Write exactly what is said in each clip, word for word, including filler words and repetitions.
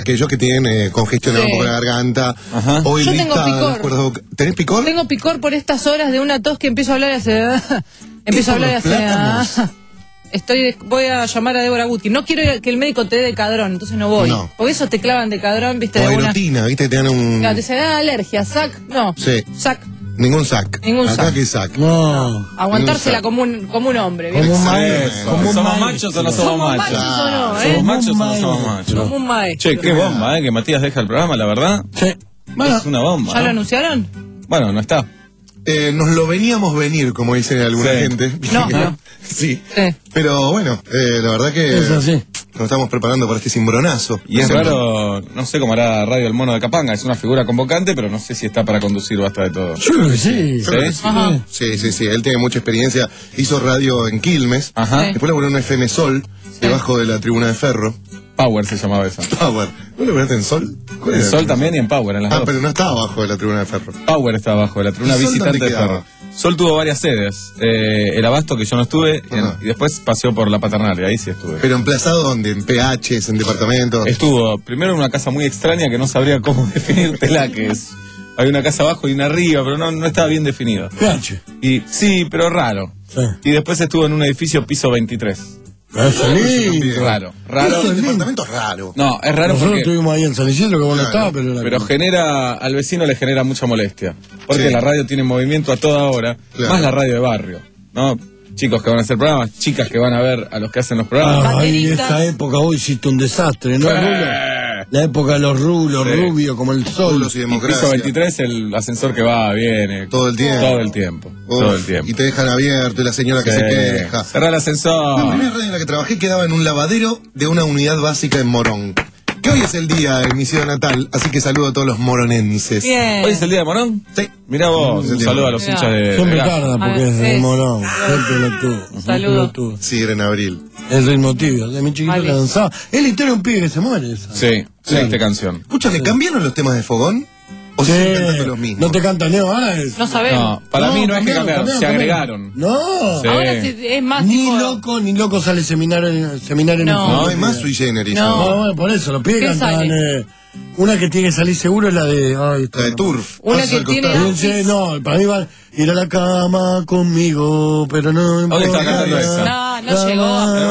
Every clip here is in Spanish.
aquellos que tienen eh, congestión Sí. un poco la garganta. Ajá. O Yo tengo irritada picor. las cuerdas vocales. ¿Tenés picor? Tengo picor por estas horas de una tos que empiezo a hablar y hace... empiezo a hablar y los hace... plátanos? Estoy, voy a llamar a Débora Guti. No quiero que el médico te dé decadrón, entonces no voy. No. Porque esos te clavan decadrón, viste, O de una... erotina, viste, que te dan un... Claro, te dice, ah, alergia, sac, no. Sí. Sac, Ningún sac. Ningún Acá sac. que sac. No. aguantársela sac. como un, como un hombre, ¿viste? Como un Sí, maestro. Como un ¿somos maestro. machos o no somos Somos machos? machos o no, ¿eh? ¿Somos machos o no Como un somos maestro. machos? Como un maestro. Che, qué bomba, ¿eh? Que Matías deja el programa, la verdad. Sí. Bueno, Es una bomba. ¿Ya lo ¿no? anunciaron? Bueno, no está. Eh, nos lo veníamos venir, como dicen alguna Sí. gente. No, no. Sí. Sí. Pero bueno, eh, la verdad que es así. nos estamos preparando para este cimbronazo. Y es Sí. raro, no sé cómo hará Radio El Mono de Capanga, es una figura convocante, pero no sé si está para conducir Basta de Todo. Yo creo que sí. Yo creo que sí. Ajá. Sí, sí, sí, él tiene mucha experiencia. Hizo radio en Quilmes. Ajá. Sí. Después laburó en F M Sol, debajo de la tribuna de Ferro. Power se llamaba esa. Power. ¿No laburaste en Sol? ¿Cuál En era? Sol también y en Power, en las Ah, dos. pero no estaba abajo de la tribuna de Ferro. Power está abajo de la tribuna, ¿Y Sol visitante dónde de quedaba? Ferro. Sol tuvo varias sedes. Eh, el Abasto, que yo no estuve, y, en- Ajá. y después paseó por la Paternal, y ahí sí estuve. Pero emplazado donde, en P Hs, en departamentos. Estuvo primero en una casa muy extraña que no sabría cómo definírtela, que es... Hay una casa abajo y una arriba, pero no, no estaba bien definido. P H. Y sí, pero raro. Sí. Y después estuvo en un edificio piso veintitrés. Eso es lindo. Raro, raro. Eso, el departamento es raro. No, es raro Nosotros porque... estuvimos ahí en San Isidro, que vos no Claro. estabas, pero era Pero como- genera, al vecino le genera mucha molestia. Porque Sí. la radio tiene movimiento a toda hora, Claro. más la radio de barrio, ¿no? Chicos que van a hacer programas, chicas que van a ver a los que hacen los programas. Ah, ahí Banderitas. esa época hoy hiciste un desastre, ¿no? Eh. Rulo? La época de los rulos, Sí. rubios, como el sol. Rulos y Y democracia. piso veintitrés, el ascensor que va, viene. Todo el tiempo. Todo el tiempo. Uf, todo el tiempo. Y te dejan abierto y la señora que Sí. se queja. Cerrar el La ascensor. primera radio en la que trabajé quedaba en un lavadero de una unidad básica en Morón. Que hoy es el día de mi ciudad natal, así que saludo a todos los moronenses. Bien. ¿Hoy es el día de Morón? Sí. Mirá vos, Es el un día saludo de a los Morón. hinchas de... Siempre de Gallo. tarda porque Ah, es de es. morón. Qué pelotudo. Saludo. Pelotudo. Sí, era en abril. El ritmo tibio, de mi chiquito Vale. que danzaba. Es la historia de un pibe que se muere. Esa. Sí, sí, esta canción. Escúchame, ¿cambiaron los temas de Fogón? ¿O Sí. siguen cantando los mismos? No te cantan Neo ahora es. No sabemos. No, para No, mí no es que cambiaron, cambiaron, se cambiaron, agregaron. No. Sí. Ahora sí, es más Ni tipo... loco, ni loco sale seminario, seminario No. en el No hay más sui generis. No. No, bueno, por eso, los pibes ¿Qué cantaban. sale? Eh, una que tiene que salir seguro es la de. Ay, La de Turf. Una Paso que al tiene- costado. Dice, no, para mí va ir a la cama conmigo, pero no ¿Dónde está importa cantando nada. esa? No, no llegó.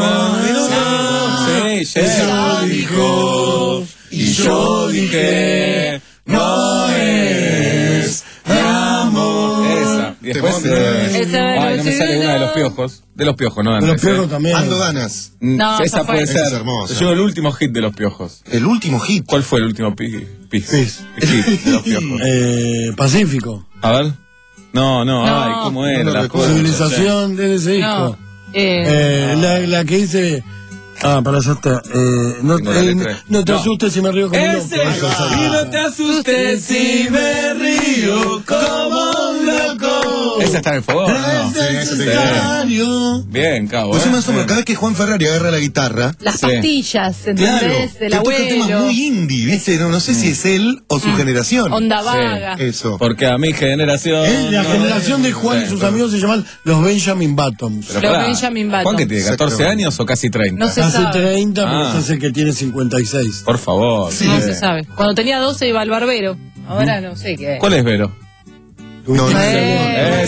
No, Sí, Ella llega. dijo, y yo dije, no es de amor. Esa. Y después. Temón, eh, Esa ay, no me sale noche una de los no. piojos. De los piojos, ¿no? De los Andrés, piojos eh. también. Ando ganas. Mm, No, esa esa fue. puede Esa ser. es hermosa. Llegó el último hit de los piojos. El último hit. ¿Cuál fue el último pi- pis? Pis. Hit de los piojos. Eh, Pacífico. A ver. No, no, No. ay, ¿cómo era? No lo las recuerdo. cosas? Civilización de ese disco. No. Eh, Eh, la, la que dice. Ah, para allá está. Eh, no, Tengo la eh, letra. no te No. asustes si me río como un loco. Ese, Eso es y no te asustes si me río como un loco. ¿Esa está en el fogón? Es No. necesario. Bien, cabo. Pues yo ¿eh? me asombro, Bien. cada vez que Juan Ferrari agarra la guitarra, las Sí. pastillas, claro, ¿entendés? que Del toca temas abuelo. muy indie, ¿viste? No, no sé si es él o su generación. Onda Sí. vaga. Eso. Porque a mi generación. Eh, La no, generación de Juan y sí, sus pero- amigos se llaman los Benjamin Buttons. pero Los pará, Benjamin Button. Juan, que tiene catorce Exacto. años o casi treinta. No sé. Hace sabe. treinta, pero Ah. se hace que tiene cincuenta y seis. Por favor. Sí. No Eh, se sabe. Cuando tenía doce iba al barbero. Ahora no sé qué. ¿Cuál es Vero? No, no sé. Eh,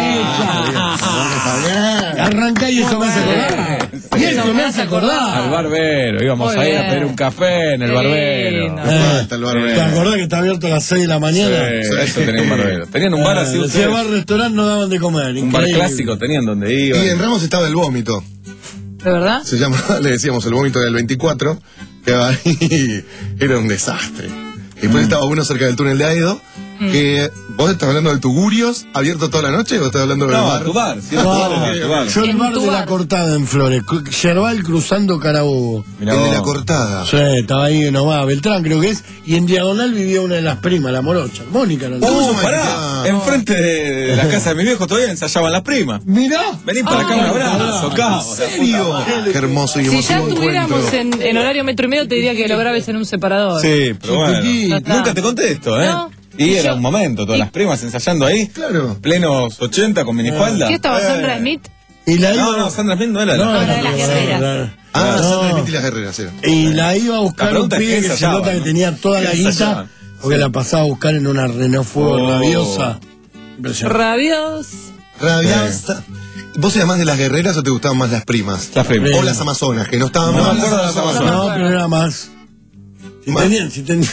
Arranca y eso me hace acordar. Y eso me hace Al acordar. barbero. Íbamos Muy a ir a bien. pedir un café en el Qué barbero. lindo. Me falta el ¿Te barbero. acordás que está abierto a las seis de la mañana? Sí, eso tenía un barbero. Tenían un bar así Si ustedes. va al restaurante no daban de comer. Un bar increíble. clásico tenían donde Y iban. en Ramos estaba el vómito. ¿De verdad? Se llama, le decíamos el vómito del veinticuatro, que ahí era un desastre. Después estaba uno cerca del túnel de Aedo, que vos estás hablando del Tugurios, abierto toda la noche, o estás hablando del No, bar. tu bar. sí, tu No, bar, tu bar. yo el En bar tu de la bar. Cortada en Flores, Cru- Yerbal cruzando Carabobo. Mirá el de vos. la cortada. Sí, estaba ahí nomás, Beltrán creo que es, y en diagonal vivía una de las primas, la morocha, Mónica. ¿no? ¿Cómo se Uh, llama? pará. Ah. Enfrente de la casa de mis viejos todavía ensayaban las primas. Mirá, Vení para acá un Ah, abrazo, cabo. ¿En serio? Qué hermoso y Si ya emotivo estuviéramos encuentro. en, en horario metro y medio, te diría que lo grabes en un separador. Sí, pero bueno. Chiquitito. Ya está. Nunca te conté esto, ¿eh? No. Y Y era yo- un momento, todas y- las primas ensayando ahí. Claro. Plenos ochenta con minifalda. ¿Qué estaba Eh. Sandra Smith? y la No, iba- no, Sandra Smith no era No, la. Ahora de las guerreras. Ah, No. Sandra Smith y las guerreras, era. Y la iba a buscar La un pregunta es pibe qué que se ensayaban, nota que ¿no? tenía toda la ¿Qué guita, ensayaban? porque la pasaba a buscar en una Renault Fuego Oh. rabiosa. Impresionante. Rabios. Rabiosa. ¿Vos eras más de las guerreras o te gustaban más las primas? Las primas. O las amazonas, que no estaban No mal. me acuerdo de las Amazonas. No, pero era más. Si Más. tenían, si tenían.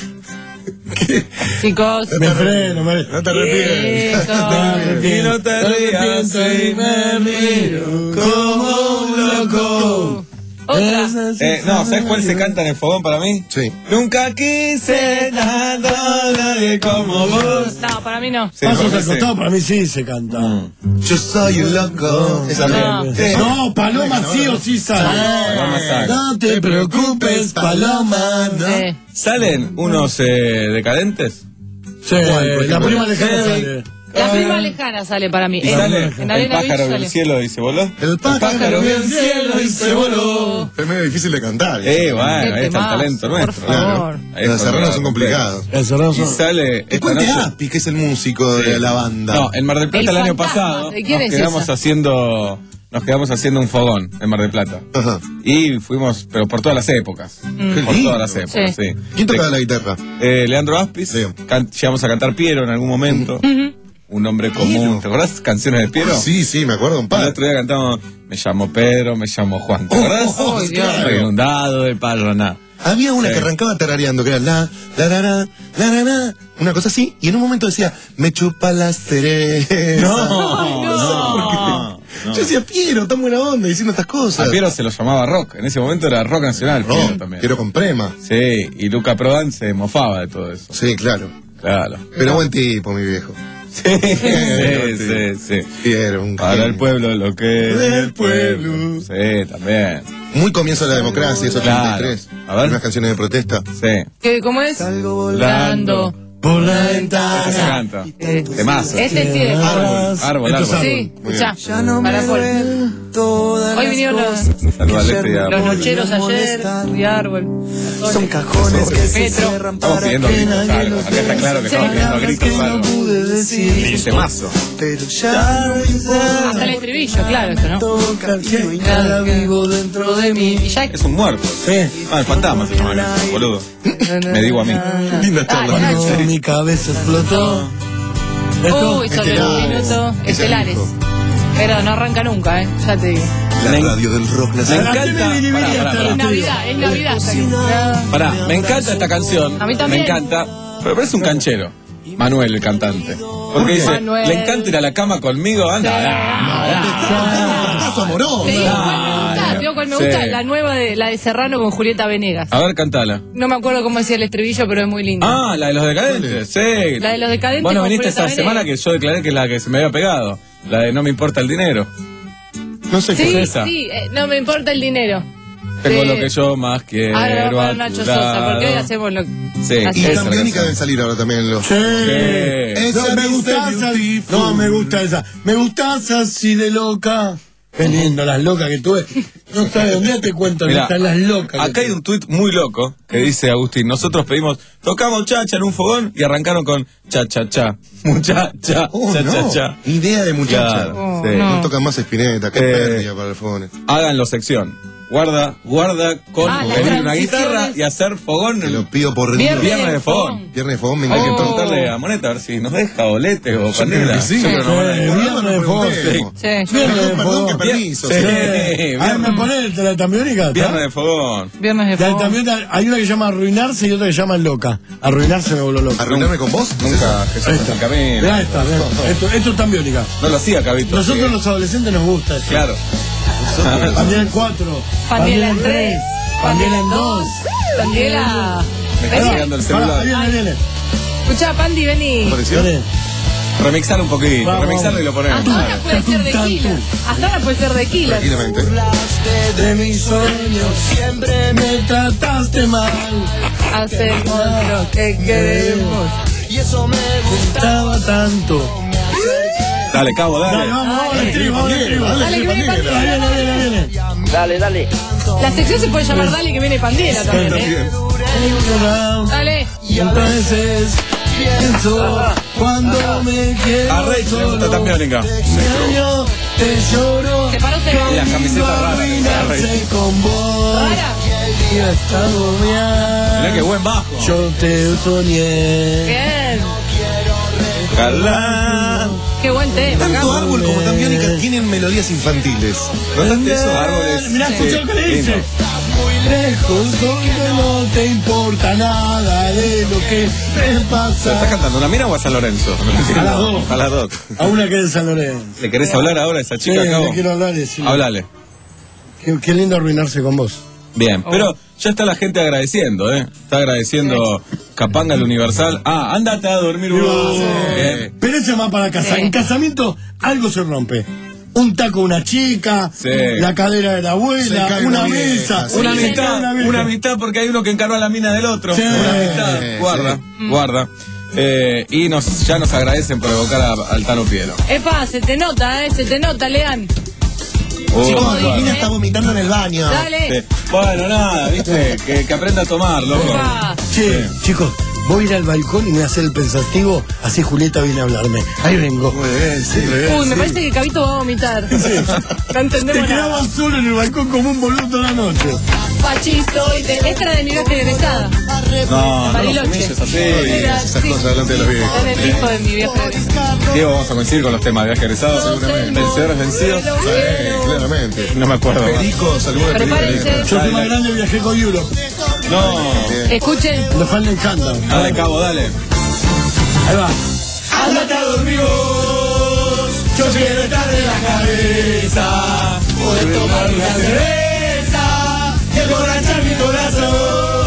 Chicos. Me freno, me No te arrepientes. Chicos. Y no te rías, y me río como un loco. Otra. Eh, no, ¿sabes cuál se canta en el fogón para mí? Sí. Nunca quise nada a nadie como vos. No, para mí no. Sí, Pasos para al mí sí. costado, para mí sí se canta. Yo soy un loco. Esa No. también. Sí. No, Paloma sí o sí sale. Paloma sale. No te preocupes, Paloma. No. Eh, ¿Salen unos eh, decadentes? Sí, la prima lejana Sí. sale. la prima lejana sale para mí. ¿Y En- sale en el Arena Beach pájaro sale. del cielo y se voló? El pájaro vio vio el cielo y se voló. Es medio difícil de cantar. Eh, bueno, Qué ahí está el temazo, talento por nuestro. favor. Ahí Los está serranos el son complicados. El cerrado Y son- sale El esta Puente noche. Aspi, que es el músico de la banda. No, en Mar del Plata El el, año fantasma. pasado ¿De quién nos es quedamos esa? haciendo nos quedamos haciendo un fogón en Mar del Plata. Ajá. Y fuimos, pero por todas las épocas. Qué Por lindo. todas las épocas, sí. Sí. ¿Quién tocaba De- la guitarra? eh, Leandro Aspis, Sí. can- llegamos a cantar Piero en algún momento. Un hombre común. Piero. ¿Te acordás canciones de Piero? Sí, sí, me acuerdo un El par. otro día cantamos Me llamo Pedro, me llamo Juan. ¿Te acordás? Oh, Ay, Dios. claro. Soy inundado de Paraná. Había una Sí. que arrancaba tarareando, que era la, la, la, la, la, la, la, una cosa así, y en un momento decía, me chupa la cereza. No, no. Yo decía, Piero, tan buena onda diciendo estas cosas. A Piero se lo llamaba rock. En ese momento era rock nacional. Piero No, también. Piero con prema. Sí, y Luca Prodan se mofaba de todo eso. Sí, claro. Claro. Pero buen tipo, mi viejo. Sí, sí, sí, sí. Piero, un Para genio. el pueblo lo que es Del pueblo. Sí, también. Muy comienzo de la democracia, eso Claro. treinta y tres. A ver. Unas canciones de protesta. Sí. ¿Qué, ¿Cómo es? Volando. Por la Ese se ventana. canta. Temazo. Este sí es. Árbol, árbol, Esto es árbol. Sí, Muy ya. Ya no me Para Paul. duelen todas Hoy las vinieron los, cosas Saluda a que Lete y a ayer los Paul. nocheros ayer, molestan. muy árbol. Son cajones que se Metro. cierran Estamos para pidiendo que gritos nadie algo. los Acá está claro que Sí. estamos pidiendo palabras gritos que no algo. pude decir, Sí, temazo. pero ya no importa. Hasta el estribillo, claro, esto, ¿no? Toca y no hay nada vivo dentro de mí. Y ya. Es un muerto. Sí. Ah, el fantasma se llama eso, boludo. Me digo a mí. Linda charla. Ah, Cuando mi cabeza explotó. Esto, Uy, sobre un Estelares. minuto. Ese Estelares. dijo. Pero no arranca nunca, ¿eh? Ya te digo. La Me- radio del rock Me nacional. encanta. Pará, pará, Es pará. Navidad, es Navidad. ya que- Pará, me encanta esta canción. A mí también. Me encanta. Pero parece un canchero. Manuel, el cantante. Porque dice, Manuel. le encanta ir a la cama conmigo. Anda, Sí. anda. Fracaso amoroso. Te digo cuál me gusta, te digo cuál me Sí. gusta, la nueva de la de Serrano con Julieta Venegas. A ver, cantala. No me acuerdo cómo decía el estribillo, pero es muy lindo. Ah, la de los decadentes, sí. La de los decadentes Bueno, con viniste Julieta esta semana Venegas. que yo declaré que es la que se me había pegado. La de No me importa el dinero. No sé Sí, cuál es esa? sí, eh, no me importa el dinero. Tengo Sí. lo que yo más quiero. Ahora vamos a para tu Nacho Sosa, lado. porque hoy hacemos lo Sí. Y así. Esa tan biónica canción. deben salir ahora también los. Sí. Esa No, me gusta dice esa. beautiful. No, me gusta esa. Me gustas así de loca. Qué lindo, las locas que tuve. No sabes, un día te cuento que Mirá, están las locas. que acá hay tuve. un tuit muy loco que dice Agustín, nosotros pedimos, tocamos chacha en un fogón y arrancaron con cha cha cha, muchacha, Oh, cha no. cha cha. Idea de muchacha. Claro, Oh, sí. no. No tocan más Spinetta, qué Eh, pérdida para el fogón. Háganlo sección. Guarda, guarda con Ah, las pedir una transiciones. guitarra y hacer fogón. Te el lo pido por Viernes Dios. Viernes de fogón. Viernes de fogón me Hay que Oh. encanta. preguntarle a Moneta a ver si nos deja bolete o Yo panela. creo que sí. Yo creo que no van a- Sí. Por Viernes algo de nos fogón, preguntemos. Sí. Viernes Perdón, de perdón, fogón. que permiso. Sí. sí. Bien. A ver, me pones la tambiónica. Viernes de fogón. Viernes de La fogón. tambiónica, hay una que se llama arruinarse y otra que se llama loca. Arruinarse me voló loca. ¿Arruinarme con vos? Nunca Jesús Ahí en está. el camino. Mirá esta, mirá. Esto, esto es tambiónica. No lo hacía Cabito. Nosotros sí. los adolescentes nos gusta esto. Claro. Pandiela en cuatro. Pandiela en tres. Pandiela en dos. Pandiela. Me está Vení. llegando el Pará, ahí celular. viene, ahí viene. Escuchá, Pandi, vení. ¿Pareció? Viene. Remixar un poquito. Vamos. Remixarlo y lo ponemos. Hasta ahora puede ser de Killer. Hasta ahora puede ser de Killer. Tranquilamente. Burlaste de mis sueños, siempre me Trataste mal. Hacemos lo que queremos. y eso me gusta. Estaba tanto. Dale, Cabo, Dale, dale. vamos, vamos al trigo, vamos al trigo. Dale, que viene Ahí Pandiela. viene, ahí viene, ahí viene. Dale, dale. La sección se puede llamar Dale, que viene Pandiela también, ¿eh? Dale. Y Dale. entonces pienso cuando me quedo A Rey le gusta solo. también, Nica. Te extraño, te lloro. Se paró Segón. Y las camisetas raras, Arruinarse con vos. Rara. Y hasta Mirá dormir. qué buen bajo. Yo te soñé. Bien. Galán. Qué buen tema. Tanto Gabo. árbol como Tambiónica tienen melodías infantiles. ¿Notaste eso? Árboles. Mirá, Sí, escuchá lo que le dice. lindo. Lejos donde no te importa nada de lo que me ¿Se está pasa. cantando una mina o a San Lorenzo? A las dos. A las dos. A una que es de San Lorenzo. ¿Le querés hablar ahora a esa Sí, chica, Cabo? le quiero hablar y decirle. Háblale. Qué, qué lindo arruinarse con vos. Bien, pero ya está la gente agradeciendo, ¿eh? Está agradeciendo Capanga, el Universal. Ah, ándate a dormir vos. Bien. Pero eso va para casa. Sí. En casamiento algo se rompe. Un taco de una chica, Sí. la cadera de la Se abuela, cae una una vieja, mesa, sí. Una Sí, amistad, una vieja. una amistad porque hay uno que encaró a la mina del otro. Sí. Una amistad. Guarda, guarda. Eh, y nos, ya nos agradecen por evocar a, al Tano Piero. Epa, se te nota, eh, se te nota, Lean. Oh, Chicos, bueno. Mina está vomitando en el baño. Dale. Sí. Bueno, nada, viste, que, que aprenda a tomar, loco. Epa. Che, chicos, voy a ir al balcón y me voy a hacer el pensativo, así Julieta viene a hablarme. Ahí vengo. Muy bien, sí. Uy, me parece que Cabito va a vomitar. No Te entendemos nada. quedabas solo en el balcón como un boludo toda la noche. Pachisto y te... Esta era de mi viaje egresada. No, no Bariloche. los humilles así. Era- Esas sí. cosas delante de los viejos. Era el hijo de mi viaje egresada. Diego, vamos a coincidir con los temas de viaje egresado. Vencedores vencidos. Sí, claramente. No me acuerdo. Perico, saludos de Perico. Prepárense. Yo soy más grande y viajé con Euro. No. Escuchen. Los fans le encantan. Dale, Cabo, dale. Ahí va. Ándate a dormir vos. Yo quiero estar en la cabeza. Poder tomar una cerveza y emborrachar mi corazón.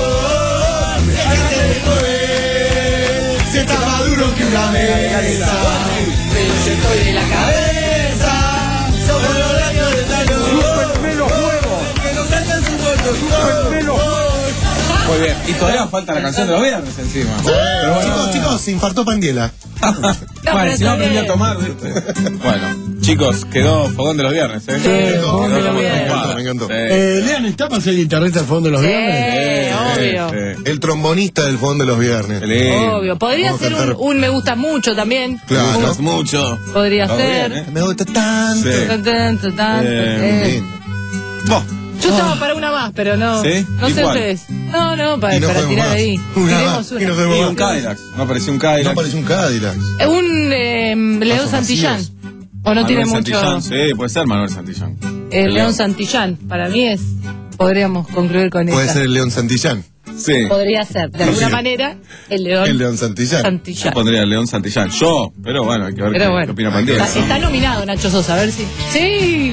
Dejarte de joder. Si está más duro que una mesa. Pero yo estoy en la cabeza. Sobre los labios de talón. ¡Súpenme los huevos! Que no salgan sus votos. ¡Súpenme los huevos! Muy bien. Y todavía falta la canción de los viernes encima. Pero bueno. Chicos, chicos, se infartó Pandiela. Bueno, pero si no está aprendí bien. a tomar, ¿viste? Bueno, chicos, quedó Fogón de los Viernes, ¿eh? Sí, Fogón de los Quedó Viernes. como Me encantó, me encantó. Sí. Eh, Lean, ¿está para ser guitarrista del fondo de los Sí, viernes? obvio. Sí, El trombonista del fondo de los viernes. sí. Lindo. Obvio. Podría Vamos a ser un, cantar. un me gusta mucho también. Me Claro. gustas mucho. Podría Está ser. bien, ¿eh? Me gusta tanto. Sí. Tan, tan, tan, tan, Eh, eh. Lindo. Vos. Yo estaba para una más, pero no. ¿Sí? No ¿Y sé cuál? ustedes. No, no, para, Y no para juguemos tirar más. ahí. Una Tiremos más, una. y nos Y vemos un más. Cadillac. No apareció un Cadillac. No parece un Cadillac. Eh, Un eh, León Pasos Santillán. vacíos. O no Manuel tiene mucho. Santillán. Sí, puede ser Manuel Santillán. El León Santillán. Para mí es. Podríamos concluir con Puede esa. ser el León Santillán. Sí. Podría ser. De alguna Sí. manera, el León, El León Santillán. Yo Santillán. pondría el León Santillán. Yo, pero bueno, hay que ver Pero qué, bueno. qué opina Pandiela. Está, está nominado Nacho Sosa, a ver si. ¡Sí!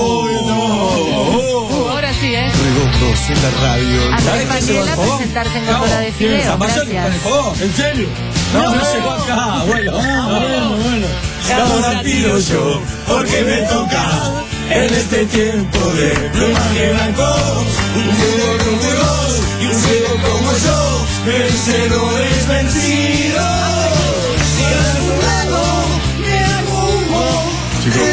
Uh, ahora sí, ¿eh? Redotos en la radio. Andrés Pandiela presentarse en Góndola de Fideo. Gracias. ¿En serio? No, no llegó acá, abuelo. Ah, bueno, bueno. Estamos al tiro yo, porque me toca en este tiempo de plumaje blanco. Un ciego como vos y un ciego como yo, vencedores vencidos. Y a su lado me hago humo. Chicos,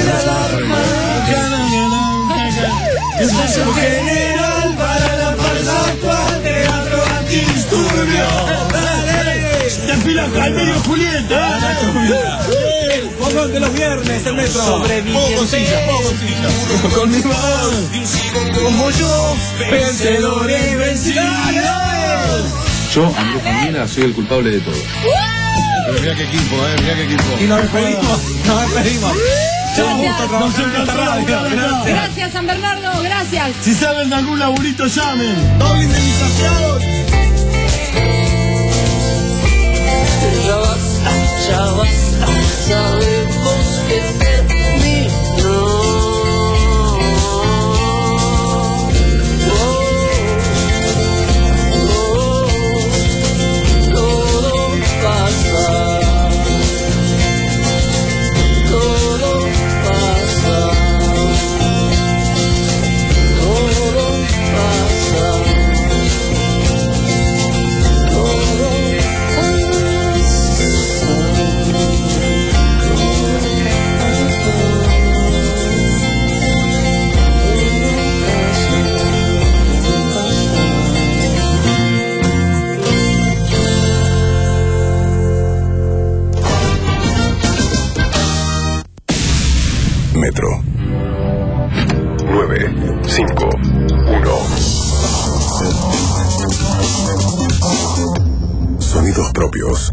Ensayo general para la farsa actual, teatro antidisturbio. Desfila al medio Julieta. El fogón de los viernes, el metro. Poco concilla, poco concilla. Con mi voz, y un ciego como yo, vencedores vencidos. Yo, Andrés Pandiela, soy el culpable de todo. Pero mirá qué equipo, eh, mirá qué equipo. Y nos despedimos, nos despedimos. Chao, gusto trabajar en esta radio. Gracias. Gracias, San Bernardo, gracias. Si saben de algún laburito, llamen. Doble indemnización. Ya basta, ya basta, sabemos que terminó. Oh, oh, todo pasa, todo pasa, todo pasa, todo sonidos propios.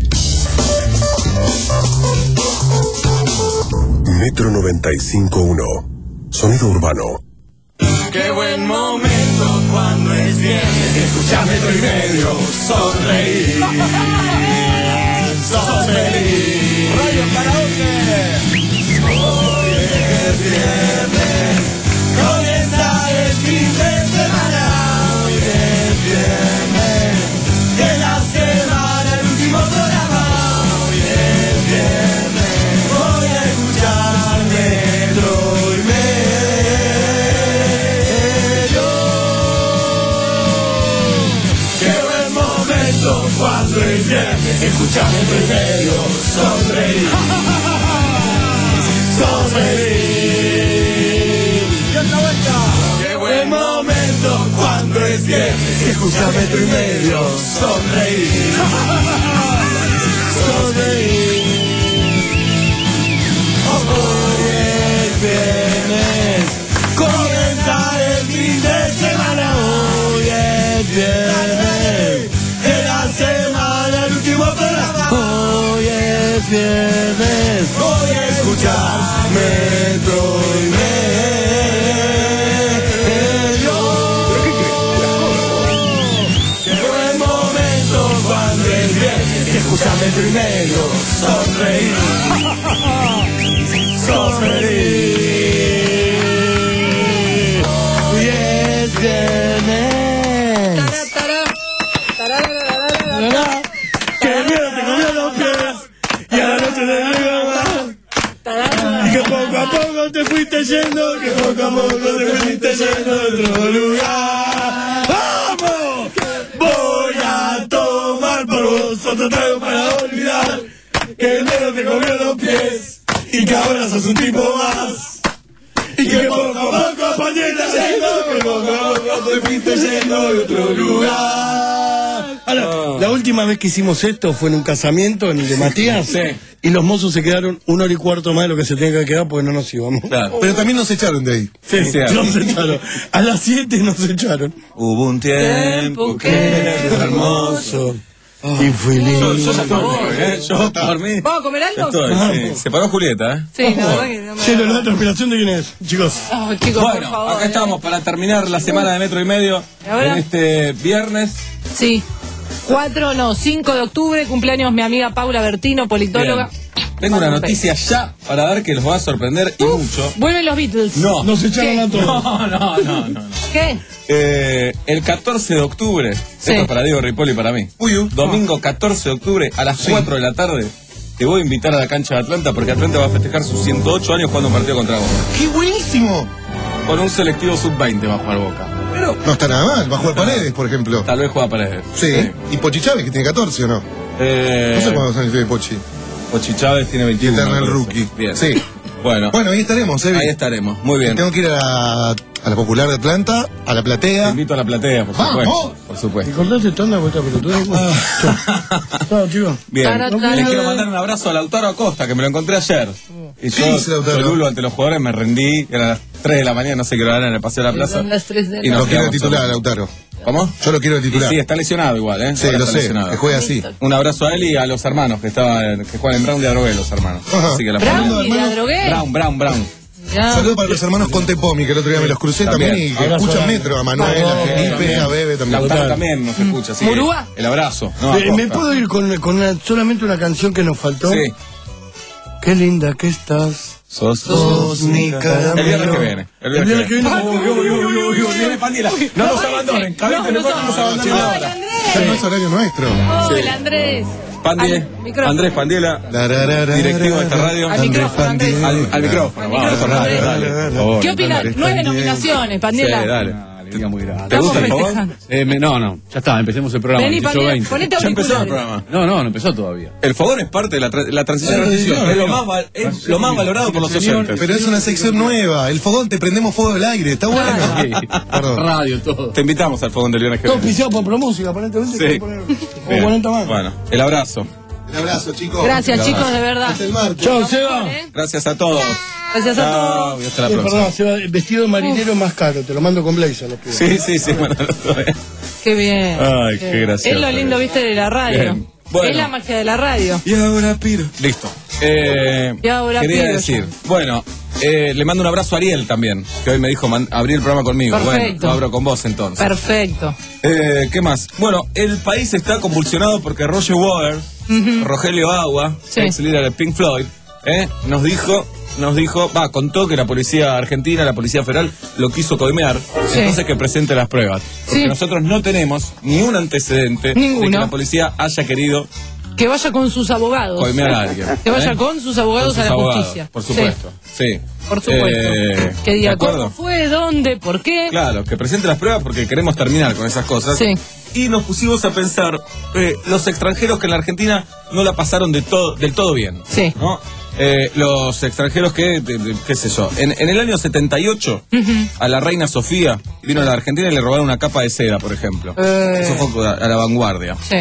Metro noventa y cinco punto uno. Sonido urbano. Qué buen momento cuando es viernes. Escucha Metro y Medio. Sonreír. Sonreír. Radio Karaoke. Hoy es viernes. Comienza el fin de semana. Hoy es viernes. De la semana el último programa. Hoy es viernes. Voy a escuchar Metro y Medio. Qué buen momento cuando es viernes. Escucha Metro y Medio. Sonreír. Sonreír. Y otra vuelta. Qué buen momento cuando es viernes. Escucha Metro y Medio. Sonreír. Sonreír. Hoy es viernes. Comienza el fin de semana. Hoy es viernes. De la semana el último programa. Hoy es viernes. Voy a escuchar Metro y Medio. Qué buen momento cuando es viernes. Escucha Metro y Medio. Sonreír. Sonreír. Hoy es viernes. Que el miedo te comió los pies y a la noche te llega más. Y que poco a poco te fuiste yendo, que poco a poco te fuiste yendo de otro lugar. ¡Vamos! Voy a tomar por vos otro trago para olvidar que el miedo te comió los pies y que ahora sos un tipo más. Y que poco a poco te yendo, que poco a poco te fuiste yendo de otro lugar. Ahora, la última vez que hicimos esto fue en un casamiento, en el de Matías. Sí. Y los mozos se quedaron una hora y cuarto más de lo que se tenía que quedar porque no nos íbamos. Claro. Pero también nos echaron de ahí. Sí, Sí, nos echaron. A las siete nos echaron. Hubo un tiempo que era hermoso. Y fui lindo. Yo, yo ya estoy, ¿eh? Yo por mí. ¿Vamos a comer algo? Estoy, sí. Se paró Julieta, ¿eh? Sí, la verdad que no me... Che, ¿la transpiración de quién es, chicos? Oh, chicos, por Bueno, favor. acá estamos para terminar la semana de Metro y Medio. ¿Y ahora? En este viernes. Sí. cuatro, no, cinco de octubre, cumpleaños mi amiga Paula Bertino, politóloga. Bien. Tengo una noticia ya para dar que los va a sorprender y Uf, mucho. Vuelven los Beatles. No. Nos echaron ¿Qué? a todos. No, no, no, no. no. ¿Qué? Eh, el catorce de octubre, Sí. esto es para Diego Ripoll y para mí. Uy, uy. Domingo catorce de octubre a las cuatro de la tarde. Te voy a invitar a la cancha de Atlanta porque Atlanta va a festejar sus ciento ocho años jugando un partido contra Boca. ¡Qué buenísimo! Con un selectivo sub veinte va a jugar Boca. Pero No está nada mal. Va a jugar Paredes, por ejemplo. tal vez juega Paredes. Sí. ¿Y Pochi Chávez, que tiene catorce o no? Eh, No sé cuántos años tiene Pochi. Pochi Chávez tiene Y veintiuno. Eternal me parece. Rookie. Bien. Sí. Bueno, Bueno, ahí estaremos, Evi. ahí estaremos. Muy bien. Tengo que ir a la, a la Popular de Atlanta, a la Te Platea. invito a la platea, por ¡Vamos! supuesto. Por ¿Y supuesto. cortaste tanda vuelta pelotuda? Chao, chicos. Bien, Tara, les tara. quiero mandar un abrazo a Lautaro Acosta, que me lo encontré ayer. Y ¿Qué yo, dice Lautaro? Solulo ante los jugadores, me rendí, eran las tres de la mañana, no sé qué hora era en el Paseo de la Plaza. Son las tres de Y la nos Lo quiero de quedamos titular, solos. Lautaro. ¿Cómo? Yo lo quiero de Y titular. sí, está lesionado igual, ¿eh? Sí, Ahora lo está sé. lesionado. Que juega así. Un abrazo a él y a los hermanos que estaban, que juegan en Brown de Adrogué, los hermanos. Ajá. Así que la Brown familia- y la drogué. Brown, Brown, Brown. Ya. Saludos para los hermanos Contepomi, que el otro día me los crucé también, También. y que Abrazo escuchan grande. Metro, a Manuel, a Felipe, a Bebe también. Lautaro también nos escucha, así que ¿Murúa? el abrazo. No, Eh, ¿Me Acosta. puedo ir con, con una- solamente una canción que nos faltó? Sí. Qué linda que estás. Sos, Sos mi caramelo. El viernes que viene. El viernes que viene. Uy, uy, uy, uy, uy, viene Pandiela. No nos abandonen, Cabete, no nos abandonen ahora. Ya no es horario nuestro. Hola, Andrés. Pandi, Al micrófono. Andrés Pandiela, directivo de esta radio. Al micrófono, Andrés. Al, al micrófono, vamos, eso es radio, dale. por favor. ¿Qué opinas? Nueve nominaciones, Sí, Pandiela. dale. Alegría muy grande. ¿Te gusta el Estamos fogón? festejando. Eh, me- no, no, ya está, empecemos el programa. Vení, dieciocho Pandiela, veinte. ponete Ya empezó el auriculares. programa. No, no, no empezó todavía. El fogón es parte de la, tra- la transición. Es lo más, val- es lo más valorado por los oyentes. Pero es una sección nueva. El fogón, te prendemos fuego del aire. Está bueno. Perdón. Radio, todo. Te invitamos al fogón del viernes que Todo viene. auspiciado por Promúsica, aparentemente. Sí. que poner como Bien. cuarenta más. Bueno, el abrazo. Un abrazo, chicos. Gracias, chicos, de verdad. Hasta el martes. Chao, Seba. ¿Eh? Gracias a todos. Gracias a Chao, todos. y hasta la Eh, próxima. perdón, Seba, vestido de marinero más caro. Te lo mando con blazer, los pibes. Sí, sí, sí, bueno, lo sabés. Qué bien. Ay, qué gracioso. Es lo lindo, viste, de la radio. Bien. Bueno. Es la magia de la radio. Y ahora piro. Listo. Eh, Y ahora quería piro decir, yo. bueno, eh, le mando un abrazo a Ariel también, que hoy me dijo man, abrir el programa conmigo. Perfecto. Bueno, lo abro con vos entonces. Perfecto. Eh, ¿Qué más? Bueno, el país está convulsionado porque Roger Waters, uh-huh. Rogelio Agua, sí. ex líder de Pink Floyd, eh, nos dijo, nos dijo, va, contó que la policía argentina, la policía federal, lo quiso coimear, sí. entonces que presente las pruebas. Porque sí. nosotros no tenemos ni un antecedente Ninguno. de que la policía haya querido que vaya con sus abogados. coimear a alguien. Que vaya ¿eh? con sus abogados con sus a la abogados, justicia. Por supuesto, sí. sí. Por supuesto. Eh, que diga ¿de acuerdo? cómo fue, dónde, por qué. Claro, que presente las pruebas porque queremos terminar con esas cosas. Sí. Y nos pusimos a pensar, eh, los extranjeros que en la Argentina no la pasaron de todo, del todo bien. Sí. ¿No? Eh, los extranjeros que, de, de, qué sé yo, en, en el año setenta y ocho, uh-huh. a la reina Sofía vino a la Argentina y le robaron una capa de seda, por ejemplo. Eh. Eso fue a, a la vanguardia. Sí.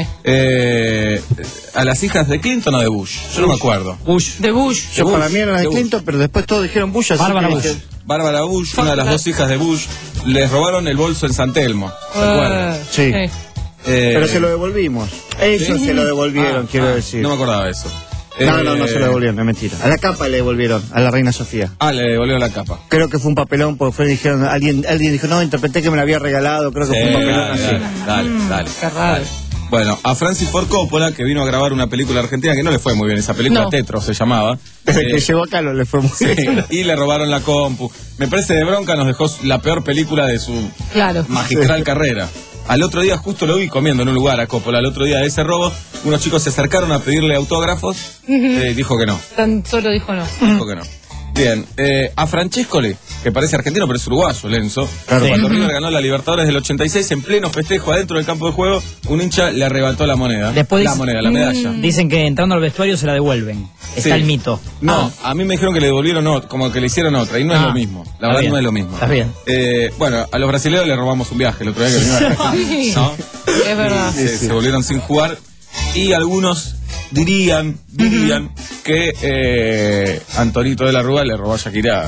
Eh, a las hijas de Clinton o de Bush, yo no me acuerdo. Bush. De Bush. Yo de Bush. para mí eran las de, de Clinton, Bush. Pero después todos dijeron Bush, así Bárbara que Bush. dije, Bárbara Bush, una de las dos hijas de Bush, les robaron el bolso en San Telmo. ¿Se acuerdan? Sí. sí. Eh, Pero se lo devolvimos. Ellos ¿sí? se lo devolvieron, ah, quiero ah, decir. No me acordaba de eso. No, eh, no, no se lo devolvieron, es mentira. A la capa le devolvieron, a la reina Sofía. Ah, le devolvieron la capa. Creo que fue un papelón, porque fue, dijeron, alguien, alguien dijo, no, interpreté que me la había regalado, creo que Sí, fue un papelón dale, así. dale, dale, Mm, dale, qué raro. dale. Bueno, a Francis Ford Coppola, que vino a grabar una película argentina, que no le fue muy bien, esa película No. Tetro se llamaba. Desde Eh, que llegó acá no le fue muy sí, bien. y le robaron la compu. Me parece de bronca, nos dejó la peor película de su Claro. magistral carrera. Al otro día, justo lo vi comiendo en un lugar a Coppola, al otro día de ese robo, unos chicos se acercaron a pedirle autógrafos, Uh-huh. eh, dijo que no, Tan solo dijo no. dijo que no. Bien, eh, a Francescoli, que parece argentino, pero es uruguayo, Lenzo. Claro. Cuando River ganó la Libertadores del ochenta y seis, en pleno festejo adentro del campo de juego, un hincha le arrebató la moneda. Después la dice- moneda, la medalla. Dicen que entrando al vestuario se la devuelven. Está Sí. el mito. No, a mí me dijeron que le devolvieron otra, como que le hicieron otra, y no es Ah, lo mismo. La está verdad bien, no es lo mismo. está bien. Eh, bueno, a los brasileños le robamos un viaje el otro día que vinieron a Sí. ¿no? Es verdad. Se, se volvieron sin jugar. Y algunos dirían, dirían que eh, Antonito de la Rúa le robó a Shakira.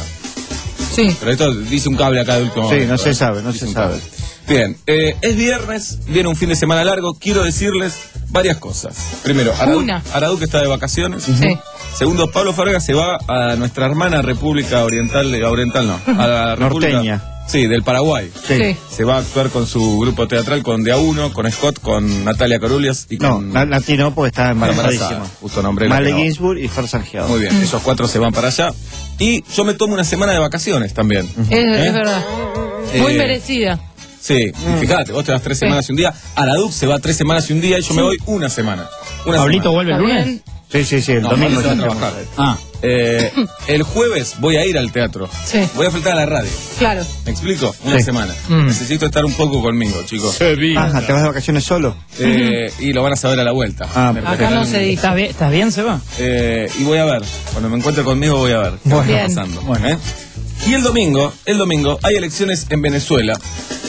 Sí. Pero esto dice un cable acá de último Sí, momento, no se ¿eh? sabe, no Dice se un sabe. cable. Bien, eh, es viernes, viene un fin de semana largo. Quiero decirles varias cosas. Primero, Aradu, Una. Aradu que está de vacaciones. Sí. Segundo, Pablo Farga se va a nuestra hermana República Oriental, de- Oriental no, a la República, Norteña. Sí, del Paraguay. Sí. Sí. Se va a actuar con su grupo teatral, con De A uno, con Scott, con Natalia Corulias y No, con... Na- Nati no, porque está embarazadísima. embarazada. Justo nombré la Male que no. Ginsburg y Fer Sangiado. Muy bien, esos cuatro se van para allá. Y yo me tomo una semana de vacaciones también. Es, ¿Eh? es verdad. Muy Eh, merecida. Sí, y fíjate, vos te vas tres Sí. semanas y un día, Araduk se va tres semanas y un día y yo me voy una semana. Una ¿Pablito semana. vuelve el ¿Está lunes? bien? Sí, sí, sí, el No, domingo Pablo se va a ya trabajar. Ah, Eh, el jueves voy a ir al teatro. Sí. Voy a faltar a la radio. Claro. ¿Me explico? Una Sí. semana. Mm. Necesito estar un poco conmigo, chicos. Ajá, ¿te vas de vacaciones solo? Eh, y lo van a saber a la vuelta. Ah, Me Acá regalan- no se dice. ¿estás bien, ¿estás bien, Seba? Eh, y voy a ver. Cuando me encuentre conmigo voy a ver qué Bueno. está pasando. ¿eh? Y el domingo, el domingo hay elecciones en Venezuela.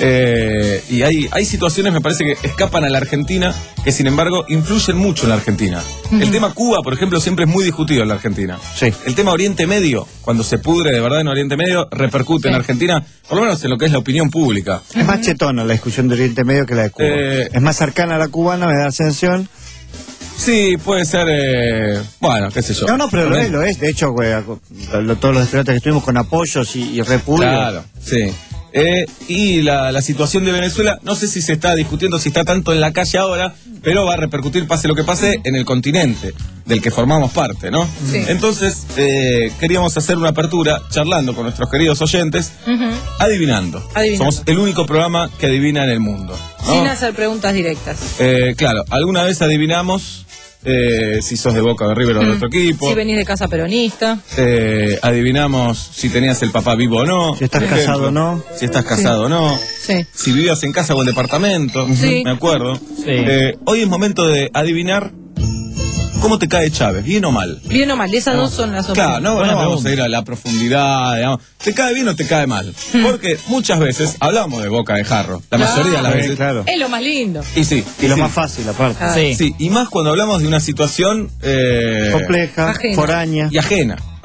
Eh, y hay, hay situaciones, me parece, que escapan a la Argentina, que sin embargo influyen mucho en la Argentina. El tema Cuba, por ejemplo, siempre es muy discutido en la Argentina. Sí. El tema Oriente Medio, cuando se pudre de verdad en Oriente Medio, repercute en Argentina, por lo menos en lo que es la opinión pública. Es más chetona la discusión de Oriente Medio que la de Cuba. Eh, es más cercana a la cubana, me da la sensación. Sí, puede ser, eh, bueno, qué sé yo. No, no, pero lo es, lo es. De hecho, güey, lo- todos los estudiantes que estuvimos con apoyos y, y repudios. Claro, sí. Eh, y la, la situación de Venezuela, no sé si se está discutiendo, si está tanto en la calle ahora, pero va a repercutir, pase lo que pase, en el continente del que formamos parte, ¿no? Sí. Entonces, eh, queríamos hacer una apertura charlando con nuestros queridos oyentes, Ujú. adivinando. Adivinando. Somos el único programa que adivina en el mundo, ¿no? Sin hacer preguntas directas. Eh, claro, alguna vez adivinamos eh, si sos de Boca o de River o de otro equipo. Si venís de casa peronista. Eh, adivinamos si tenías el papá vivo o no. Si estás por casado ejemplo. o no. Si estás casado o no. Sí. Si vivías en casa o en departamento. Sí. Me acuerdo. Sí. Eh, hoy es momento de adivinar cómo te cae Chávez, bien o mal. Bien o mal, esas dos son las opciones. Claro, no, Buena no vamos pregunta. a ir a la profundidad, digamos. ¿Te cae bien o te cae mal? Porque muchas veces hablamos de Boca de Jarro. La Claro. mayoría de las Sí, veces. claro. Es lo más lindo. Y sí. Y lo sí. más fácil, aparte. Ah. Sí. Sí, y más cuando hablamos de una situación eh, Compleja, Ajena. foránea. y ajena.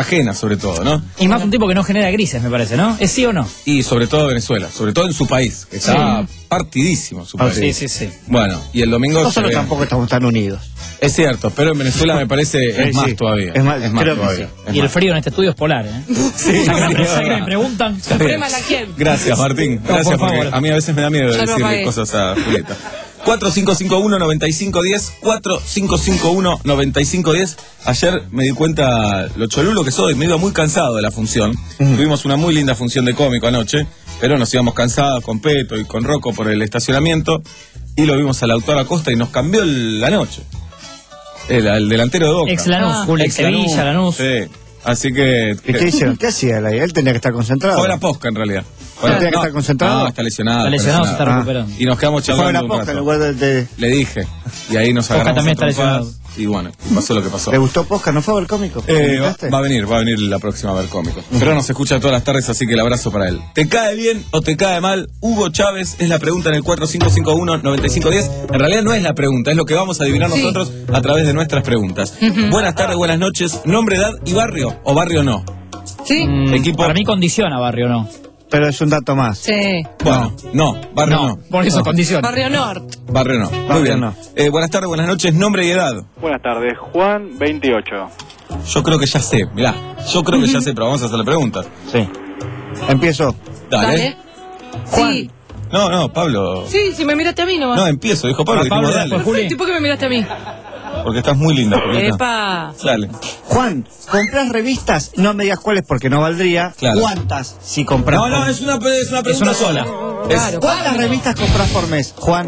ajenas sobre todo, ¿no? Y más un tipo que no genera grises, me parece, ¿no? ¿Es sí o no? Y sobre todo Venezuela, sobre todo en su país, que está Sí. partidísimo su Ah, país. sí, sí, sí. Bueno, y el domingo se Nosotros ve- tampoco estamos tan unidos. Es cierto, pero en Venezuela me parece es Sí, más sí. todavía. Es más, creo que todavía. sí. es Y el más. frío en este estudio es polar, ¿eh? Sí, Ya que me- sí, ya que verdad. me preguntan. Está bien. Suprema la Kiev. Gracias, Martín. No, Gracias, por porque favor. a mí a veces me da miedo Ya lo decirle apagué. cosas a Julieta. cuatro cinco cinco uno, nueve cinco uno cero, cuatro cinco cinco uno, nueve cinco uno cero. Ayer me di cuenta lo cholulo que soy, me iba muy cansado de la función. Tuvimos una muy linda función de cómico anoche, pero nos íbamos cansados con Peto y con Rocco por el estacionamiento. Y lo vimos al autor Acosta y nos cambió el- la noche. El, el delantero de Boca. Ex Lanús, Ah. Juli, Ex Sevilla, Lanús. Sí. Así que. ¿Y qué hicieron? ¿Qué hacía él ahí? Él tenía que estar concentrado. Fue la Posca en realidad. ¿Tenía que estar concentrado? No, está lesionado. Está lesionado, se está Ah. recuperando. Y nos quedamos Fue charlando la un Posca en rato. lugar de, de- Le dije. Y ahí nos Posca agarramos también a está trompadas. lesionado. Y bueno, y pasó lo que pasó. ¿Le gustó Posca? ¿No fue a ver cómico? Eh, va, ¿Comentaste? va a venir, va a venir la próxima a ver cómicos. Pero nos escucha todas las tardes, así que el abrazo para él. ¿Te cae bien o te cae mal? Hugo Chávez es la pregunta en el cuatro cinco cinco uno, nueve cinco uno cero. En realidad no es la pregunta, es lo que vamos a adivinar Sí. nosotros a través de nuestras preguntas. Buenas tardes, buenas noches. Nombre, edad y barrio. O barrio no. Sí. Mm, Equipo- Para mí condiciona barrio, ¿no? Pero es un dato más. Sí. Bueno, no, barrio no. por eso No. condiciona. Barrio Norte. Barrio no. Muy Barrio bien. no. Eh, buenas tardes, buenas noches. Nombre y edad. Buenas tardes, Juan veintiocho. Yo creo que ya sé, mirá. Yo creo que ya sé, pero vamos a hacer la pregunta. Sí. Empiezo. Dale. Dale. Sí. No, no, Pablo. Sí, si me miraste a mí nomás. No, empiezo, dijo Pablo. Ah, dijimos Pablo, dale. después Juli. ¿Y por qué me miraste a mí? Porque estás muy linda, Julieta. Epa. Dale. Juan, ¿compras revistas? No me digas cuáles porque no valdría. Claro. ¿Cuántas si compras? No, no, por- es una, es una pregunta Es una sola. sola. Es- Claro. ¿Cuántas revistas compras por mes, Juan?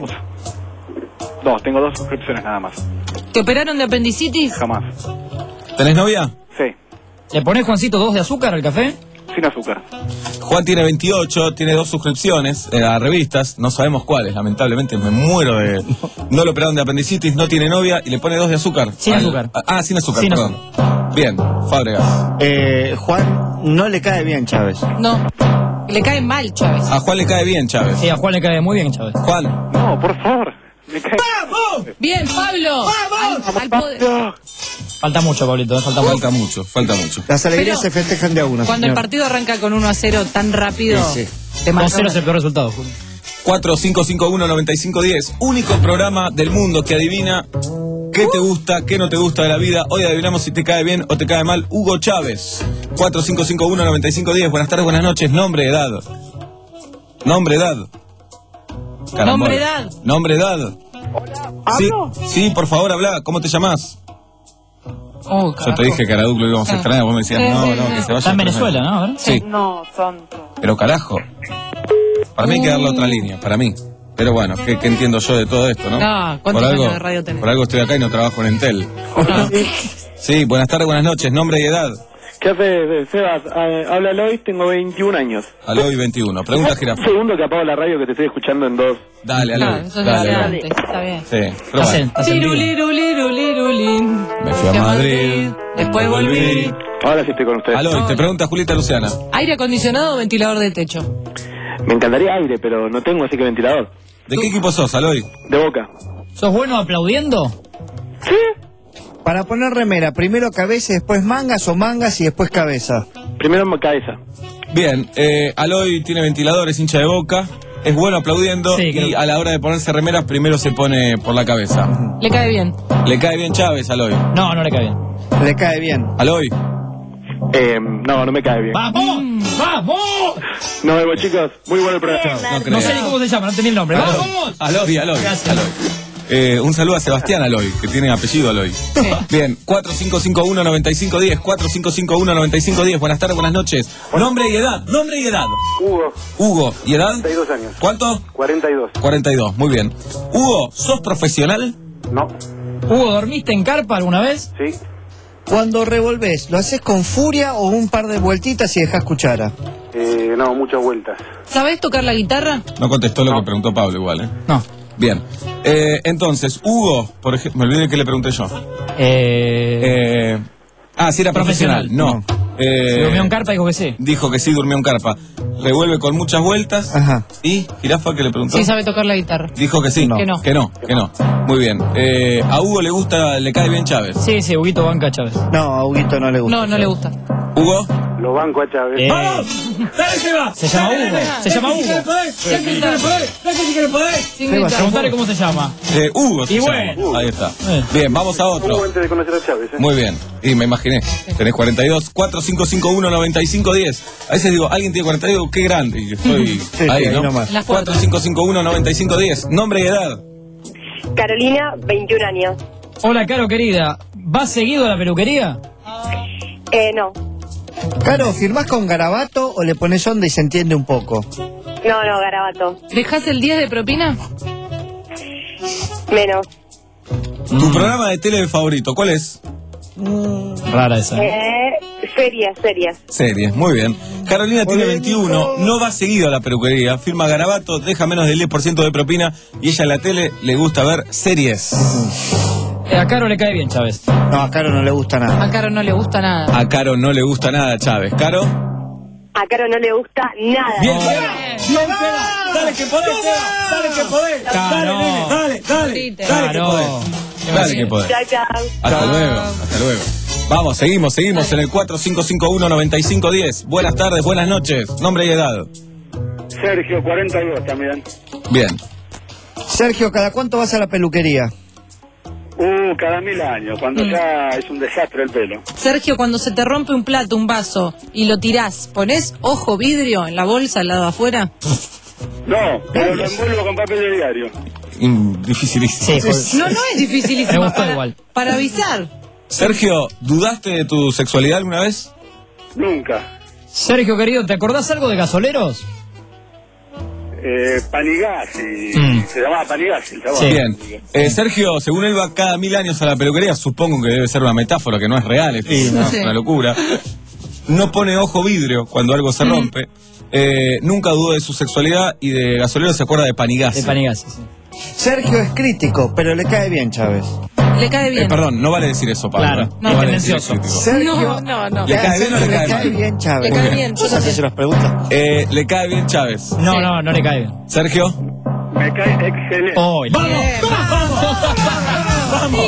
Dos, tengo dos suscripciones nada más. ¿Te operaron de apendicitis? Jamás. ¿Tenés novia? Sí, ¿Le ponés, Juancito, dos de azúcar al café? sin azúcar. Juan tiene veintiocho, tiene dos suscripciones eh, a revistas, no sabemos cuáles, lamentablemente me muero de... No lo operaron de apendicitis, no tiene novia y le pone dos de azúcar. Sin Al- azúcar. Ah, sin azúcar, Sin perdón. Bien, Fábregas. Eh, Juan, no le cae bien Chávez. No. Le cae mal, Chávez. A Juan le cae bien, Chávez. Sí, a Juan le cae muy bien, Chávez. Juan, No, por favor. Me cae... Bien, Pablo. Al, al poder. No. Falta mucho, Pablito, ¿eh? falta mucho. falta mucho, falta mucho. Las alegrías Pero se festejan de a uno. Cuando el señor. partido arranca con uno a cero tan rápido, Sí, te dos marca cero es una- el peor resultado, Juli. cuatro cinco cinco uno, nueve cinco uno cero, único programa del mundo que adivina qué te gusta, qué no te gusta de la vida. Hoy adivinamos si te cae bien o te cae mal. Hugo Chávez, cuatro cinco cinco uno, nueve cinco uno cero. Buenas tardes, buenas noches. Nombre, edad. Nombre, edad. Carambol. Nombre, edad. Nombre, edad. Sí, sí, por favor, habla. ¿Cómo te llamas? Oh, Yo carajo. te dije que a Araduc lo íbamos a extrañar. Vos me decías, Sí, no, sí, no, sí. que se vaya. Está en Venezuela, ¿no? A ver. Sí. No, santo. Pero carajo. Para mí hay que darle otra línea, para mí. Pero bueno, ¿qué, qué entiendo yo de todo esto, no? No, ¿cuántos por algo, años de radio tenés? Por algo estoy acá y no trabajo en Entel. No. Sí, buenas tardes, buenas noches. Nombre y edad. ¿Qué haces, Sebas? Ah, habla Lois, tengo veintiún años. Aloy veintiuno. Pregunta Un Jirafa. segundo que apago la radio que te estoy escuchando en dos. Dale, Claro, Aloy. eso es Dale, de dale. antes, está bien. Sí, pero Estás en- bueno. estás en vivo. Tirulirulirulirulín. Me fui a Madrid. Después volví. Ahora sí estoy con ustedes. Aloy, te Hola. pregunta Julieta Luciana. ¿Aire acondicionado o ventilador de techo? Me encantaría aire, pero no tengo, así que ventilador. ¿De qué equipo sos, Aloy? De Boca. ¿Sos bueno aplaudiendo? Para poner remera, primero cabeza y después mangas o mangas y después cabeza. Primero en cabeza. Bien, eh, Aloy tiene ventiladores, hincha de Boca. Es bueno aplaudiendo Sí, y creo- a la hora de ponerse remeras primero se pone por la cabeza. Le cae bien. Le cae bien Chávez, Aloy. No, no le cae bien. Le cae bien. Aloy. Eh, no, no me cae bien. ¡Vamos! ¡Vamos! Nos vemos, chicos. Muy bueno el programa. No creo. No sé ni cómo se llama, no tenía el nombre. ¡Vamos! Aloy, Aloy. Gracias. Aloy. Eh, un saludo a Sebastián Aloy, que tiene apellido Aloy. Bien, cuatro cinco cinco uno, nueve cinco uno cero, cuatro cinco cinco uno, nueve cinco uno cero. Buenas tardes, buenas noches. Nombre y edad, nombre y edad. Hugo, Hugo, ¿y edad? cuarenta y dos años. ¿Cuánto? cuarenta y dos. cuarenta y dos, muy bien. Hugo, ¿sos profesional? No. Hugo, ¿dormiste en carpa alguna vez? Sí. Cuando revolvés, ¿lo haces con furia o un par de vueltitas y dejas cuchara? Eh, no, muchas vueltas. ¿Sabés tocar la guitarra? No contestó lo que preguntó Pablo igual, ¿eh? No. Bien. Eh, entonces, Hugo, por ejemplo, me olvidé que le pregunté yo. Eh... Eh, ah, si era profesional. Profesional. No. Eh, ¿Se durmió en carpa? Dijo que sí. Dijo que sí, durmió en carpa. Revuelve con muchas vueltas. Ajá. ¿Y Jirafa que le preguntó? Sí, sabe tocar la guitarra. Dijo que sí. No. Que no. Que no, que no. Muy bien. Eh, a Hugo le gusta, le cae bien Chávez. Sí, sí, Huguito banca Chávez. No, a Huguito no le gusta. No, no le gusta. Hugo. Lo banco a Chávez. Eh, ¡Vamos! ¡Dale, Seba! Se llama Dale, Hugo. dale, Se llama dale, si Hugo. quiere poder, dale, si quiere poder, dale, si quiere poder. Sin Seba, gritar. preguntale cómo se llama. Eh, Hugo. se Y llama. bueno. Ahí está. Eh. Bien, vamos a otro. Hugo antes de conocer a Chávez, ¿eh? Muy bien. Y me imaginé. Tenés cuarenta y dos, cuatro cinco cinco uno, noventa y cinco diez. A veces digo, alguien tiene cuarenta y dos, qué grande. Y estoy sí, ahí, sí, ¿no? ahí nomás. Las cuatro cinco cinco uno, noventa y cinco diez. Nombre y edad. Carolina, veintiún años. Hola, Caro, querida. ¿Vas seguido a la peluquería? Eh, no. Caro, ¿firmás con Garabato o le pones onda y se entiende un poco? No, no, Garabato. ¿Dejás el diez de propina? Menos. Tu programa de tele favorito, ¿cuál es? Rara esa. Eh, serias, serias. Series, muy bien. Carolina tiene veintiuno, no va seguido a la peluquería, firma Garabato, deja menos del diez por ciento de propina y ella en la tele le gusta ver series. Eh, a Caro le cae bien, Chávez. No, a Caro no le gusta nada. A Caro no le gusta nada. A Caro no le gusta nada, Chávez. ¿Caro? A Caro no le gusta nada. Bien, Bien, Seba. Dale que podés, Seba. Dale que podés. Claro. Dale, nene, dale, dale. Dale que Claro. podés. Dale que podés. Chao, chao. Hasta luego, hasta luego. Vamos, seguimos, seguimos en el cuatro cinco cinco uno, noventa y cinco diez. Buenas tardes, buenas noches. Nombre y edad. Sergio, cuarenta y dos también. Bien. Sergio, ¿cada cuánto vas a la peluquería? Uh, cada mil años, cuando ya es un desastre el pelo. Sergio, cuando se te rompe un plato, un vaso y lo tirás, ¿ponés ojo vidrio en la bolsa al lado de afuera? No, pero lo envuelvo con papel de diario. Mm, dificilísimo. Sí, pues, No, no es dificilísimo. Me gustó para, igual. para avisar. Sergio, ¿dudaste de tu sexualidad alguna vez? Nunca. Sergio, querido, ¿te acordás algo de gasoleros? Eh, Panigasi, Mm. se llamaba Panigasi el chabón. Sí. Bien. Eh, Sergio, según él va cada mil años a la peluquería, supongo que debe ser una metáfora, que no es real, es Sí, una, sí. una locura. No pone ojo vidrio cuando algo se rompe. Eh, nunca dudó de su sexualidad y de gasolero se acuerda de Panigasi. De Panigasi, sí. Sergio es crítico, pero le cae bien, Chávez. Le cae bien. Eh, perdón, no vale decir eso, Pablo. Claro, ¿eh? no, vale decir tendencioso. crítico. Sergio, No, no, no. ¿Le cae bien o le le cae cae mal? bien, Chávez. Le cae Muy bien. ¿Vos haces las preguntas? Eh, le cae bien Chávez. No, no, no le cae bien. Sergio. Me cae excelente. Oh, ¡Vamos! ¡Vamos! ¡Vamos!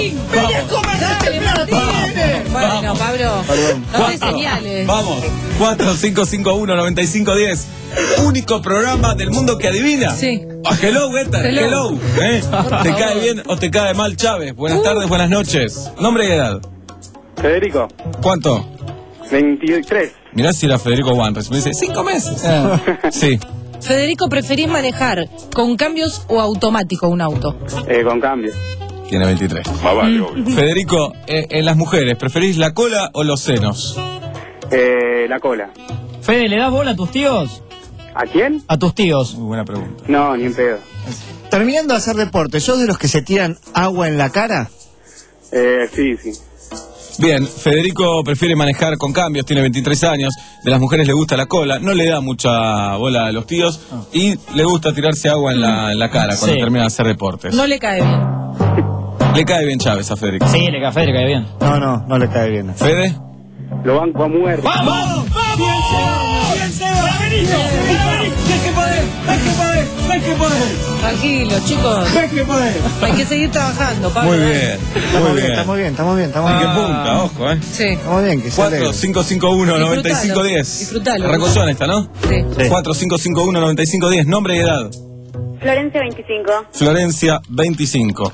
Dale, Martín. Bueno, Pablo, no des señales. Vamos. cuatro cinco cinco uno, noventa y cinco diez. Único programa del mundo que adivina. Sí. Ah, hello, Ethan. Hello. Hello. ¿Eh? ¿Te cae bien o te cae mal Chávez? Buenas tardes, buenas noches. Nombre y edad. Federico, ¿Cuánto? veintitrés. Mirá si era Federico Wanres. Me dice, cinco meses. Sí. Federico, ¿preferís manejar con cambios o automático un auto? Eh, con cambio. Tiene veintitrés. Más vale, obvio. Federico, eh, en las mujeres, ¿preferís la cola o los senos? Eh, la cola. Fede, ¿le das bola a tus tíos? ¿A quién? A tus tíos. Muy buena pregunta. No, ni en pedo. Terminando de hacer deporte, ¿sos de los que se tiran agua en la cara? Eh, sí, sí. Bien, Federico prefiere manejar con cambios, tiene veintitrés años, de las mujeres le gusta la cola, no le da mucha bola a los tíos y le gusta tirarse agua en la, en la cara cuando Sí. termina de hacer deportes. No le cae bien. Le cae bien Chávez a Federico. Sí, le cae, Fede, le cae bien. No, no, no le cae bien. ¿Fede? Lo banco a muerte. ¡Vamos! ¡Vamos! ¡Bien, Seba! ¡Bien, Seba! ¡Benito! ¡Ven que podés! ¡Ven que podés! ven que podés. Tranquilo, chicos. Ven que podés. Hay que seguir trabajando, Pablo. Muy bien, Estamos bien, estamos bien, estamos bien, estamos ¿En bien. qué punta? Ojo, ¿eh? Sí. Estamos bien, que se cuatro alegre. cinco cinco uno, noventa y cinco diez. Disfrutalo. Recollón esta, ¿no? Sí. cuatro cinco cinco uno, noventa y cinco diez. Nombre y edad. Florencia veinticinco. Florencia, veinticinco.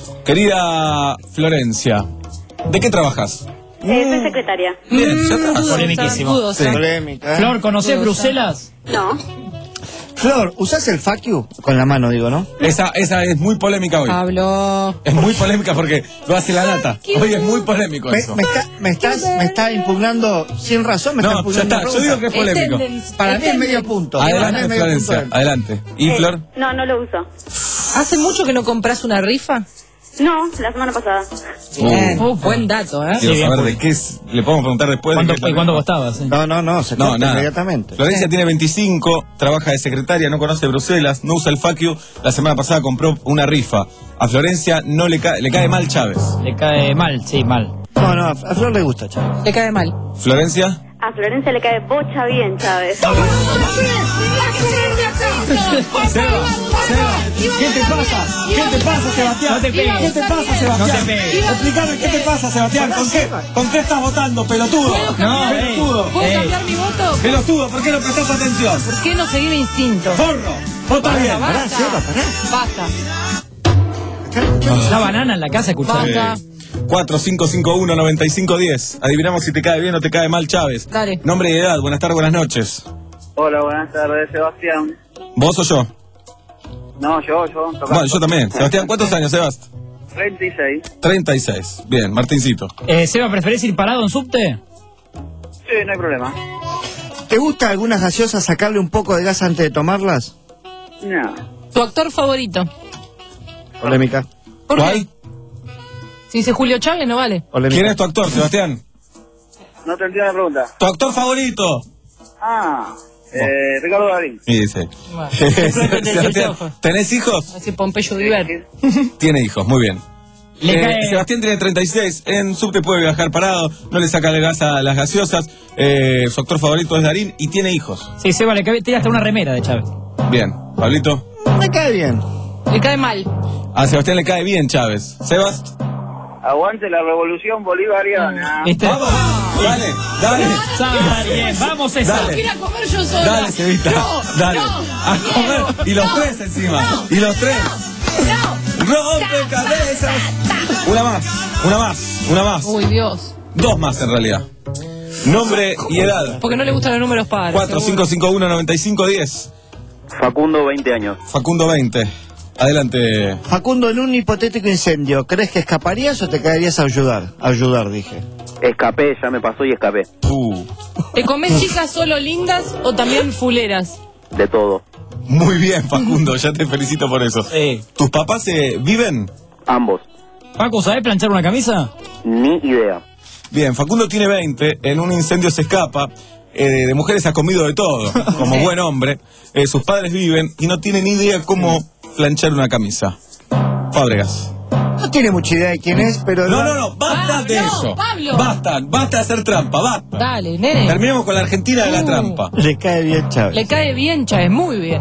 Querida Florencia, ¿de qué trabajas? Eh, soy secretaria. Bien, ya está. Polemiquísimo. Dudosa. Sí. Polémica, ¿eh? Flor, ¿conocés Dudosa. Bruselas? No. Flor, ¿usás el fuck you? Con la mano, digo, ¿no? Esa, esa es muy polémica hoy. Pablo. Es muy polémica porque lo hace la nata. Hoy es muy polémico Me, eso. me está, me, estás, me está impugnando sin razón, me está No, ya impugnando está. una Yo digo que pregunta. es polémico. Tendencia. Para mí es medio punto. Para mí Adelante, es medio Florencia. punto. Adelante. ¿Y Eh, Flor? No, no lo uso. ¿Hace mucho que no compras una rifa? No, la semana pasada. Bien. Uh, buen dato, ¿eh? Quiero Sí, bien, saber pues. de qué es. Le podemos preguntar después. de ¿Cuánto, qué es la ¿Y cuánto rifa. costaba? Sí. No, no, no, se No, corta nada. inmediatamente. Florencia tiene veinticinco, trabaja de secretaria, no conoce Bruselas, no usa el fuck you. La semana pasada compró una rifa. A Florencia no le cae, le cae mal Chávez. Le cae mal, sí, mal. No, no, a Flor le gusta, chaval. Le cae mal. Florencia, A A Florencia le cae bocha bien, Chávez. Seba, Seba, ¿qué te pasa? ¿Qué te pasa, Sebastián? No te pegues. ¿Qué te pasa, Sebastián? No te pegues. Explícame qué te pasa, Sebastián. ¿Con qué, ¿Con qué estás votando, pelotudo? No, pelotudo. ¿Puedo cambiar mi voto? Pelotudo, ¿por qué no prestas atención? ¿Por qué no seguí mi instinto? ¡Forro! Vota bien. Pará, Seba, pará. Basta. La banana en la casa, escuchá. Eh, cuatro cinco cinco uno nueve cinco uno cero. Adivinamos si te cae bien o te cae mal, Chávez. Dale. Nombre y edad. Buenas tardes, buenas noches. Hola, buenas tardes, Sebastián. ¿Vos o yo? No, yo, yo. tocando. Bueno, yo también. Sebastián, ¿cuántos años, Sebast? treinta y seis. treinta y seis. Bien, Martincito. Eh, Seba, ¿preferís ir parado en subte? Sí, no hay problema. ¿Te gusta algunas gaseosas sacarle un poco de gas antes de tomarlas? No. ¿Tu actor favorito? Polémica. ¿Por ¿Cuál? qué? Si dice Julio Chávez, no vale. Polémica. ¿Quién es tu actor, Sebastián? No te entiendo la pregunta. ¿Tu actor favorito? Ah, eh, Ricardo Darín. Sí, dice. Bueno. Sebastián, ¿tenés hijos? Así Pompeyo Diver. Tiene hijos, muy bien. Le Eh, cae- Sebastián tiene treinta y seis, en subte puede viajar parado, no le saca el gas a las gaseosas, eh, su actor favorito es Darín y tiene hijos. Sí, Seba, le cae, tiene hasta una remera de Chávez. Bien, Pablito. Me cae bien. Le cae mal. A Sebastián le cae bien Chávez. Sebas. Aguante la revolución bolivariana. ¿Viste? Vamos, dale, dale. Dale, bien, vamos esa. Dale. Quiero ir a comer yo sola. Dale, Sevita, No, dale. no, A Diego, comer. Y los no, tres encima. no, y los tres. No. Rompecabezas. Una más, una más, una más. Uy, Dios. Dos más en realidad. Nombre y edad. Porque no le gustan los números pares. cuatro cinco seguro. cinco uno nueve cinco uno cero. Facundo, veinte años. Facundo veinte. Adelante. Facundo, en un hipotético incendio, ¿crees que escaparías o te quedarías a ayudar? A ayudar, dije. Escapé, ya me pasó y escapé. Uh, ¿Te comes chicas solo lindas o también fuleras? De todo. muy bien, Facundo, ya te felicito por eso. Sí. ¿Tus papás eh, viven? Ambos. Paco, ¿sabés planchar una camisa? Ni idea. Bien, Facundo tiene veinte, en un incendio se escapa, eh, de mujeres ha comido de todo, como buen hombre. Eh, sus padres viven y no tienen ni idea cómo planchar una camisa. Fábregas. No tiene mucha idea de quién es, pero... No, no, no, basta Ah, de no, eso. Pablo. Basta, basta de hacer trampa, basta. Dale, nene. Terminemos con la Argentina de la Uh. trampa. Le cae bien Chávez. Le cae bien, Chávez, muy bien.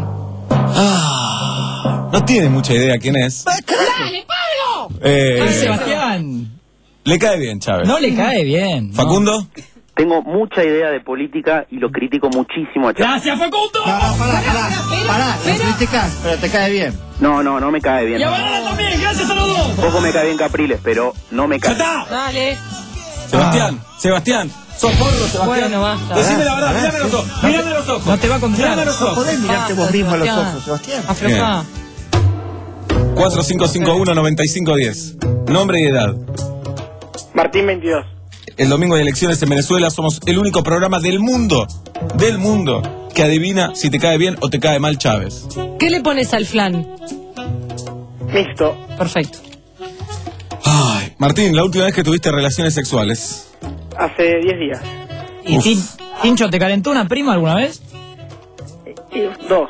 Ah, no tiene mucha idea quién es. ¡Dale, Pablo! Eh, ¡El Sebastián! le cae bien, Chávez. No le cae bien. no. ¿Facundo? Tengo mucha idea de política y lo critico muchísimo a Chávez. ¡Gracias, Facundo! No, no, pará, pará, pará, lo criticás, pero te cae bien. No, no, no me cae bien. Y a Banana también, gracias a los dos. Poco me cae bien Capriles, pero no me ¡Ya cae. está! Dale. Sebastián, Sebastián, sos porro, Sebastián. Bueno, basta. Decime la verdad, mirame los ojos, mirame los ojos. No te va a contar. Mirame los No ojos. podés mirarte Basta, vos mismo a los Sebastián. ojos, Sebastián. Aflojá. cuatro cinco cinco uno nueve cinco uno cero. Nombre y edad. Martín, veintidós. El domingo hay elecciones en Venezuela. Somos el único programa del mundo, del mundo, que adivina si te cae bien o te cae mal Chávez. ¿Qué le pones al flan? Mixto. Perfecto. Ay, Martín, la última vez que tuviste relaciones sexuales. Hace diez días. ¿Y Uf. Tin- Tincho, te calentó una prima alguna vez? Dos.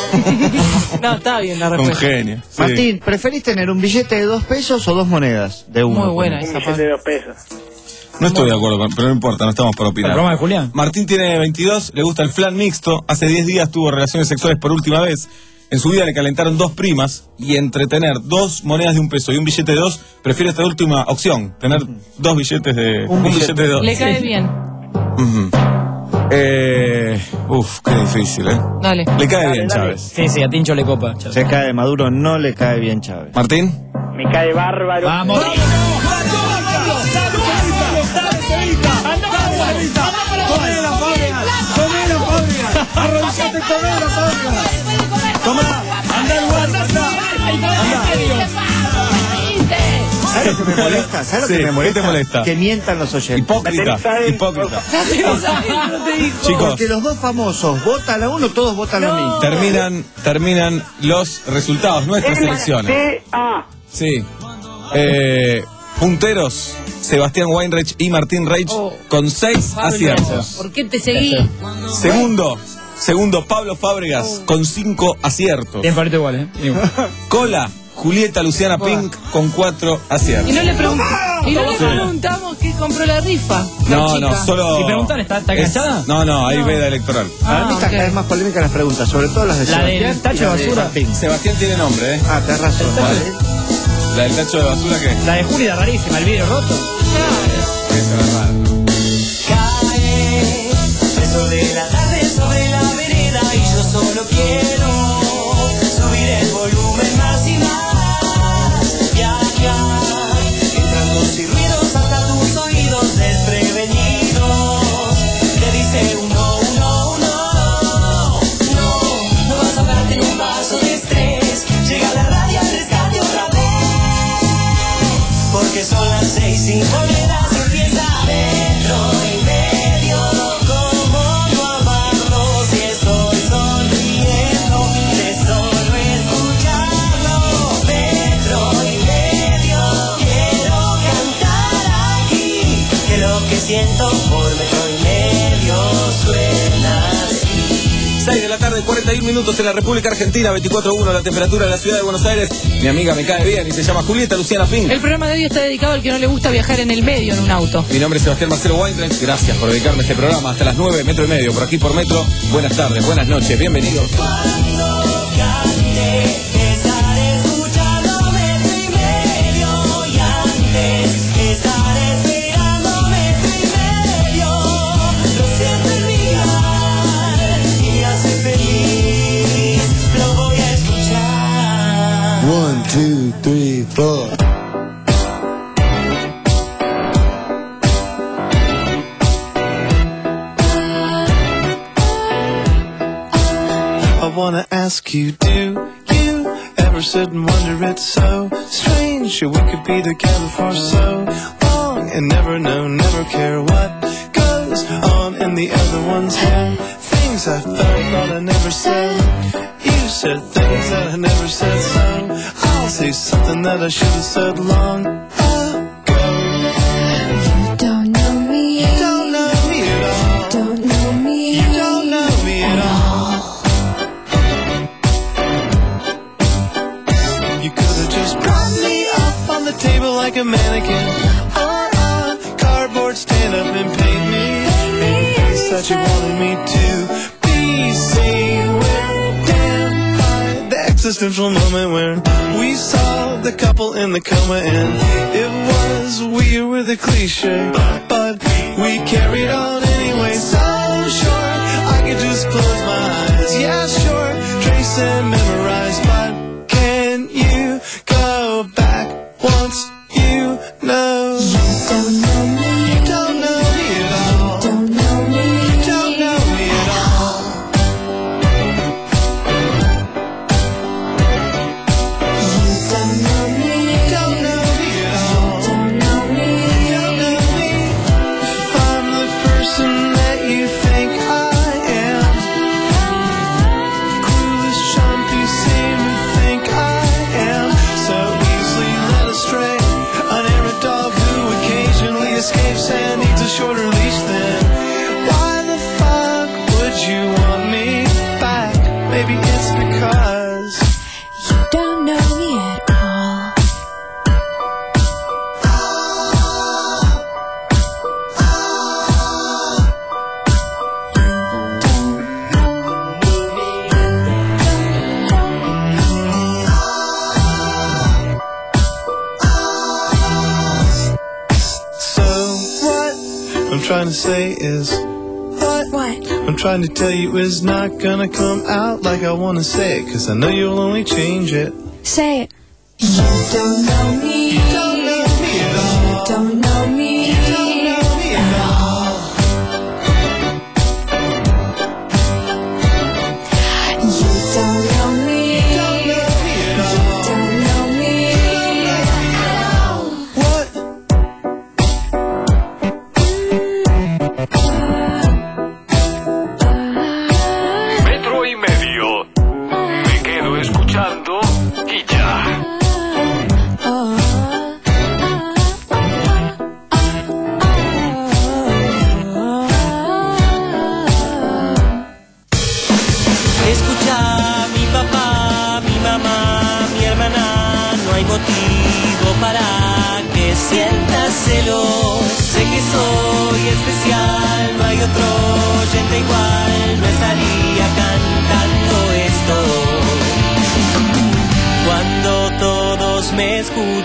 No, está bien la Un respuesta. genio. sí. Martín, ¿preferís tener un billete de dos pesos o dos monedas? De uno. Muy buena esa. Pablo. dos pesos. No estoy de acuerdo con, pero no importa, no estamos por ¿El opinar. programa de Julián? Martín tiene veintidós, le gusta el flan mixto. Hace diez días tuvo relaciones sexuales por última vez. En su vida le calentaron dos primas y entre tener dos monedas de un peso y un billete de dos, prefiere esta última opción, tener dos billetes de un, billete. de dos. Le cae bien. Ujú. Eh, uf, qué difícil, ¿eh? Dale. Le cae bien, Chávez. Sí, sí, a Tincho le copa. Chávez. Se cae de Maduro, no le cae bien Chávez. Martín. Me cae bárbaro. ¡Vamos! Arrodillate, comela, Fabio. Tomá, anda al WhatsApp. ¿Sabes lo que me molesta? ¿Sabes lo Sí, que me molesta? ¿qué te molesta? Que mientan los oyentes. Hipócrita, hipócrita. Chicos, Porque los dos famosos votan a uno, todos votan a mí. terminan, terminan los resultados, nuestras elecciones. T A. Sí. Eh, punteros, Sebastián Weinreich y Martín Reich Oh. con seis Pablo, aciertos. ¿por qué te seguí? Segundo, segundo Pablo Fábregas con cinco aciertos. Bien, Pablito igual, ¿eh? Igual. Cola, Julieta Luciana Pink con cuatro aciertos. Y no le pregunté. Y no le preguntamos qué compró la rifa. No, no, solo. Y preguntar, ¿está, está es- enganchada? No, no, hay veda electoral. Para mí Ah, están ok. cada vez más polémicas las preguntas, sobre todo las de La del Sebastián tacho y de las basura. Juan. Sebastián tiene nombre, ¿eh? Ah, tenés razón. Vale. La del tacho de basura que. La de Juli era rarísima, el vidrio roto. Esa era rara. Cae el sol de la tarde sobre la vereda y yo solo quiero subir el volumen más y más, viajar, entrando sin ruidos hasta tus oídos desprevenidos. Te dice uno, uno, uno, no, no vas a darte en un vaso de estrés. Llega la radio al rescate otra vez, porque son las seis sin monedas y empieza metro y medio. Como no amarlo si estoy sonriendo de solo escucharlo. Metro y medio, quiero cantar aquí, que lo que siento por metro y medio suena así. seis de la tarde, cuarenta y un minutos en la República Argentina, veinticuatro uno la temperatura en la ciudad de Buenos Aires. Mi amiga me cae bien y se llama Julieta Luciana Pink. El programa de hoy está dedicado al que no le gusta viajar en el medio en un auto. Mi nombre es Sebastián Marcelo Weinreich. Gracias por dedicarme a este programa hasta las nueve, metro y medio, por aquí por Metro. Buenas tardes, buenas noches, bienvenidos. Cuando cante, estaré escuchando metro y medio y antes estaré esperando metro y medio. Lo siento en mi gar y me hace feliz, lo voy a escuchar. One, two, three, four. I wanna ask you, do you ever sit and wonder it's so strange that we could be together for so long and never know, never care what goes on in the other one's head? Things I thought but I never said. You said things that I never said, so I'll say something that I should have said long ago. You don't know me. You don't know me at all. Don't know me. You don't know me at all. You could have just brought me up on the table like a mannequin, or a cardboard stand up and paint me any face that you wanted me to be. See, we're down by the existential moment where we saw the couple in the coma, and it was weird with a cliche, but we carried on anyway. So sure, I could just close my eyes. Yeah, sure, trace and memorize, but can you go back once you know? You don't know me. You don't know me at all. Don't know me. You don't know me at all. You don't know me. You don't know me at all. Don't know me. You don't know me. If I'm the person that you think I am, clueless, chumpy, seem to think I am, so easily led astray, an errant dog who occasionally escapes and needs a shorter leash. Then why the fuck would you want me back? Maybe it's because You don't know me at all. so what I'm trying to say is what What? I'm trying to tell you is not gonna come out like I wanna say it, cause I know you'll only change it. Say it. You don't know me. You don't know me at all. Don't know me. You don't know me at all. You don't know me. You don't know me at all. Don't know me. What? Metro y medio. Me quedo escuchando y ya. Oh.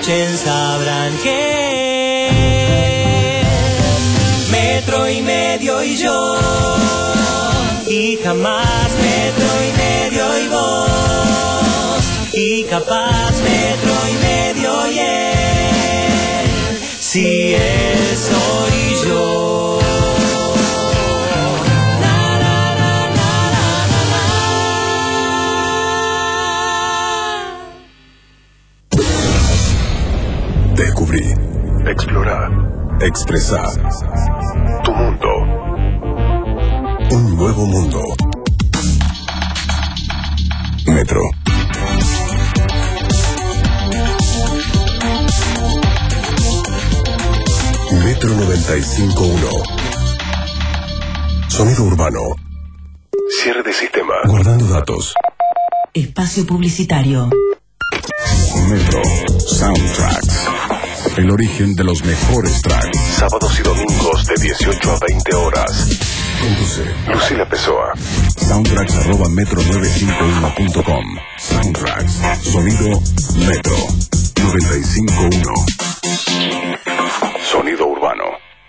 escuchen sabrán que metro y medio y yo, y jamás metro y medio y vos, y capaz metro y medio y él, si él soy yo. Descubrí, explorar, expresar tu mundo. Un nuevo mundo. Metro. Metro noventa y cinco punto uno. Sonido urbano. Cierre de sistema. Guardando datos. Espacio publicitario. Metro Soundtracks. El origen de los mejores tracks. Sábados y domingos de dieciocho a veinte horas. Conduce Lucila Pessoa. Soundtracks arroba metro novecientos cincuenta y uno punto com. Soundtracks. Sonido Metro noventa y cinco punto uno. Sonido urbano.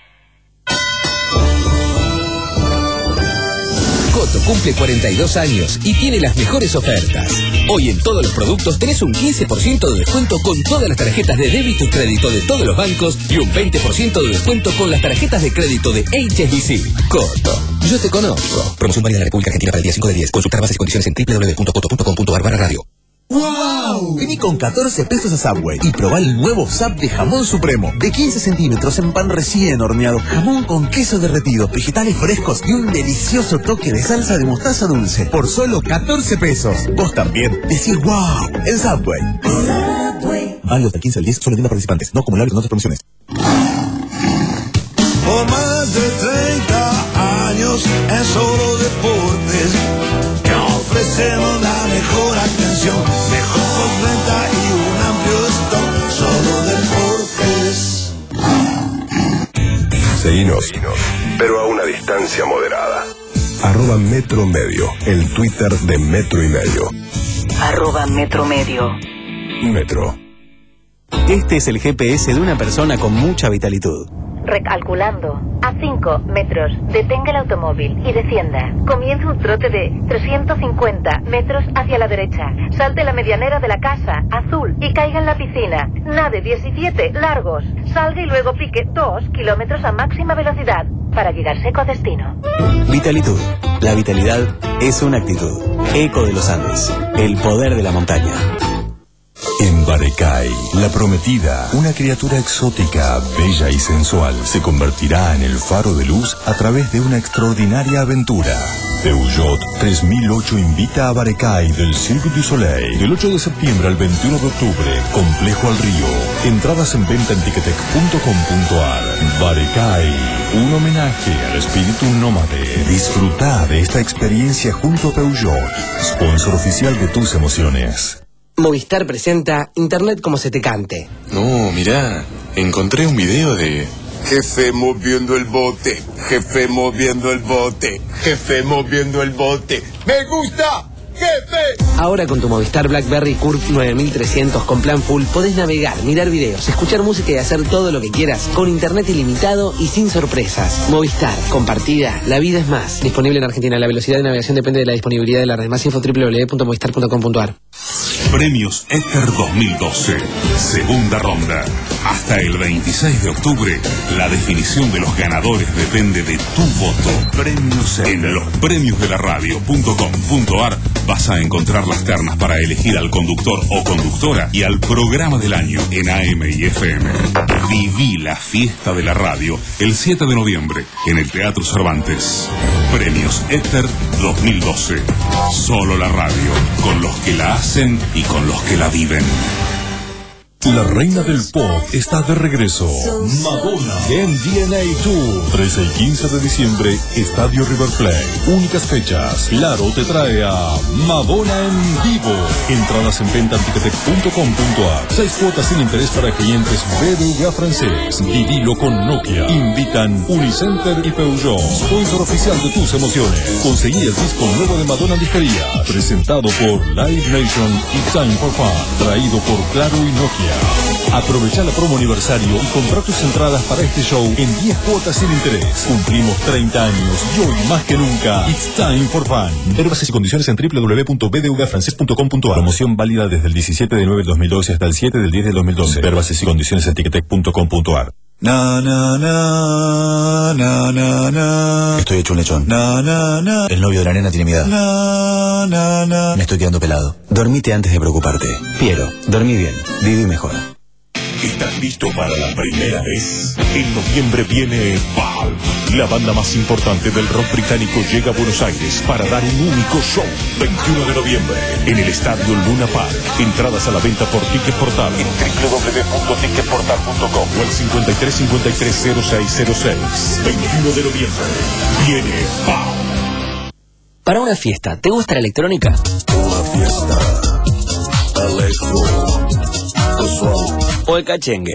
Coto cumple cuarenta y dos años y tiene las mejores ofertas. Hoy en todos los productos tenés un quince por ciento de descuento con todas las tarjetas de débito y crédito de todos los bancos y un veinte por ciento de descuento con las tarjetas de crédito de H S B C. Coto, yo te conozco. Promoción válida en la República Argentina para el día cinco de diez. Consultar bases y condiciones en doble u doble u doble u punto coto punto com punto ar barra radio. ¡Wow! Vení con catorce pesos a Subway y probá el nuevo Sub de jamón supremo. De quince centímetros en pan recién horneado. Jamón con queso derretido, vegetales frescos y un delicioso toque de salsa de mostaza dulce. Por solo catorce pesos. Vos también decís ¡wow! En Subway. Subway. Válido hasta el quince al diez, solo en tiendas participantes. No acumulables con otras promociones. Por más de treinta años en Solo Deportes, que ofrecemos la mejor atención, mejor postventa y un amplio stock. Solo Deportes. Seguinos, pero a una distancia moderada. Arroba Metro Medio, el Twitter de Metro y Medio. Arroba Metro Medio. Metro. Este es el G P S de una persona con mucha vitalitud. Recalculando. A cinco metros, detenga el automóvil y descienda. Comienza un trote de trescientos cincuenta metros hacia la derecha. Salte la medianera de la casa, azul, y caiga en la piscina. Nade diecisiete largos. Salga y luego pique dos kilómetros a máxima velocidad para llegar seco a destino. Vitalitud. La vitalidad es una actitud. Eco de los Andes. El poder de la montaña. En Barecay, la prometida, una criatura exótica, bella y sensual, se convertirá en el faro de luz a través de una extraordinaria aventura. Peugeot tres mil ocho invita a Barecay del Cirque du Soleil del ocho de septiembre al veintiuno de octubre. Complejo al Río. Entradas en venta en ticketek punto com punto ar. Barecay, un homenaje al espíritu nómade. Disfruta de esta experiencia junto a Peugeot, sponsor oficial de tus emociones. Movistar presenta Internet como se te cante. No, mirá, encontré un video de... Jefe moviendo el bote, jefe moviendo el bote, jefe moviendo el bote. ¡Me gusta! ¡Jefe! Ahora con tu Movistar BlackBerry Curve nueve mil trescientos con plan full podés navegar, mirar videos, escuchar música y hacer todo lo que quieras con internet ilimitado y sin sorpresas. Movistar, compartida, la vida es más. Disponible en Argentina. La velocidad de navegación depende de la disponibilidad de la red. Más info doble u doble u doble u punto movistar punto com punto ar. Premios Éter dos mil doce, segunda ronda. Hasta el veintiséis de octubre, la definición de los ganadores depende de tu voto. Premios Éter. En los premios de la radio punto com punto ar vas a encontrar las ternas para elegir al conductor o conductora y al programa del año en A M y F M. Viví la fiesta de la radio el siete de noviembre en el Teatro Cervantes. Premios Éter dos mil doce. Solo la radio, con los que la hacen y con los que la viven. La reina del pop está de regreso. Madonna en D N A Tour. trece y quince de diciembre, Estadio River Plate. Únicas fechas. Claro te trae a Madonna en vivo. Entradas en venta en ticketek punto com punto ar. Seis cuotas sin interés para clientes B B V A francés. Vivilo con Nokia. Invitan Unicenter y Peugeot. Sponsor oficial de tus emociones. Conseguí el disco nuevo de Madonna en disquería. Presentado por Live Nation y Time for Fun. Traído por Claro y Nokia. Italia. Aprovecha la promo aniversario y compra tus entradas para este show en diez cuotas sin interés. Cumplimos treinta años y hoy más que nunca, it's time for fun. Ver bases y condiciones en doble u doble u doble u punto b d v francés punto com punto a r. Promoción válida desde el diecisiete de nueve del dos mil doce hasta el siete del diez del dos mil doce. Ver bases y condiciones en ticketek punto com punto a r. Na, na, na, na, na, na. Estoy hecho un lechón. Na, na, na. El novio de la nena tiene mi edad. Na, na, na. Me estoy quedando pelado. Dormite antes de preocuparte. Piero, dormí bien. Viví mejor. ¿Estás listo para la primera vez? En noviembre viene Valve. La banda más importante del rock británico llega a Buenos Aires para dar un único show. veintiuno de noviembre en el Estadio Luna Park. Entradas a la venta por Ticket Portal en doble u doble u doble u punto ticket portal punto com o al cincuenta y tres cincuenta y tres cero seis cero seis. veintiuno de noviembre viene Valve. Para una fiesta, ¿te gusta la electrónica? Una fiesta electro ¿O el cachengue?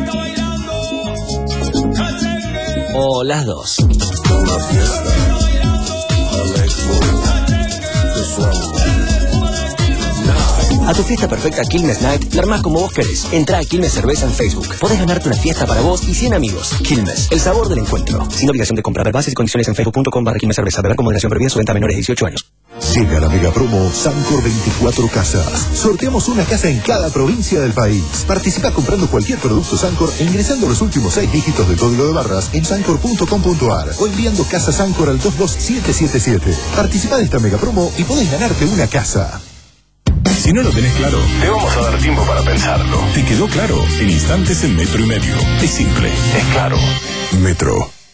¿O las dos? Una fiesta electro A tu fiesta perfecta Quilmes Night la armás como vos querés. Entrá a Quilmes Cerveza en Facebook. Podés ganarte una fiesta para vos y cien amigos. Quilmes, el sabor del encuentro. Sin obligación de comprar. Bases y condiciones en facebook punto com barra Quilmes Cerveza. Beber con moderación prohibida. Su venta a menores de dieciocho años. Llega la mega promo Sancor veinticuatro Casas. Sorteamos una casa en cada provincia del país. Participa comprando cualquier producto Sancor e ingresando los últimos seis dígitos del código de barras en sancor punto com punto a r o enviando casa Sancor al dos dos siete siete siete. Participa de esta mega promo y podés ganarte una casa. Si no lo tenés claro, te vamos a dar tiempo para pensarlo. ¿Te quedó claro? En instantes en metro y medio. Es simple, es claro. Metro.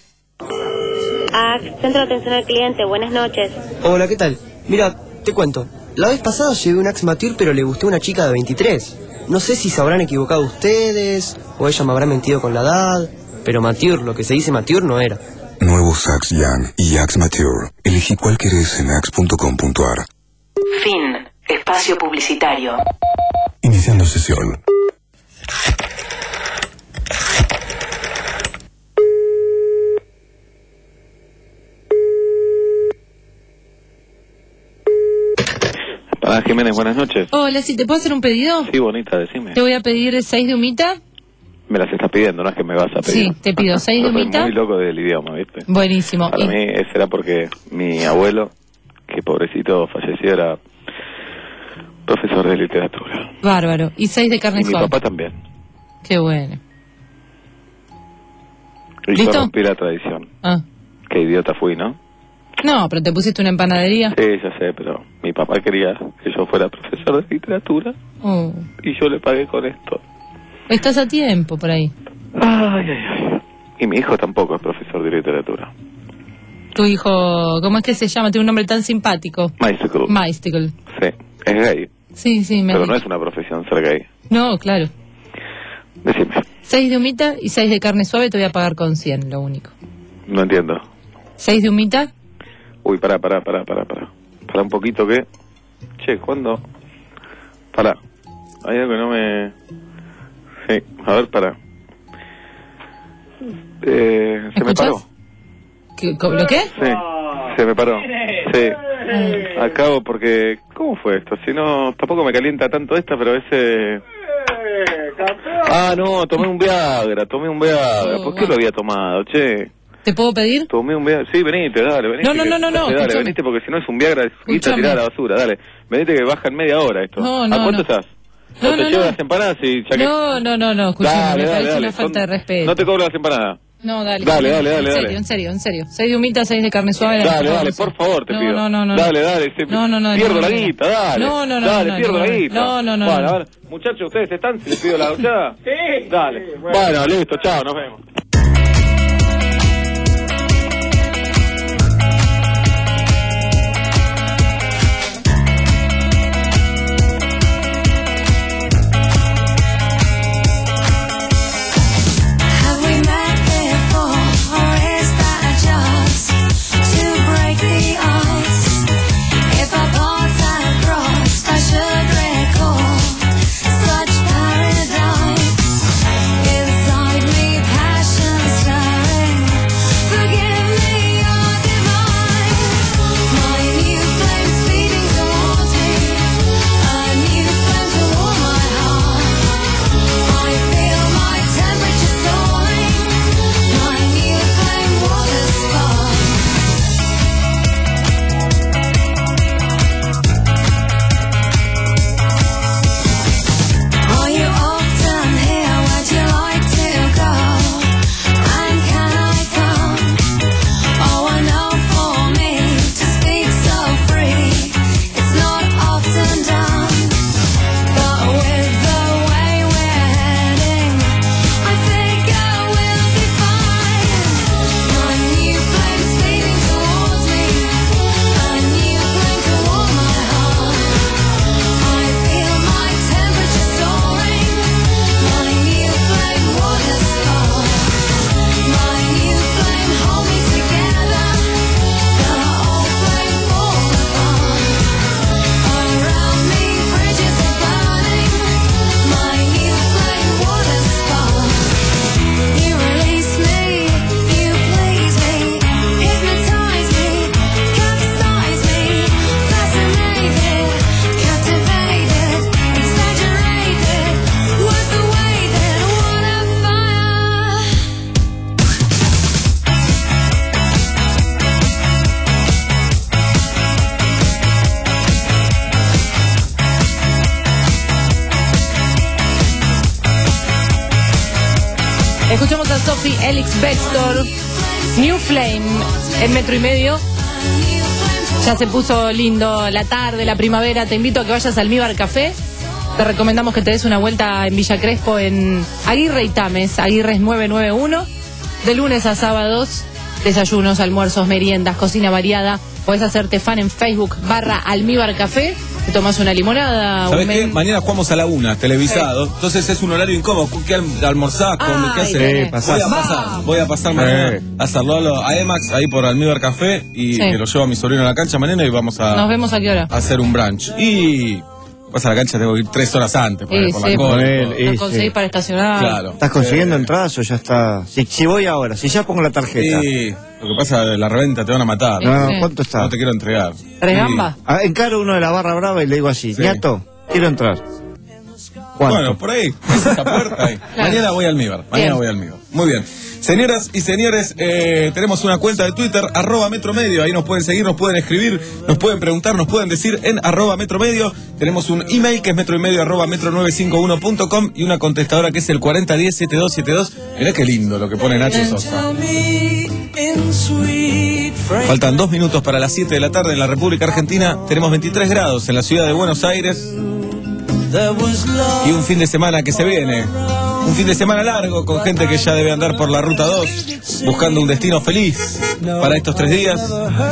A C, Centro de Atención al Cliente, buenas noches. Hola, ¿qué tal? Mira, te cuento. La vez pasada llevé un Axe Mature, pero le gustó una chica de veintitrés. No sé si se habrán equivocado ustedes, o ella me habrá mentido con la edad, pero Mature, lo que se dice Mature, no era. Nuevos Axe Young y Axe Mature. Elegí cuál querés en axe punto com punto a r. Fin. Espacio publicitario. Iniciando sesión. Hola Jiménez, buenas noches. Hola, ¿sí te puedo hacer un pedido? Sí, bonita, decime. Te voy a pedir seis de humita. Me las estás pidiendo, no es que me vas a pedir. Sí, te pido seis de Yo soy humita. muy loco del idioma, ¿viste? Buenísimo. Para Y- mí ese era porque mi abuelo, que pobrecito falleció, era profesor de literatura. Bárbaro. Y seis de carne Y mi suave. papá también. Qué bueno. Y ¿Listo? yo rompí la tradición. Ah. Qué idiota fui, ¿no? No, pero te pusiste una empanadería. Sí, ya sé, pero mi papá quería que yo fuera profesor de literatura Oh. y yo le pagué con esto. Estás a tiempo por ahí. Ay, ay, ay. Y mi hijo tampoco es profesor de literatura. Tu hijo, ¿cómo es que se llama? Tiene un nombre tan simpático. Mystical. Mystical. Sí, es gay. Sí, sí, me Pero has no dicho. es una profesión ser gay. No, claro. Decime, Seis de humita y seis de carne suave te voy a pagar con cien, lo único. no entiendo. Seis de humita. Uy, pará, pará, pará, pará, pará. Pará un poquito que... Che, ¿cuándo? Pará. Hay algo que no me... Sí, a ver, pará. Eh, ¿Se me paró? ¿Qué, co- ¿Lo qué? Sí, se me paró. Sí. Acabo porque... ¿Cómo fue esto? Si no, tampoco me calienta tanto esta, pero ese... Ah, no, tomé un Viagra, tomé un Viagra. ¿Por qué lo había tomado, che? ¿Te puedo pedir? Tomé un Viagra. Sí, venite, dale, venite. No, no, que- no, no, no, Dale, escúchame. venite porque si no es un Viagra, es guita Escúchame. tirada a la basura, dale. Venite que baja en media hora esto. No, ¿A no, cuánto no. estás? No, ¿O te no, llevo no. las empanadas y ya que... No, no, no, no, escúchame, Dale, me dale, parece dale, una falta son- de respeto. No te cobro las empanadas. No, dale. Dale, Jiménez, dale, dale, En serio, dale. en serio, en serio. Seis de humita, seis de carne suave. Dale, no, dale, no, por favor, te no, pido. No, no, no. Dale, dale, se- No, no, no. pierdo no, la no, no. guita, dale. No, no, no. Dale, no, pierdo no, la guita. No, no, no. Bueno, no. a ver, muchachos, ¿ustedes están? Si les pido la gauchada. Sí. Dale. Bueno, listo, chao, nos vemos. Have we met before, or is that just to break the odds? If our paths are crossed, I should recall such paradox. Inside me, passion. Sophie Elix Bextor, New Flame, en metro y medio. Ya se puso lindo la tarde, la primavera. Te invito a que vayas al Almíbar Café. Te recomendamos que te des una vuelta en Villa Crespo, en Aguirre y Tames, Aguirre nueve nueve uno. De lunes a sábados, desayunos, almuerzos, meriendas, cocina variada. Podés hacerte fan en Facebook barra Almíbar Café. Te tomas una limonada. ¿Sabés un qué? men... Mañana jugamos a la una, televisado. Sí. Entonces es un horario incómodo. ¿Qué al- almorzás? Ay, ¿Qué haces? tenés. Voy a pasar, voy a pasar mañana Sí. a hacerlo a Emax, ahí por Almíbar Café. Y Sí. que lo llevo a mi sobrino a la cancha mañana y vamos a, Nos vemos a qué hora. a hacer un brunch. Y vas a la cancha, tengo que ir tres horas antes por, Sí, por sí, la cola. porque- y todo. Eh, No sí. conseguís para estacionar. Claro. ¿Estás consiguiendo Eh, entradas o ya está? Si, si voy ahora, si ya pongo la tarjeta. Sí, lo que pasa es que la reventa te van a matar. No, Sí. ¿cuánto está? No te quiero entregar. ¿Tres Sí. gambas? Ah, encaro uno de la barra brava y le digo así, Sí. ñato, quiero entrar. ¿Cuánto? Bueno, por ahí, es esa puerta ahí. Mañana voy al Almíbar, mañana Bien. voy al Almíbar. Muy bien. Señoras y señores, eh, tenemos una cuenta de Twitter, arroba Metromedio, ahí nos pueden seguir, nos pueden escribir, nos pueden preguntar, nos pueden decir en arroba Metromedio. Tenemos un email que es metroymedio arroba metro nueve cinco uno punto com y una contestadora que es el cuarenta diez setenta y dos setenta y dos. Mirá qué lindo lo que pone Nacho Sosa. Faltan dos minutos para las siete de la tarde en la República Argentina. Tenemos veintitrés grados en la ciudad de Buenos Aires. Y un fin de semana que se viene. Un fin de semana largo con gente que ya debe andar por la ruta dos buscando un destino feliz para estos tres días.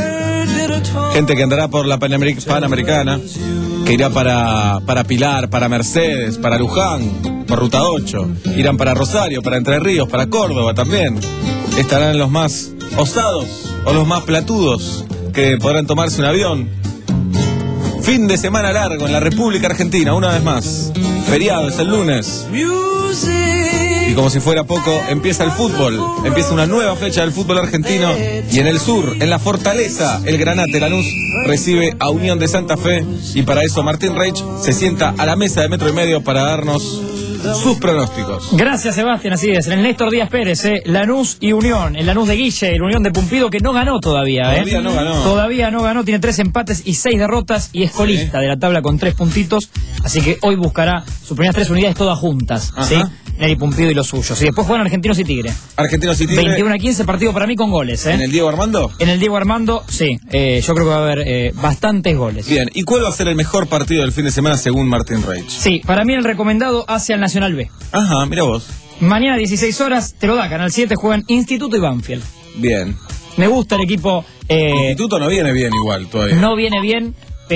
Gente que andará por la Panameric- Panamericana, que irá para, para Pilar, para Mercedes, para Luján, por ruta ocho. Irán para Rosario, para Entre Ríos, para Córdoba también. Estarán los más osados o los más platudos que podrán tomarse un avión. Fin de semana largo en la República Argentina, una vez más. Feriado es el lunes. Y como si fuera poco, empieza el fútbol. Empieza una nueva fecha del fútbol argentino. Y en el sur, en la Fortaleza, el Granate Lanús recibe a Unión de Santa Fe. Y para eso Martín Reich se sienta a la mesa de Metro y Medio para darnos sus pronósticos. Gracias, Sebastián, así es. En el Néstor Díaz Pérez, eh, Lanús y Unión. El Lanús de Guille, el Unión de Pumpido, que no ganó todavía. Eh. Todavía no ganó. Todavía no ganó, tiene tres empates y seis derrotas y es colista de la tabla con tres puntitos. Así que hoy buscará sus primeras tres unidades todas juntas. Ajá. ¿Sí? Neri Pumpido y los suyos. Y después juegan Argentinos y Tigre. Argentinos y Tigre. veintiuno a quince, partido para mí con goles. ¿eh? ¿En el Diego Armando? En el Diego Armando, sí. Eh, yo creo que va a haber eh, bastantes goles. Bien, ¿y cuál va a ser el mejor partido del fin de semana según Martín Reich? Sí, para mí el recomendado hacia el Nacional B. Ajá, mira vos. Mañana dieciséis horas, te lo da, Canal siete, juegan Instituto y Banfield. Bien. Me gusta el equipo. Eh, Instituto no viene bien igual todavía. no viene bien,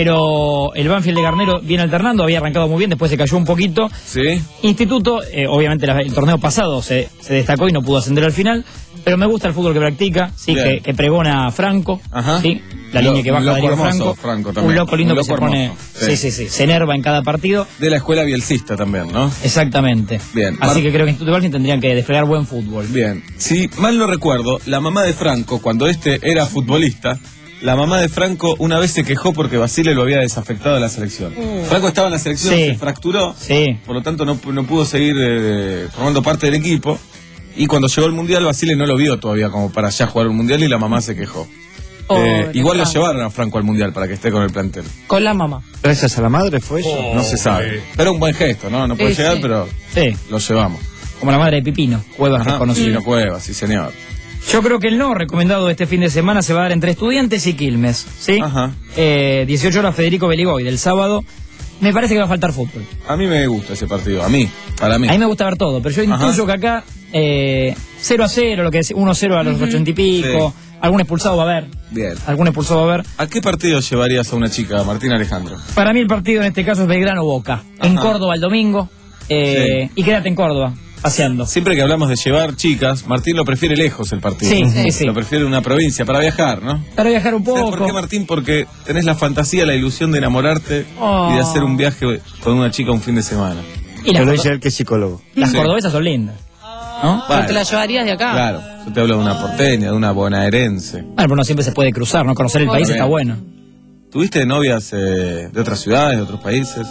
pero el Banfield de Garnero viene alternando, había arrancado muy bien, después se cayó un poquito. Sí. Instituto, eh, obviamente la- el torneo pasado se, se destacó y no pudo ascender al final, pero me gusta el fútbol que practica, sí, Bien. que, que pregona Franco, Ajá. sí, la Lo- línea que baja un loco Darío hermoso, Franco, Franco también. un loco lindo Un que se loco pone, hermoso, sí. sí. sí, sí, se enerva en cada partido. De la escuela bielcista también, ¿no? Exactamente. Bien. Así Mar- que creo que Instituto y Banfield tendrían que desplegar buen fútbol. Bien. Si mal no recuerdo, la mamá de Franco, cuando este era futbolista, la mamá de Franco una vez se quejó porque Basile lo había desafectado de la selección. Uh. Franco estaba en la selección, Sí. se fracturó, Sí. por lo tanto no, no pudo seguir eh, formando parte del equipo. Y cuando llegó el Mundial, Basile no lo vio todavía como para ya jugar un Mundial y la mamá se quejó. Pobre Eh, igual lo Franco. llevaron a Franco al Mundial para que esté con el plantel. Con la mamá. Gracias a la madre fue eso. No se sabe. Pero un buen gesto, ¿no? No puede Sí, llegar, sí. pero Sí, lo llevamos. como la madre de Pipino, Cuevas Ajá, reconocido. Pino Cuevas, sí señor. Yo creo que el no recomendado de este fin de semana se va a dar entre Estudiantes y Quilmes, ¿sí? Ajá. Eh, dieciocho horas Federico Beligoy del sábado. Me parece que va a faltar fútbol. A mí me gusta ese partido, a mí, para mí. A mí me gusta ver todo, pero yo Ajá. intuyo que acá eh, cero a cero, lo que es uno a cero a los ochenta y pico, Sí. algún expulsado va a haber, Bien. algún expulsado va a haber. ¿A qué partido llevarías a una chica, Martín Alejandro? Para mí el partido en este caso es Belgrano-Boca, en Ajá. Córdoba el domingo, eh, y quédate en Córdoba, paseando. Siempre que hablamos de llevar chicas, Martín lo prefiere lejos el partido. Sí, sí, sí. Lo prefiere en una provincia, para viajar, ¿no? Para viajar un ¿Sabes poco. por qué, Martín? Porque tenés la fantasía, la ilusión de enamorarte Oh. y de hacer un viaje con una chica un fin de semana. Y las, Te lo cordo- dice él que es psicólogo. las Sí. cordobesas son lindas, ¿no? Pero te la llevarías de acá. Claro, yo te hablo de una porteña, de una bonaerense. Bueno, pero no siempre se puede cruzar, ¿no? Conocer el país Bien. está bueno. ¿Tuviste novias eh, de otras ciudades, de otros países?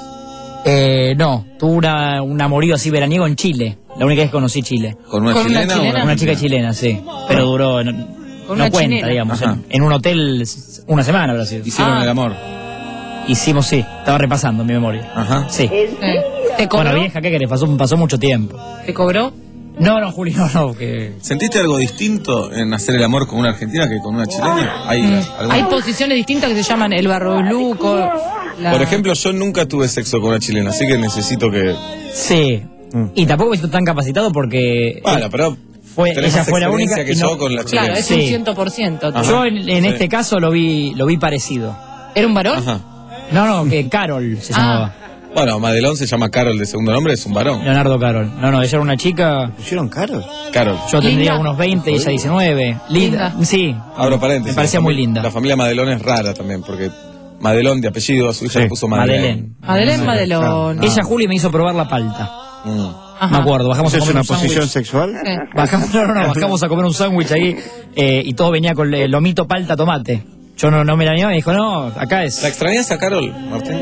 Eh, no, tuve una, un amorío así veraniego en Chile. La única vez que conocí Chile. ¿Con una ¿Con una chilena o chilena? Una chica chilena, sí. Pero duró, no, no una cuenta, chilena. digamos. Ajá. En, en un hotel una semana habrá sido. Hicieron Ah. el amor. Hicimos, sí. Estaba repasando mi memoria. Ajá. Sí. Eh, ¿Te cobró? Bueno, vieja, ¿qué querés? Pasó, pasó mucho tiempo. ¿Te cobró? No, no, Juli, no, no. Que... ¿Sentiste algo distinto en hacer el amor con una argentina que con una chilena? ¿Hay, Mm. alguna- Hay posiciones distintas que se llaman el barroluco. La... Por ejemplo, yo nunca tuve sexo con una chilena, así que necesito que... Sí. Y tampoco me siento tan capacitado porque... Bueno, pero fue, tenés ella más fue la única experiencia que y no- yo con la chilena. Claro, es Sí. un cien por ciento. Yo en, en Sí. este caso lo vi lo vi parecido. ¿Era un varón? Ajá. No, no, que Carol se Ah. llamaba. Bueno, Madelón se llama Carol de segundo nombre, es un varón. Leonardo Carol. No, no, ella era una chica. ¿Pusieron Carol? Carol. Yo tendría Linda. unos veinte y ella diecinueve. Linda. Linda. Sí. Abro paréntesis. Me parecía la muy fami- linda. La familia Madelón es rara también, porque Madelón de apellido, a su hija le puso Madelén. Madelén Madelón. Ella, Juli, me hizo probar la palta. Mm. Me acuerdo, bajamos a ¿Eso es comer una un sándwich. posición sexual? Sí. Bajamos, no, no, no, bajamos a comer un sándwich ahí eh, y todo venía con eh, lomito, palta, tomate. Yo no, no me la animaba y me dijo, no, acá es. ¿La extrañas a Carol, Martín?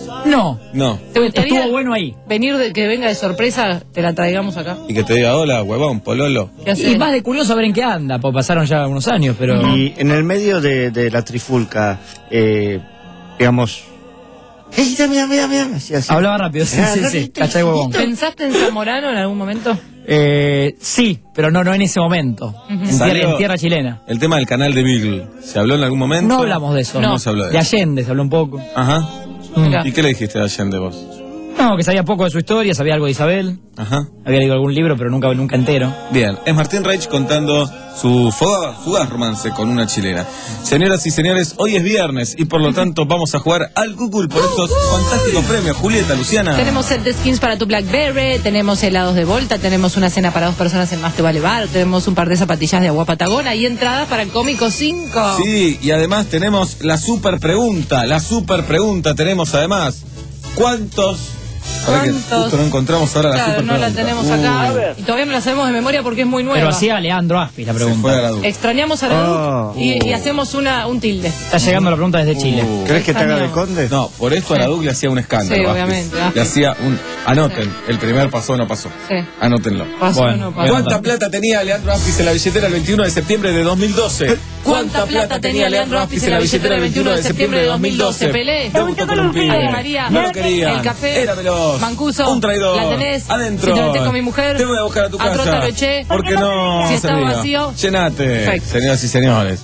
No, No. ¿Te gustaría estuvo bueno ahí. venir de que venga de sorpresa, te la traigamos acá? Y que te diga, hola, huevón, pololo. ¿Qué haces? Y más de curioso a ver en qué anda, pues pasaron ya unos años, pero... Y en el medio de, de la trifulca, eh, digamos... ¡Ey, mira, mira, mira! Así, así. Hablaba rápido, sí, sí, sí, cacha de huevón. ¿Pensaste en Zamorano en algún momento? Eh, sí, pero no, no en ese momento. Ujú. en, Salió tierra, en tierra chilena. El tema del canal de Beagle, ¿se habló en algún momento? No hablamos de eso. No, se habló de, De eso. Allende se habló un poco. Ajá. Mm. Mira. ¿Y qué le dijiste a Allende vos? No, que sabía poco de su historia, sabía algo de Isabel. Ajá. Había leído algún libro, pero nunca, nunca entero. Bien, es Martín Reich contando su fugaz, fugaz romance con una chilena. Señoras y señores, hoy es viernes y por lo tanto vamos a jugar al Google por estos fantásticos premios. Julieta, Luciana. Tenemos set de skins para tu Blackberry, tenemos helados de Volta, tenemos una cena para dos personas en Más Te Vale Bar, tenemos un par de zapatillas de agua Patagona y entradas para el Cómico cinco. Sí, y además tenemos la super pregunta, la super pregunta tenemos además. ¿Cuántos? A ver que ¿Cuántos? justo no encontramos ahora la Claro, super no la pregunta. tenemos Uh, acá y todavía no la sabemos de memoria porque es muy nueva. Pero hacía Leandro Aspis la se fue a la pregunta. duda. Extrañamos a la Oh. Duc y, y hacemos una, un tilde. Está llegando la pregunta desde Chile. Uh. ¿Crees que te haga de Extraño. conde? No, por esto a la Doug le hacía un escándalo. Sí, Vázquez. obviamente, Vázquez. Le hacía un... Anoten, el primer pasó o no pasó. Sí. Anótenlo. Pasó, Bueno, no pasó. ¿Cuánta plata tenía Leandro Aspis en la billetera el veintiuno de septiembre de dos mil doce? ¿Cuánta plata tenía Leandro Aspis en la billetera el veintiuno de septiembre de dos mil doce? Pelé. Debutó con un pibe. Ave María. No lo querían. El café. Era veloz. Mancuso. Un traidor. La tenés. Adentro. Si te metés con mi mujer. Te voy a buscar a tu A Trota casa. lo eché. Porque no. Si estaba servía. vacío. Llenate. Perfecto. Señoras y señores.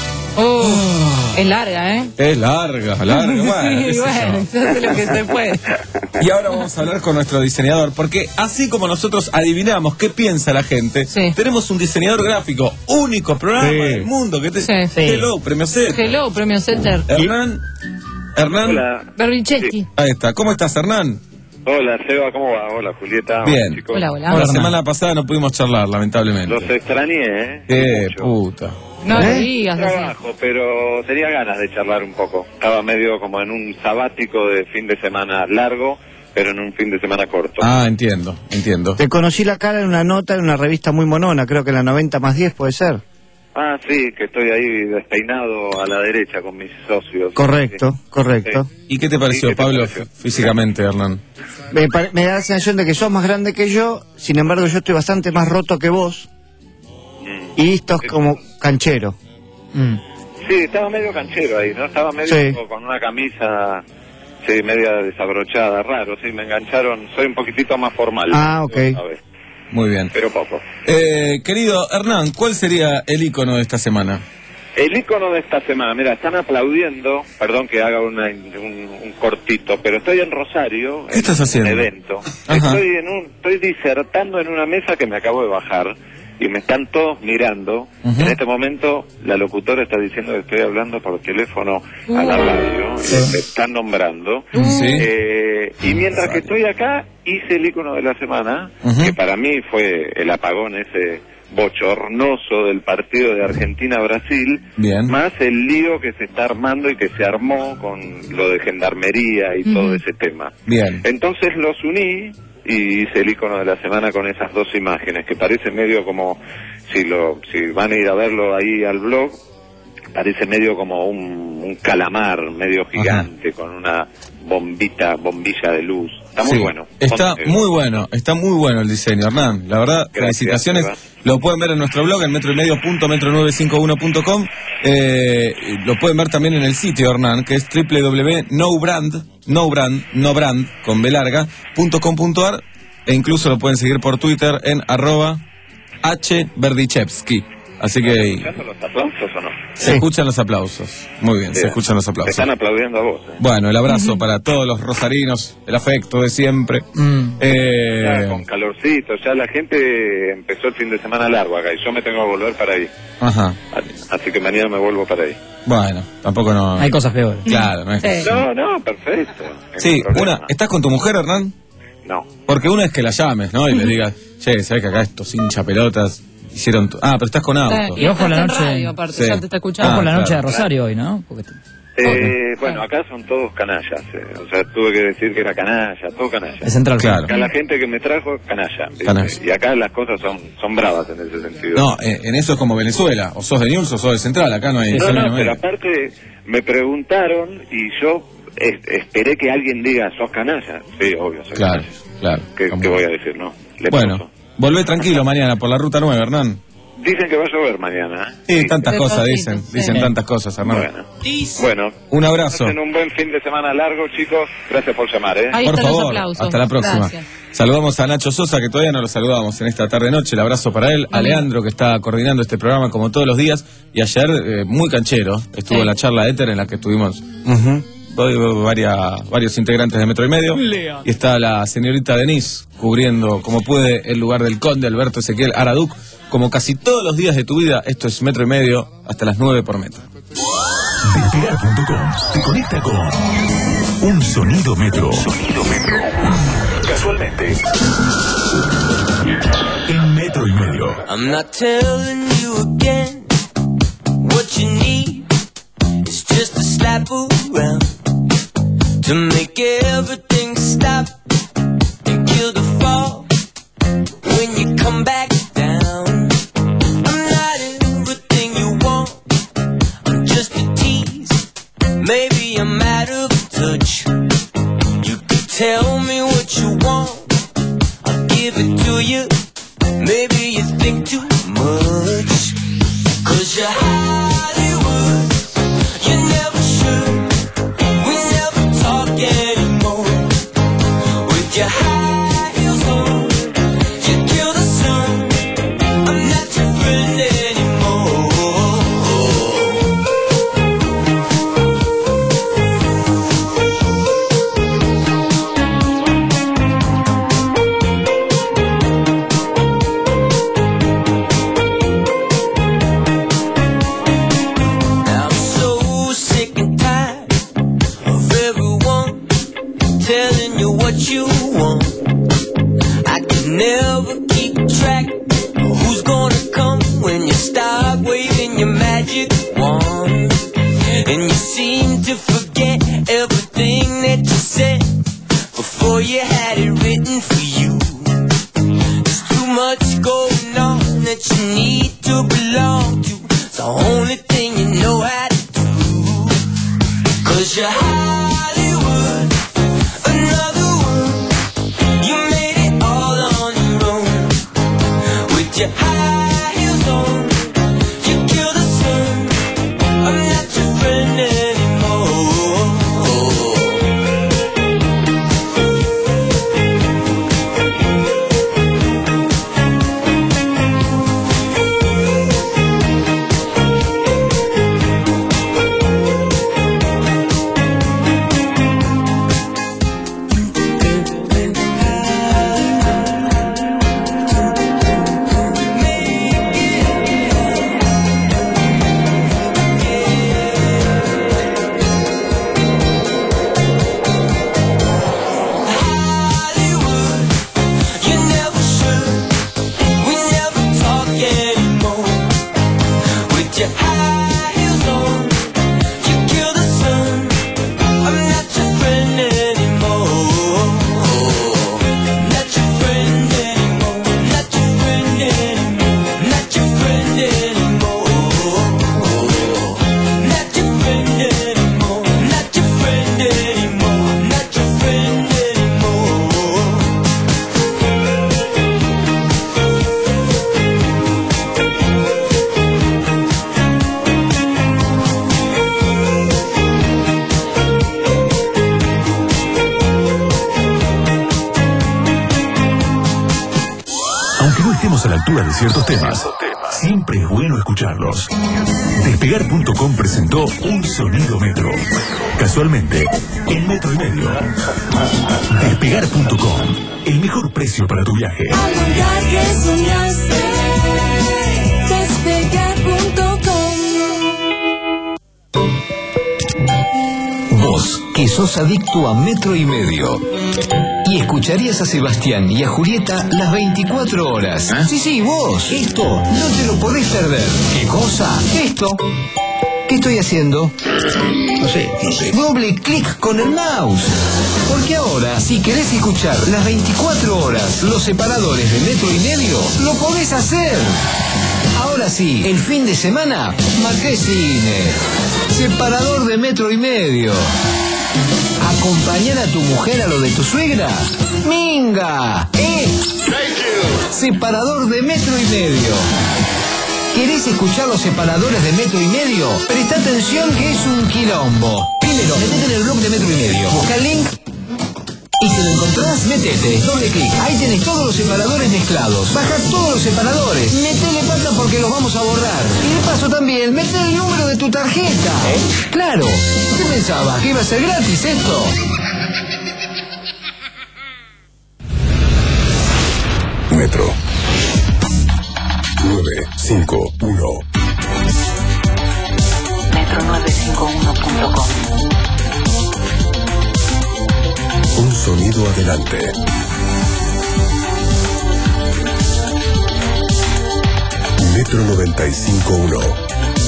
Uh, es larga, ¿eh? Es larga, larga. Bueno, qué Sí, sé bueno, yo. se hace lo que se puede. Y ahora vamos a hablar con nuestro diseñador, porque así como nosotros adivinamos qué piensa la gente, Sí. tenemos un diseñador gráfico, único programa Sí. del mundo que te... Sí. Sí. Hello, premio C. Hello, premio Center. Hernán, Hernán, Hola. Berlincheski. ahí está. ¿Cómo estás, Hernán? Hola, Seba, ¿cómo va? Hola, Julieta. Bien. Hola, chicos. Hola, hola. la Hernán. semana pasada no pudimos charlar, lamentablemente. Los extrañé, ¿eh? Qué Mucho. puta. No ¿Eh? lo digas así. Trabajo, pero tenía ganas de charlar un poco. Estaba medio como en un sabático de fin de semana largo, pero en un fin de semana corto. Ah, entiendo, entiendo. Te conocí la cara en una nota en una revista muy monona, creo que en la noventa más diez puede ser. Ah, sí, que estoy ahí despeinado a la derecha con mis socios. Correcto, Sí. correcto. ¿Y qué te pareció, Sí, ¿qué te Pablo, pareció? f- físicamente, Hernán? Me, pare- me da la sensación de que sos más grande que yo, sin embargo yo estoy bastante más roto que vos Mm. y esto es como canchero. Mm. Sí, estaba medio canchero ahí, ¿no? Estaba medio Sí. con una camisa, sí, media desabrochada, raro, sí, me engancharon. Soy un poquitito más formal. Ah, ok. ¿sabes? Muy bien. Pero poco. Eh, querido Hernán, ¿cuál sería el icono de esta semana? El icono de esta semana, mira, están aplaudiendo, perdón que haga una- un, un cortito, pero estoy en Rosario. ¿Qué estás en haciendo? Un evento. Ajá. Estoy, en un, estoy disertando en una mesa que me acabo de bajar y me están todos mirando. Ujú. En este momento la locutora está diciendo que estoy hablando por teléfono a la radio, y me están nombrando. Sí. Eh, y mientras que estoy acá, hice el icono de la semana, Ujú. que para mí fue el apagón ese bochornoso del partido de Argentina-Brasil, Bien. más el lío que se está armando y que se armó con lo de gendarmería y todo ese tema. Bien. Entonces los uní y hice el icono de la semana con esas dos imágenes, que parece medio como, si lo si van a ir a verlo ahí al blog, parece medio como un, un calamar medio gigante con una bombita, bombilla de luz. Está muy Sí, bueno. Está Ponte- muy bueno, está muy bueno el diseño, Hernán. La verdad, Gracias, felicitaciones. Eva. Lo pueden ver en nuestro blog, en metro y medio punto metro nueve cinco uno punto com. Eh, y lo pueden ver también en el sitio, Hernán, que es doble u doble u doble u punto no brand, no brand, no brand, con B larga, punto com punto ar. e incluso lo pueden seguir por Twitter en arroba H Berdichevsky. Así que... ¿Se escuchan los aplausos o no? Se Sí. escuchan los aplausos. Muy bien, Sí. se escuchan los Te aplausos. están aplaudiendo a vos. ¿eh? Bueno, el abrazo para todos los rosarinos, el afecto de siempre. Eh, Ya, con calorcito, ya la gente empezó el fin de semana largo acá y yo me tengo que volver para ahí. Ajá. Así que mañana me vuelvo para ahí. Bueno, tampoco no... Hay cosas peores. Claro, no es... No, no, perfecto. Sí, una... ¿Estás con tu mujer, Hernán? No. Porque una es que la llames, ¿no? Y le digas, che, ¿sabes que acá estos hincha pelotas hicieron... tu-". Ah, pero estás con auto. Y ojo la Estás en noche. radio, aparte, Sí. ya te está escuchando. Ojo la Ah, noche claro. de Rosario hoy, ¿no? Porque te- Eh, bueno, acá son todos canallas. eh. O sea, tuve que decir que era canalla, todo canalla. Es central. Claro. Acá la gente que me trajo, canalla. ¿viste? Canalla. Y acá las cosas son, son bravas en ese sentido. No, eh, en eso es como Venezuela. O sos de News o sos de Central. Acá no hay... No, término no, pero medio. aparte me preguntaron y yo es- esperé que alguien diga, ¿sos canalla? Sí, obvio, soy Claro, canalla. claro. ¿Qué, Como- qué voy a decir? No. Le Bueno, paso. volvé tranquilo mañana por la ruta nueve, Hernán. Dicen que va a llover mañana. ¿eh? Sí, tantas De cosas cositas, dicen. sí. Dicen tantas cosas, Hernán. Bueno. Bueno. Un abrazo. Pasen un buen fin de semana largo, chicos. Gracias por llamar, ¿eh? Por favor, hasta la próxima. Gracias. Saludamos a Nacho Sosa, que todavía no lo saludamos en esta tarde-noche. El abrazo para él. A Leandro, que está coordinando este programa como todos los días. Y ayer, eh, muy canchero, estuvo Sí. en la charla éter en la que estuvimos varias, varios integrantes de Metro y Medio. Lea. Y está la señorita Denise cubriendo como puede el lugar del conde Alberto Ezequiel Araduc. Como casi todos los días de tu vida, esto es Metro y Medio hasta las nueve por Metro. Despegar punto com te conecta con un sonido metro. Sonido metro. Casualmente. En Metro y Medio. I'm not telling you again what you need. It's just a slap around to make everything stop and kill the fall when you come back down. I'm not everything you want. I'm just a tease. Maybe I'm out of touch. You could tell me what you want. I'll give it to you. Maybe you think too much. Cause you're Hollywood. You never should. We never talk anymore. With your high heels on, you kill the sun. I'm not your friend anymore. I'm so sick and tired of everyone telling you what you want. I can never keep track of who's gonna come when you start waving your magic wand. And you seem to forget everything that you said before you had it written for you. There's too much going on that you need to belong to. It's the only thing you know how to do. Cause you're Hollywood, another one. You made it all on your own. With your high heels on, you kill the sun. I'm not your friend anymore. You never should. We never talk anymore. With your high heels on, you kill the sun. I'm not your friend anymore. Not your friend anymore. Not your friend anymore. Not your friend anymore. Not your friend anymore. Not your friend anymore. Not your friend anymore. lectura de ciertos temas, siempre es bueno escucharlos. Despegar punto com presentó Un Sonido Metro. Casualmente, en metro y medio. Despegar punto com, el mejor precio para tu viaje. Al lugar que soñaste, despegar punto com. Vos, que sos adicto a metro y medio. Y escucharías a Sebastián y a Julieta las veinticuatro horas. ¿Eh? Sí, sí, vos. Esto no te lo podés perder. ¿Qué cosa? Esto. ¿Qué estoy haciendo? No sé, no sé. Doble clic con el mouse. Porque ahora, si querés escuchar las veinticuatro horas los separadores de metro y medio, lo podés hacer. Ahora sí, el fin de semana, marqué cine. Separador de metro y medio. ¿Acompañar a tu mujer a lo de tu suegra? ¡Minga! ¡Eh! Separador de metro y medio. ¿Querés escuchar los separadores de metro y medio? Presta atención que es un quilombo. Primero, metete en el blog de metro y medio. Busca el link. Y si lo encontrás, metete, doble clic. Ahí tenés todos los separadores mezclados. Baja todos los separadores. Metele pata porque los vamos a borrar. Y de paso también, mete el número de tu tarjeta. ¿Eh? Claro. ¿Qué pensabas? ¿Que iba a ser gratis esto? Metro nueve cinco uno. metro nueve cinco uno punto com. Un sonido adelante. Metro noventa y cinco punto uno.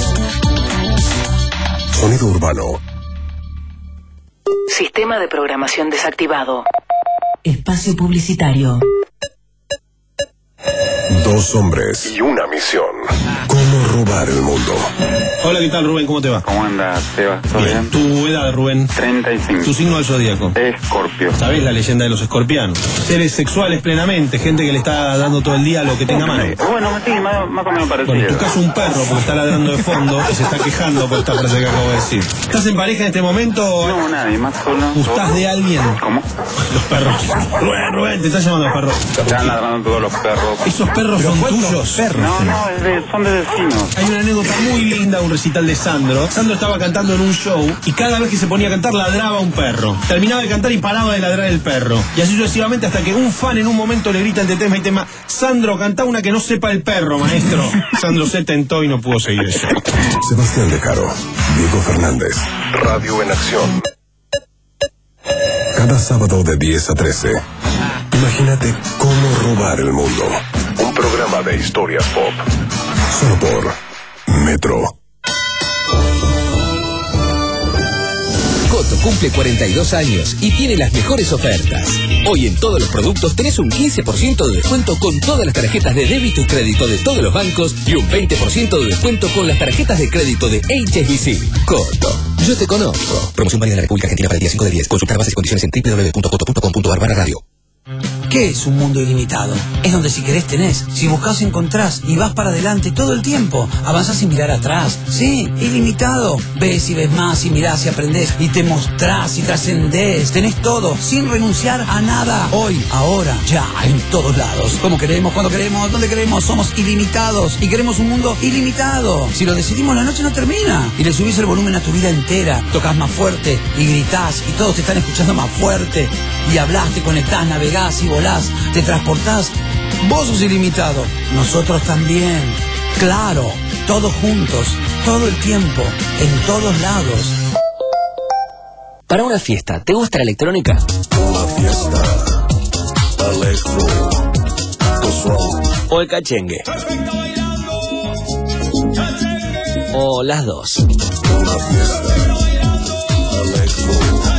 Sonido urbano. Sistema de programación desactivado. Espacio publicitario. Dos hombres y una misión. ¿Cómo robar el mundo? Hola, ¿qué tal, Rubén? ¿Cómo te va? ¿Cómo andas, Seba? ¿Todo bien? ¿Tu edad, Rubén? treinta y cinco. ¿Tu signo del zodíaco? Escorpio. ¿Sabés la leyenda de los escorpianos? Seres sexuales plenamente, gente que le está dando todo el día lo que tenga a mano. Bueno, sí, más, más o menos parecido. Bueno, en tu caso un perro, porque está ladrando de fondo y se está quejando por esta frase que acabo de decir. ¿Estás en pareja en este momento? No, nadie, más solo. ¿Gustás de alguien? ¿Cómo? Los perros. Rubén, Rubén, te está llamando el perro. Están ladrando todos los perros. ¿Esos perros son tuyos? Perros. No, no, es de, son de vecinos. Hay una anécdota muy linda, un recital de Sandro. Sandro estaba cantando en un show y cada vez que se ponía a cantar ladraba un perro. Terminaba de cantar y paraba de ladrar el perro. Y así sucesivamente hasta que un fan en un momento le grita entre tema y tema: Sandro, canta una que no sepa el perro, maestro. Sandro se tentó y no pudo seguir eso. Sebastián De Caro, Diego Fernández, Radio en Acción. Cada sábado de diez a trece. Imagínate cómo robar el mundo. Un programa de historias pop. Solo por Metro. Coto cumple cuarenta y dos años y tiene las mejores ofertas. Hoy en todos los productos tenés un quince por ciento de descuento con todas las tarjetas de débito y crédito de todos los bancos y un veinte por ciento de descuento con las tarjetas de crédito de H S B C. Coto, yo te conozco. Promoción válida en la República Argentina para el día cinco de diez. Consultar bases y condiciones en doble u doble u doble u punto coto punto com punto ar barra radio. ¿Qué es un mundo ilimitado? Es donde si querés tenés, si buscas encontrás y vas para adelante todo el tiempo. Avanzás sin mirar atrás. Sí, ilimitado. Ves y ves más y mirás y aprendés y te mostrás y trascendés. Tenés todo sin renunciar a nada. Hoy, ahora, ya, en todos lados. Como queremos, cuando queremos, donde queremos. Somos ilimitados y queremos un mundo ilimitado. Si lo decidimos, la noche no termina. Y le subís el volumen a tu vida entera. Tocas más fuerte y gritás y todos te están escuchando más fuerte. Y hablás, te conectás, navegás y volás, te transportás. Vos sos ilimitado, nosotros también. Claro, todos juntos, todo el tiempo, en todos lados. Para una fiesta, ¿te gusta la electrónica? Una fiesta. Electro. ¿O el cachengue? ¿O las dos? Una fiesta. Electro.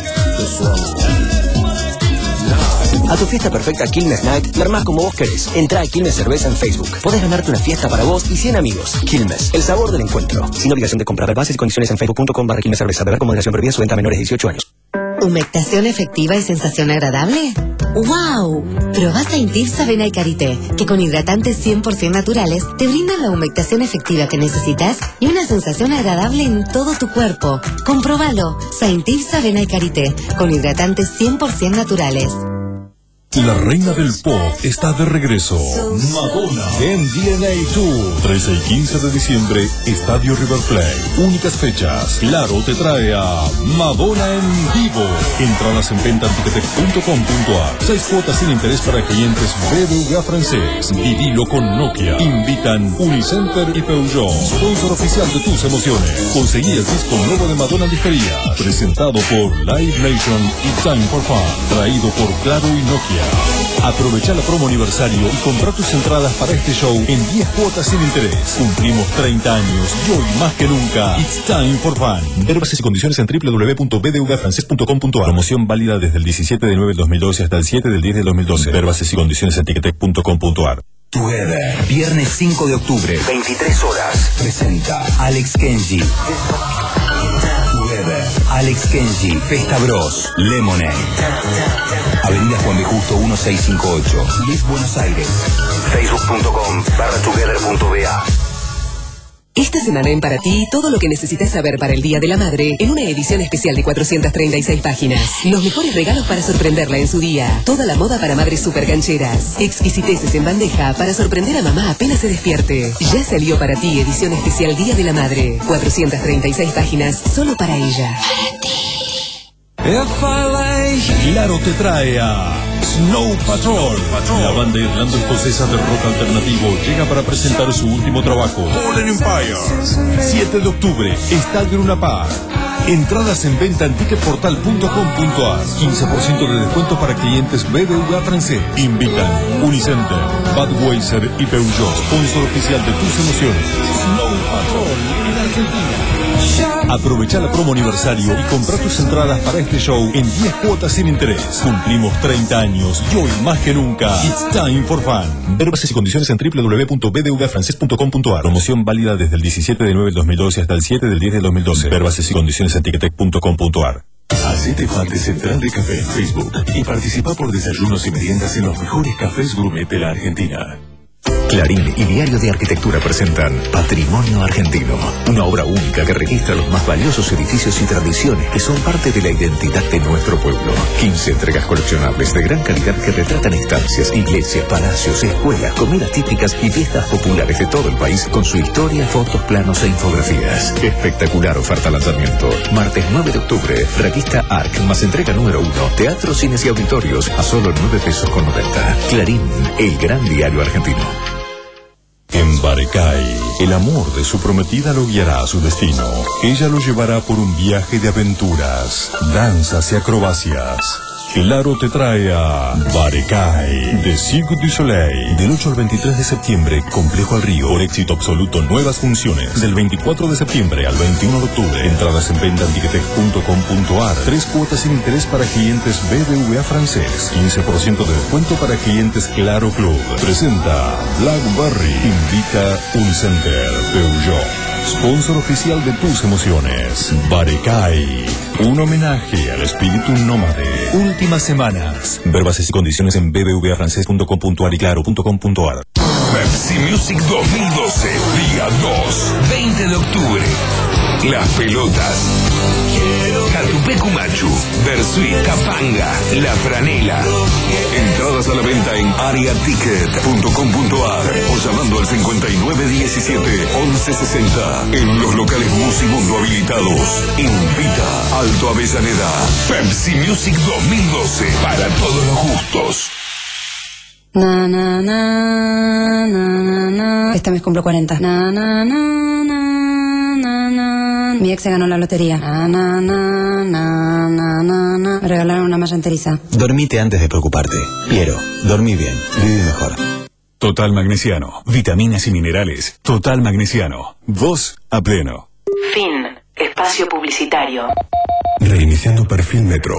A tu fiesta perfecta Quilmes Night, la armás como vos querés. Entrá a Quilmes Cerveza en Facebook. Podés ganarte una fiesta para vos y cien amigos. Quilmes, el sabor del encuentro. Sin obligación de comprar. Bases y condiciones en facebook punto com barra Quilmes Cerveza. Beber con moderación, prohibida su venta a menores de dieciocho años. ¿Humectación efectiva y sensación agradable? ¡Wow! Probá Saintifsa Avena y Karité, que con hidratantes cien por ciento naturales te brindan la humectación efectiva que necesitas y una sensación agradable en todo tu cuerpo. Comprobalo. Saintifsa Avena y Karité, con hidratantes cien por ciento naturales. La reina del pop está de regreso. Madonna en D N A Tour. trece y quince de diciembre, Estadio River Plate. Únicas fechas. Claro te trae a Madonna en vivo. Entradas en venta en ticketek punto com punto a r. Seis cuotas sin interés para clientes B B V A francés. Vivilo con Nokia. Invitan Unicenter y Peugeot. Sponsor oficial de tus emociones. Conseguí el disco nuevo de Madonna Difería. Presentado por Live Nation y Time for Fun. Traído por Claro y Nokia. Aprovecha la promo aniversario y compra tus entradas para este show en diez cuotas sin interés. Cumplimos treinta años y hoy más que nunca, it's time for fun. Ver bases y condiciones en doble u doble u doble u punto b d v francés punto com punto a r. Promoción válida desde el diecisiete de nueve del dos mil doce hasta el siete del diez del dos mil doce. Ver bases y condiciones en ticketek punto com punto a r. Together, viernes cinco de octubre, veintitrés horas, presenta Alex Kenji. Together, Alex Kenji, Festa Bros, Lemonade. Avenida Juan B. Justo mil seiscientos cincuenta y ocho, diez Buenos Aires. Facebook punto com barra together punto b a. Esta semana en Para Ti, todo lo que necesitas saber para el Día de la Madre, en una edición especial de cuatrocientas treinta y seis páginas. Los mejores regalos para sorprenderla en su día. Toda la moda para madres super cancheras. Exquisiteces en bandeja para sorprender a mamá apenas se despierte. Ya salió Para Ti, edición especial Día de la Madre. cuatrocientas treinta y seis páginas solo para ella. Claro te trae a Snow Patrol. La banda irlando-escocesa de rock alternativo llega para presentar su último trabajo, Fallen Empire. siete de octubre, Estadio Luna Park. Entradas en venta en ticket portal punto com punto a r. quince por ciento de descuento para clientes B B V A francés. Invitan Unicenter, Budweiser y Peugeot. Sponsor oficial de tus emociones. Snow Patrol en Argentina. Aprovecha la promo aniversario y compra tus entradas para este show en diez cuotas sin interés. Cumplimos treinta años y hoy más que nunca, it's time for fun. Ver bases y condiciones en doble u doble u doble u punto b d v a francés punto com punto a r. Promoción válida desde el diecisiete de nueve del dos mil doce hasta el siete del diez del dos mil doce. Ver bases y condiciones en ticketek punto com punto a r. Hacete fan de Central de Café en Facebook y participa por desayunos y meriendas en los mejores cafés gourmet de la Argentina. Clarín y Diario de Arquitectura presentan Patrimonio Argentino, una obra única que registra los más valiosos edificios y tradiciones que son parte de la identidad de nuestro pueblo. quince entregas coleccionables de gran calidad que retratan estancias, iglesias, palacios, escuelas, comidas típicas y fiestas populares de todo el país con su historia, fotos, planos e infografías. Espectacular oferta lanzamiento. Martes nueve de octubre, revista A R C más entrega número uno, teatros, cines y auditorios a solo nueve pesos con noventa. Clarín, el gran diario argentino. En Barecay, el amor de su prometida lo guiará a su destino. Ella lo llevará por un viaje de aventuras, danzas y acrobacias. Claro te trae a Barecay, de Cirque du Soleil. Del ocho al veintitrés de septiembre, Complejo al Río. Por éxito absoluto, nuevas funciones. Del veinticuatro de septiembre al veintiuno de octubre. Entradas en venta en ticketek punto com punto a r. Tres cuotas sin interés para clientes B B V A francés. quince por ciento de descuento para clientes Claro Club. Presenta Blackberry. Invita Unicenter. Peugeot. Sponsor oficial de tus emociones. Barecay. Un homenaje al espíritu nómade. Últimas semanas. Ver bases y condiciones en b b v a francés punto com punto a r y claro punto com punto a r. Pepsi Music dos mil doce, día dos, veinte de octubre. Las pelotas. Catupecu Machu, Versuit, Capanga, La Franela. Entradas a la venta en area ticket punto com punto a r o llamando al cincuenta y nueve diecisiete once sesenta. En los locales Musimundo habilitados. Invita Alto Avellaneda. Pepsi Music dos mil doce, para todos los gustos. Na, na, na, na, na, na. Este mes cumplo cuarenta. Na, na, na, na, na, na. Mi ex se ganó la lotería. Na, na, na, na, na, na, na. Me regalaron una malla enteriza. Dormite antes de preocuparte. Piero, dormí bien. Viví mejor. Total Magnesiano. Vitaminas y minerales. Total Magnesiano. Vos a pleno. Fin. Espacio publicitario. Reiniciando perfil Metro.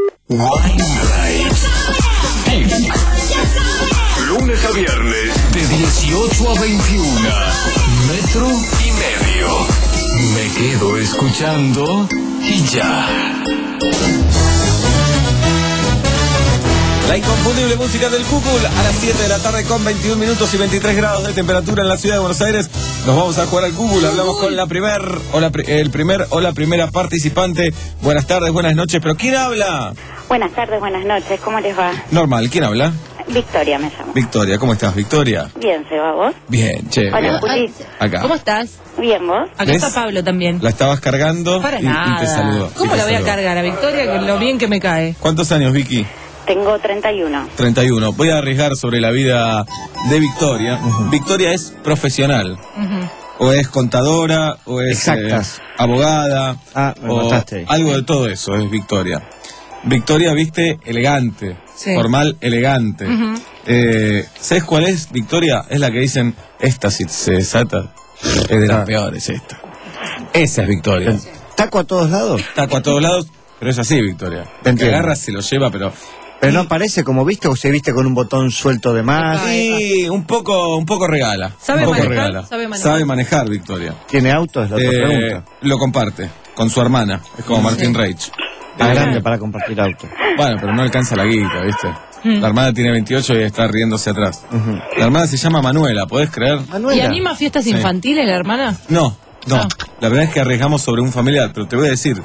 Lunes a viernes, de dieciocho a veintiuno. Metro y medio. Me quedo escuchando y ya. La inconfundible música del Cúcul a las siete de la tarde con veintiún minutos y veintitrés grados de temperatura en la ciudad de Buenos Aires. Nos vamos a jugar al Cúcul. Hablamos con la primer o la, el primer o la primera participante. Buenas tardes, buenas noches. ¿Pero quién habla? Buenas tardes, buenas noches. ¿Cómo les va? Normal. ¿Quién habla? Victoria me llamo. Victoria. ¿Cómo estás, Victoria? Bien, ¿se va vos? Bien, che. Hola, bien. Juli. Acá. ¿Cómo estás? Bien, ¿vos? Acá ¿Ves? está Pablo también. La estabas cargando Para y, nada. y te saludó. ¿Cómo y te la voy a saludó. cargar a Victoria con lo bien que me cae? ¿Cuántos años, Vicky? Tengo treinta y uno. treinta y uno. Voy a arriesgar sobre la vida de Victoria. Uh-huh. Victoria es profesional. Uh-huh. O es contadora, o es Exactas. eh, abogada, Ah, me o mataste. algo de todo eso es Victoria. Victoria viste elegante, Sí. formal, elegante. Uh-huh. eh, ¿Sabes cuál es, Victoria? Es la que dicen, esta si se desata, es de las Ah. peores esta. Esa es Victoria. ¿Taco a todos lados? Taco a todos lados, pero es así, Victoria. Te El que entiendo. agarra se lo lleva, pero... Pero no parece como viste o se viste con un botón suelto de más. Sí, un poco, un poco regala. ¿Sabe un poco manejar? regala. ¿Sabe manejar? Sabe manejar, Victoria. ¿Tiene auto? Es la otra Eh, pregunta. lo comparte con su hermana. Es como Martín Reich. Está grande para compartir auto. Bueno, pero no alcanza la guita, ¿viste? Mm. La hermana tiene veintiocho y está riéndose atrás. La hermana se llama Manuela, ¿podés creer? ¿Y anima fiestas Sí. infantiles la hermana? No, no. Ah. La verdad es que arriesgamos sobre un familiar, pero te voy a decir.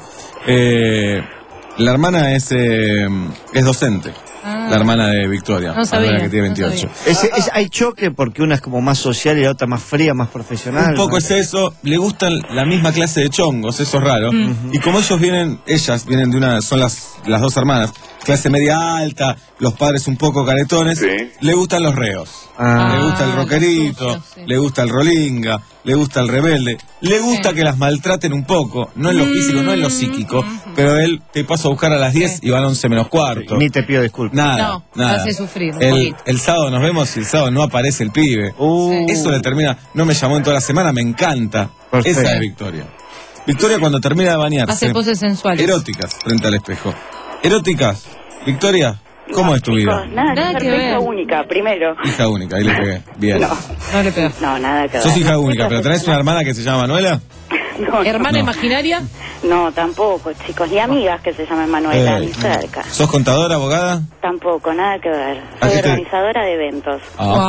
Eh, la hermana es, eh, es docente. Ah. La hermana de Victoria. No sabía, Manuela, que tiene no veintiocho. Es, es- hay choque porque una es como más social y la otra más fría, más profesional. Un poco ¿no? es eso, le gustan la misma clase de chongos, eso es raro. Mm. Y como ellos vienen, ellas vienen de una, son las, las dos hermanas, clase media alta, los padres un poco caretones, le gustan los reos. Ah. Le gusta el rockerito, le gusta el rolinga, le gusta el rebelde, le gusta que las maltraten un poco, no en lo físico, no en lo psíquico, pero él te paso a buscar a las diez y van once menos cuarto. Ni te pido disculpas. Nada, No, nada. te hace sufrir un el, poquito. el sábado nos vemos y el sábado no aparece el pibe. Uh. Eso le termina, no me llamó en toda la semana, me encanta. Perfecto. Esa es Victoria. Victoria cuando termina de bañarse. Hace poses sensuales. Eróticas frente al espejo. Eróticas. Victoria, ¿cómo es tu vida? Nada, Nada que que ser ver. hija única, primero. Hija única, ahí le pegué. Bien. No, No le pego. no, nada que ver. Sos hija única, pero ¿tenés una hermana que se llama Manuela? No, ¿Hermana No. imaginaria? no, tampoco, chicos. Ni amigas que se llamen Manuela, Eh, ni cerca. ¿Sos contadora, abogada? Tampoco, nada que ver. ¿A Soy qué te- organizadora de eventos.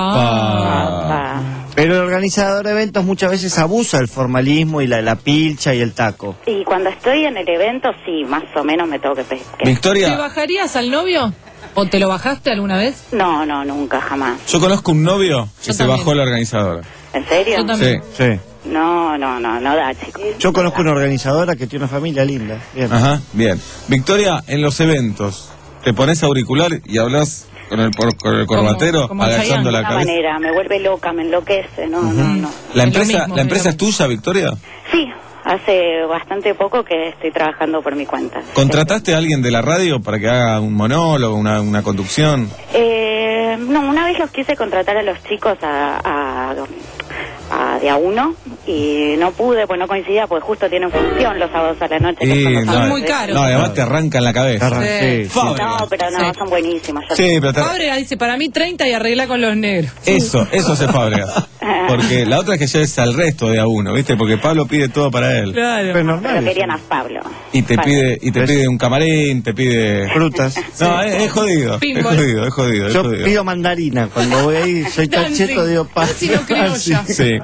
Apa. Ah. Pero el organizador de eventos muchas veces abusa del formalismo y la, la pilcha y el taco. Y cuando estoy en el evento, sí, más o menos me tengo que... pe- que- ¿Te Victoria, bajarías al novio? ¿O te lo bajaste alguna vez? No, no, nunca, jamás. yo conozco un novio que Yo se también. bajó la organizadora. ¿En serio? Yo también. Sí. Sí. No, no, no, no da, chicos. Yo conozco una organizadora que tiene una familia linda. Bien. Ajá, bien. Victoria, en los eventos, ¿te pones auricular y hablas con el, por- con el corbatero, como agachando de la una cabeza? manera, me vuelve loca, me enloquece, no, no, no. ¿La Es lo empresa, mismo, ¿la es empresa lo es tuya, Victoria? Sí, hace bastante poco que estoy trabajando por mi cuenta. ¿Contrataste a alguien de la radio para que haga un monólogo, una, una conducción? Eh, no, una vez los quise contratar a los chicos a, a, a de a uno y no pude, pues no coincidía, porque justo tienen función los sábados a la noche. que Y son los no, sábados muy de- caro. No, además te arrancan la cabeza. Sí. Fábrica. No, pero no, Sí. son buenísimos. yo- Sí, pero te- Fábrega dice, para mí treinta y arregla con los negros. Eso, eso se Fábrega. Porque la otra es que lleves al resto de a uno, ¿viste? Porque Pablo pide todo para él. Claro. Pero normal. Pero eso. querían a Pablo. Y te Vale. pide, y te pide un camarín, te pide Frutas. No, es, es jodido. Es Pinball. jodido, es jodido, es Yo jodido. pido mandarina. Cuando voy ahí, soy tan Dancing. cheto, digo, pa. Así no creo Sí. ya. Sí.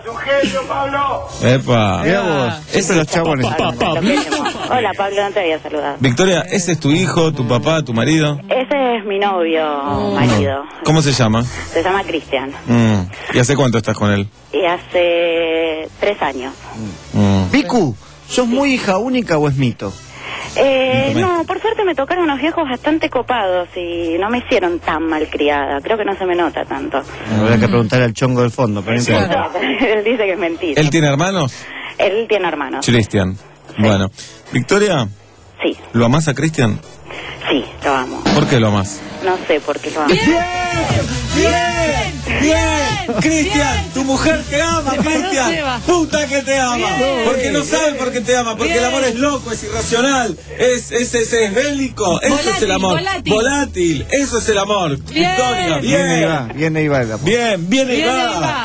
Epa. Mirá vos, siempre los chabones. Lo queremos. Hola, Pablo, no te había saludado. Victoria, ¿ese es tu hijo, tu papá, tu marido? Ese es mi novio, marido. ¿Cómo se llama? Se llama Cristian. Mm. ¿Y hace cuánto estás con él? Y hace tres años. Mm. Vicu, ¿sos muy hija única o es mito? Eh, no, por suerte me tocaron unos viejos bastante copados y no me hicieron tan malcriada. Creo que no se me nota tanto. Habrá que preguntarle al chongo del fondo, pero no importa. Él dice que es mentira. ¿Él tiene hermanos? Él tiene hermanos. Cristian. Bueno. Victoria, Sí, ¿lo amás a Cristian? sí, lo amo. ¿Por qué lo amás? No sé por qué lo amo. ¡Bien! ¡Bien! ¡Cristian! ¡Tu mujer te ama, Se paró Cristian! Seba. ¡Puta que te ama! Bien. Porque no sabe por qué te ama, porque Bien. el amor es loco, es irracional, es, es, es, es bélico, eso Volátil, es el amor. volátil. Volátil, eso es el amor. Bien. Victoria, Viene y bien. va, viene y va. Bien, viene y Viene y va. va.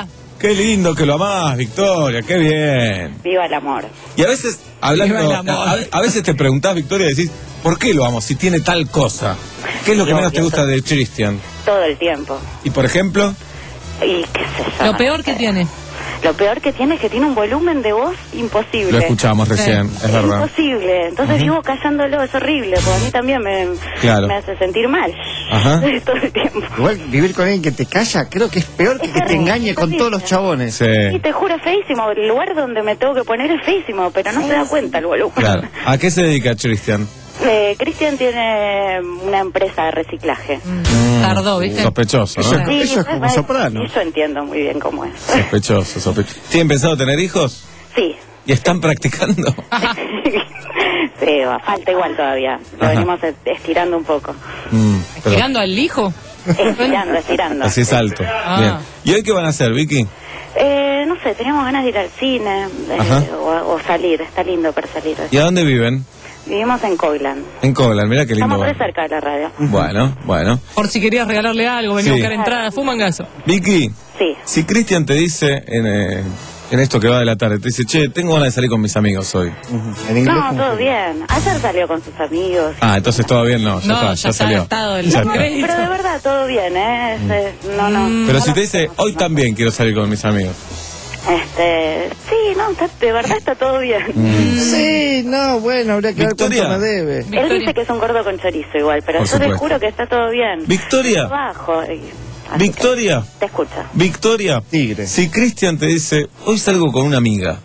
Qué lindo que lo amás, Victoria, qué bien. Viva el amor. Y a veces, hablando, Viva el amor. a, a veces te preguntás, Victoria, y decís, ¿por qué lo amo si tiene tal cosa? ¿Qué es lo que No, menos te yo gusta soy- de Christian? Todo el tiempo. Y por ejemplo, Y qué sé yo. Lo peor que tiene. Lo peor que tiene es que tiene un volumen de voz imposible. lo escuchamos recién, es verdad. Imposible. Entonces Ujú. vivo callándolo, es horrible, porque a mí también me, Claro. me hace sentir mal. Ajá. Todo el tiempo. Igual vivir con alguien que te calla, creo que es peor que que te engañe con todos los chabones. Y te juro, es feísimo. El lugar donde me tengo que poner es feísimo, pero no se da cuenta el volumen. Claro. ¿A qué se dedica Christian? Eh, Cristian tiene una empresa de reciclaje. Tardó, ¿viste? Sospechoso, ¿no? Sí, Eso es como eh, Soprano. y yo entiendo muy bien cómo es. Sospechoso, sospechoso. ¿Tienen pensado tener hijos? Sí, ¿Y están practicando? sí, va, falta igual todavía. Lo Ajá. venimos e- estirando un poco. Mm, pero ¿Tirando al hijo? Estirando, estirando. así es alto. Ah. Bien. ¿Y hoy qué van a hacer, Vicky? Eh, no sé, teníamos ganas de ir al cine eh, Ajá. o, o salir. Está lindo para salir. ¿Y a dónde viven? Vivimos en Coglan. En Coblan, mira qué lindo. Estamos re barrio. cerca de la radio. Bueno, bueno. Por si querías regalarle algo, venía Sí. a buscar entrada, fuman gaso. Vicky, Sí. si Cristian te dice en, eh, en esto que va de la tarde, te dice, che, tengo ganas de salir con mis amigos hoy. No, todo bien. Ayer salió con sus amigos. Ah, entonces todo bien, no, ya No, está, ya ya está salió. gastado el Ya No, está. pero de verdad, todo bien, ¿eh? Es, es- no, no. Pero no si lo- te dice, hoy también quiero salir con mis amigos. Este, sí, no, está- de verdad está todo bien. Sí, no, bueno, habría que ver cuánto Victoria. me debe. Él dice que es un gordo con chorizo igual, pero Por yo le supuesto. juro que está todo bien. Victoria. Bajo. y- así Victoria, que Te escucha. Victoria. Tigre. Si Cristian te dice, hoy salgo con una amiga.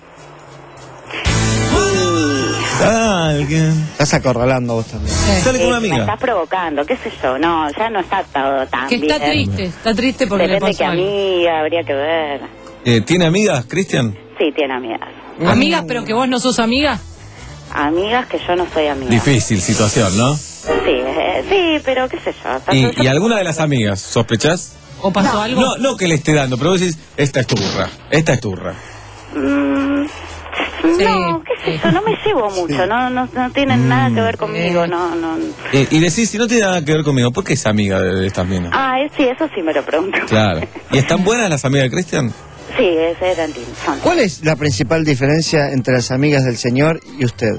Alguien. Estás acorralando vos también. Sale con una Eh, Me amiga. estás provocando, qué sé yo. No, ya no está todo tan Que bien. está triste, está triste porque le Depende pasó qué algo. amiga, habría que ver. Eh, ¿Tiene amigas, Cristian? Sí, tiene amigas. Amigas, pero que vos no sos amiga. Amigas que yo no soy amiga. Difícil situación, ¿no? Sí, eh, sí, pero qué sé yo. tanto ¿Y, yo- y alguna de las amigas, sospechás? ¿O pasó algo? No, no que le esté dando, pero vos decís, esta es turra, esta es turra. Mm, no, qué sé yo, no me llevo mucho, no, no, no tienen Mm. nada que ver conmigo, no, no. Eh, y decís, si no tiene nada que ver conmigo, ¿por qué es amiga de, de estas minas? Ah, eh, sí, eso sí me lo pregunto. Claro. ¿Y están buenas las amigas de Cristian? Sí, ese eran lindos. son. ¿Cuál es la principal diferencia entre las amigas del señor y usted?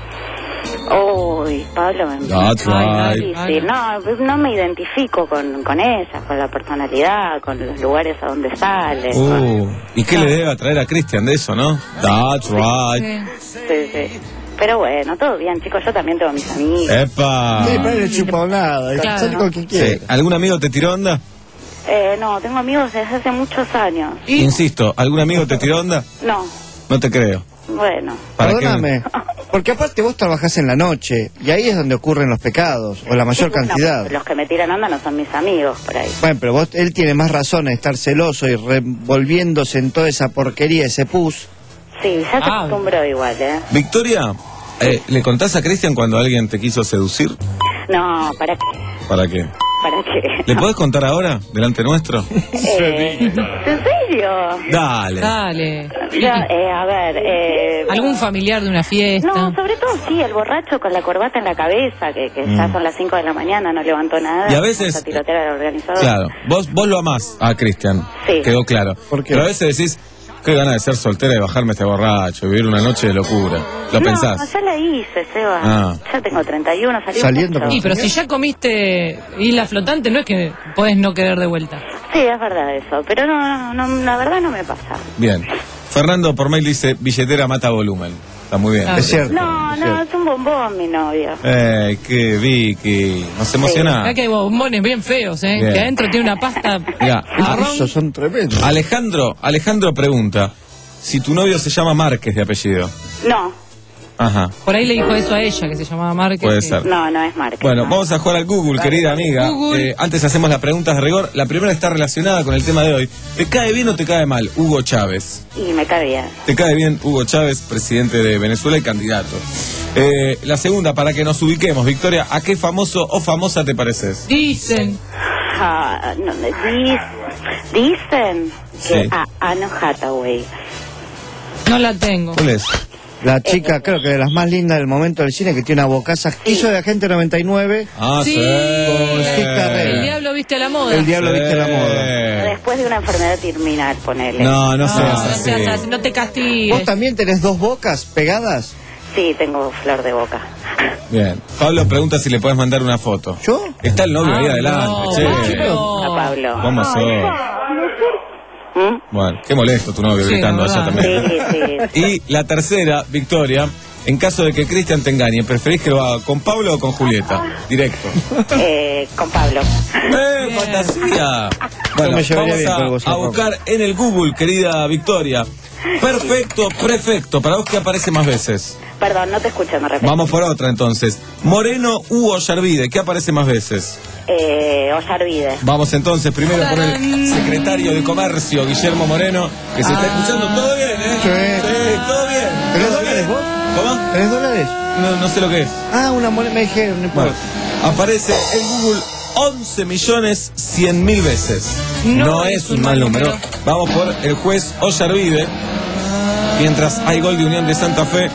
Uy, Pablo me That's Ay, right. difícil. No, no me identifico con, con ella, con la personalidad, con los lugares a donde sale. con- Uh, ¿y qué le debe atraer a Cristian de eso, no? That's right. Sí, sí. Pero bueno, todo bien, chicos, yo también tengo mis amigos. ¡Epa! Sí, pero le chupa nada. Claro. Sale con quien quiera. Sí. ¿Algún amigo te tiró onda? Eh, no, tengo amigos desde hace muchos años. Insisto, ¿algún amigo te tiró onda? No, No te creo. bueno. ¿Para qué? Perdóname. Porque aparte vos trabajás en la noche y ahí es donde ocurren los pecados o la mayor Sí, bueno, cantidad. los que me tiran onda no son mis amigos por ahí. Bueno, pero vos, él tiene más razón en estar celoso y revolviéndose en toda esa porquería, ese pus. Sí, ya se Ah. acostumbró igual, ¿eh? Victoria, eh, ¿le contás a Cristian cuando alguien te quiso seducir? No, ¿para qué? ¿Para qué? ¿Para qué? ¿Le podés contar ahora, delante nuestro? Eh, ¿En serio? Dale. Dale. Ya, eh, a ver, eh... ¿Algún familiar de una fiesta? No, sobre todo sí, el borracho con la corbata en la cabeza, que, que ya Mm. son las cinco de la mañana, no levantó nada. Y a veces- Esa tirotera del organizador. Claro, vos, vos lo amás a Cristian. Sí. Quedó claro. ¿Por qué? Pero a veces decís, qué ganas de ser soltera y bajarme este borracho, vivir una noche de locura. ¿Lo no, pensás? ya la hice, Seba. Ah. Ya tengo treinta y uno, salí Saliendo mucho. Y pero si ya comiste isla flotante, no es que podés no querer de vuelta. Sí, es verdad eso, pero no, no, no, la verdad no me pasa. Bien. Fernando por mail dice, billetera mata volumen. Está muy bien. Ah. Es cierto. No, es no, cierto. es un bombón mi novio. Eh, qué Vicky. Nos emociona. Acá hay bombones bien feos, ¿eh? Bien. Que adentro tiene una pasta Mirá, marrón. Esos son tremendos. Alejandro, Alejandro pregunta, si tu novio se llama Márquez de apellido. No, Ajá, Por ahí le dijo eso a ella, que se llamaba Márquez. puede y- ser. no, no es Márquez. Bueno, no. vamos a jugar al Google, querida amiga. Google. Eh, antes hacemos las preguntas de rigor. La primera está relacionada con el tema de hoy. ¿Te cae bien o te cae mal Hugo Chávez? Y me cae bien. ¿Te cae bien Hugo Chávez, presidente de Venezuela y candidato? Eh, la segunda, para que nos ubiquemos, Victoria, ¿a qué famoso o famosa te pareces? Dicen. Ah, no, dis- dicen que Sí. a Anne Hathaway. No la tengo. ¿Cuál es? La chica, creo que de las más lindas del momento del cine, que tiene una bocaza. Hizo de Agente noventa y nueve. Ah, Sí. sí. Con Steve El Carell. diablo viste a la moda. El diablo Sí. viste la moda. De después de una enfermedad terminal, ponele. No, no No, seas no así. seas así, no te castigues. ¿Vos también tenés dos bocas pegadas? Sí, tengo flor de boca. Bien. Pablo pregunta si le puedes mandar una foto. ¿Yo? Está el novio ahí adelante, no, che. Pablo. A Pablo. ¿Cómo sos? ¿Mm? Bueno, qué molesto tu novio Sí, gritando la allá verdad. también. Sí, sí. Y la tercera, Victoria, en caso de que Cristian te engañe, ¿preferís que lo haga con Pablo o con Julieta? Directo. Eh, con Pablo. ¡Eh, fantasía! Bueno, me llevaría vamos bien con a, vos, a Pablo. buscar en el Google, querida Victoria. Perfecto, prefecto. ¿Para vos qué aparece más veces? Perdón, no te escucho, me repito. Vamos por otra entonces. Moreno u Ollarvide, ¿qué aparece más veces? Eh, Ollarvide. Vamos entonces primero por el secretario de Comercio, Guillermo Moreno, que se está escuchando. ¿Todo bien, eh? Sí. Sí, todo bien. ¿Tres ¿Todo dólares bien? vos? ¿Cómo? ¿Tres dólares? No, no sé lo que es. Ah, una moneda, me dijeron, no importa. Bueno, aparece en Google once millones cien mil veces. No No, es es un un mal mal número. número. Vamos por el juez Ollarvide. Mientras hay gol de Unión de Santa Fe,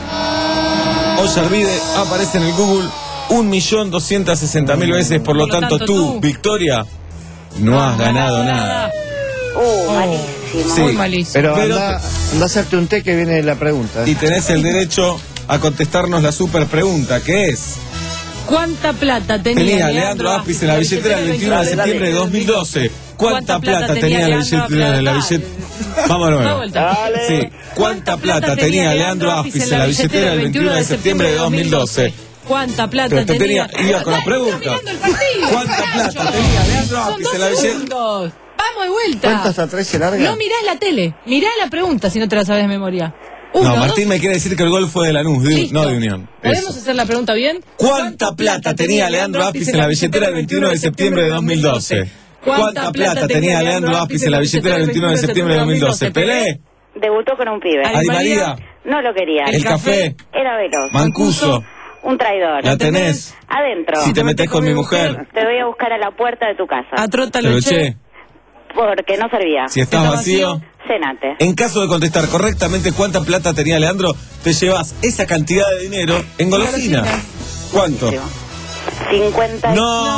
Ollarvide aparece en el Google un millón doscientas sesenta mil veces. Por lo, tanto, tú, Victoria, no has ganado nada. Uh, malísimo. Sí, Muy malísimo. Pero Pero anda, anda a hacerte un té que viene la pregunta. Y tenés el derecho a contestarnos la super pregunta, que es: ¿Cuánta plata tenía, tenía Leandro Apis en la billetera el veintiuno de septiembre de dos mil doce? ¿Cuánta plata tenía la billetera en la billetera? Vamos de Da nuevo. vuelta. Sí. ¿Cuánta plata tenía Leandro Apis en la billetera el veintiuno de septiembre de dos mil doce? ¿Cuánta plata Pero te tenía? tenía, iba con la pregunta. ¿Cuánta plata tenía Leandro Son Apis dos en la billetera? segundos. Vamos de vuelta. ¿Cuánto hasta tres se larga? No mirás la tele, mirá la pregunta si no te la sabes de memoria. Uno, No, Martín dos, me quiere decir que el gol fue de Lanús, de- listo. no de Unión. ¿Podemos Eso. hacer la pregunta bien? ¿Cuánta plata tenía Leandro Apis en la billetera el veintiuno de septiembre de dos mil doce? ¿Cuánta plata tenía Leandro Apis en la billetera el veintiuno de septiembre de dos mil doce? Pelé, Debutó con un pibe. Adi María, No lo quería. El Café, Era veloz. Mancuso, Un traidor. la tenés. Adentro. Si te metes con mi mujer, Te voy a buscar a la puerta de tu casa. A Trota te lo Loché. eché. Porque no servía. Si estás vacío, Cenate. en caso de contestar correctamente cuánta plata tenía Leandro, te llevas esa cantidad de dinero en golosina. ¿Cuánto? cincuenta.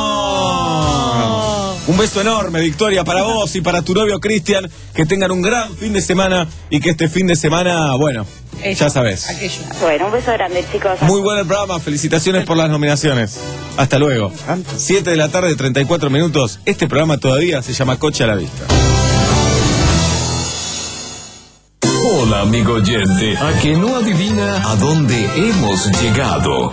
¡No! Un beso enorme, Victoria, para vos y para tu novio Cristian. Que tengan un gran fin de semana y que este fin de semana, bueno, ya sabes. Bueno, un beso grande, chicos. Muy bueno el programa, felicitaciones por las nominaciones. Hasta luego. siete de la tarde, treinta y cuatro minutos. Este programa todavía se llama Coche a la Vista. Hola, amigo oyente. ¿A que no adivina a dónde hemos llegado?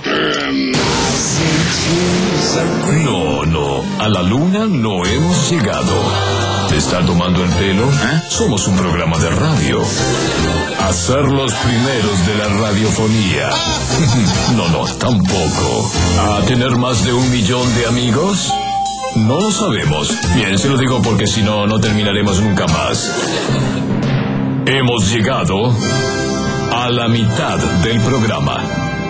No, no. A la luna no hemos llegado. ¿Te está tomando el pelo? Somos un programa de radio. A ser los primeros de la radiofonía. No, no, tampoco. ¿A tener más de un millón de amigos? No lo sabemos. Bien, se lo digo porque si no, no terminaremos nunca más. Hemos llegado a la mitad del programa.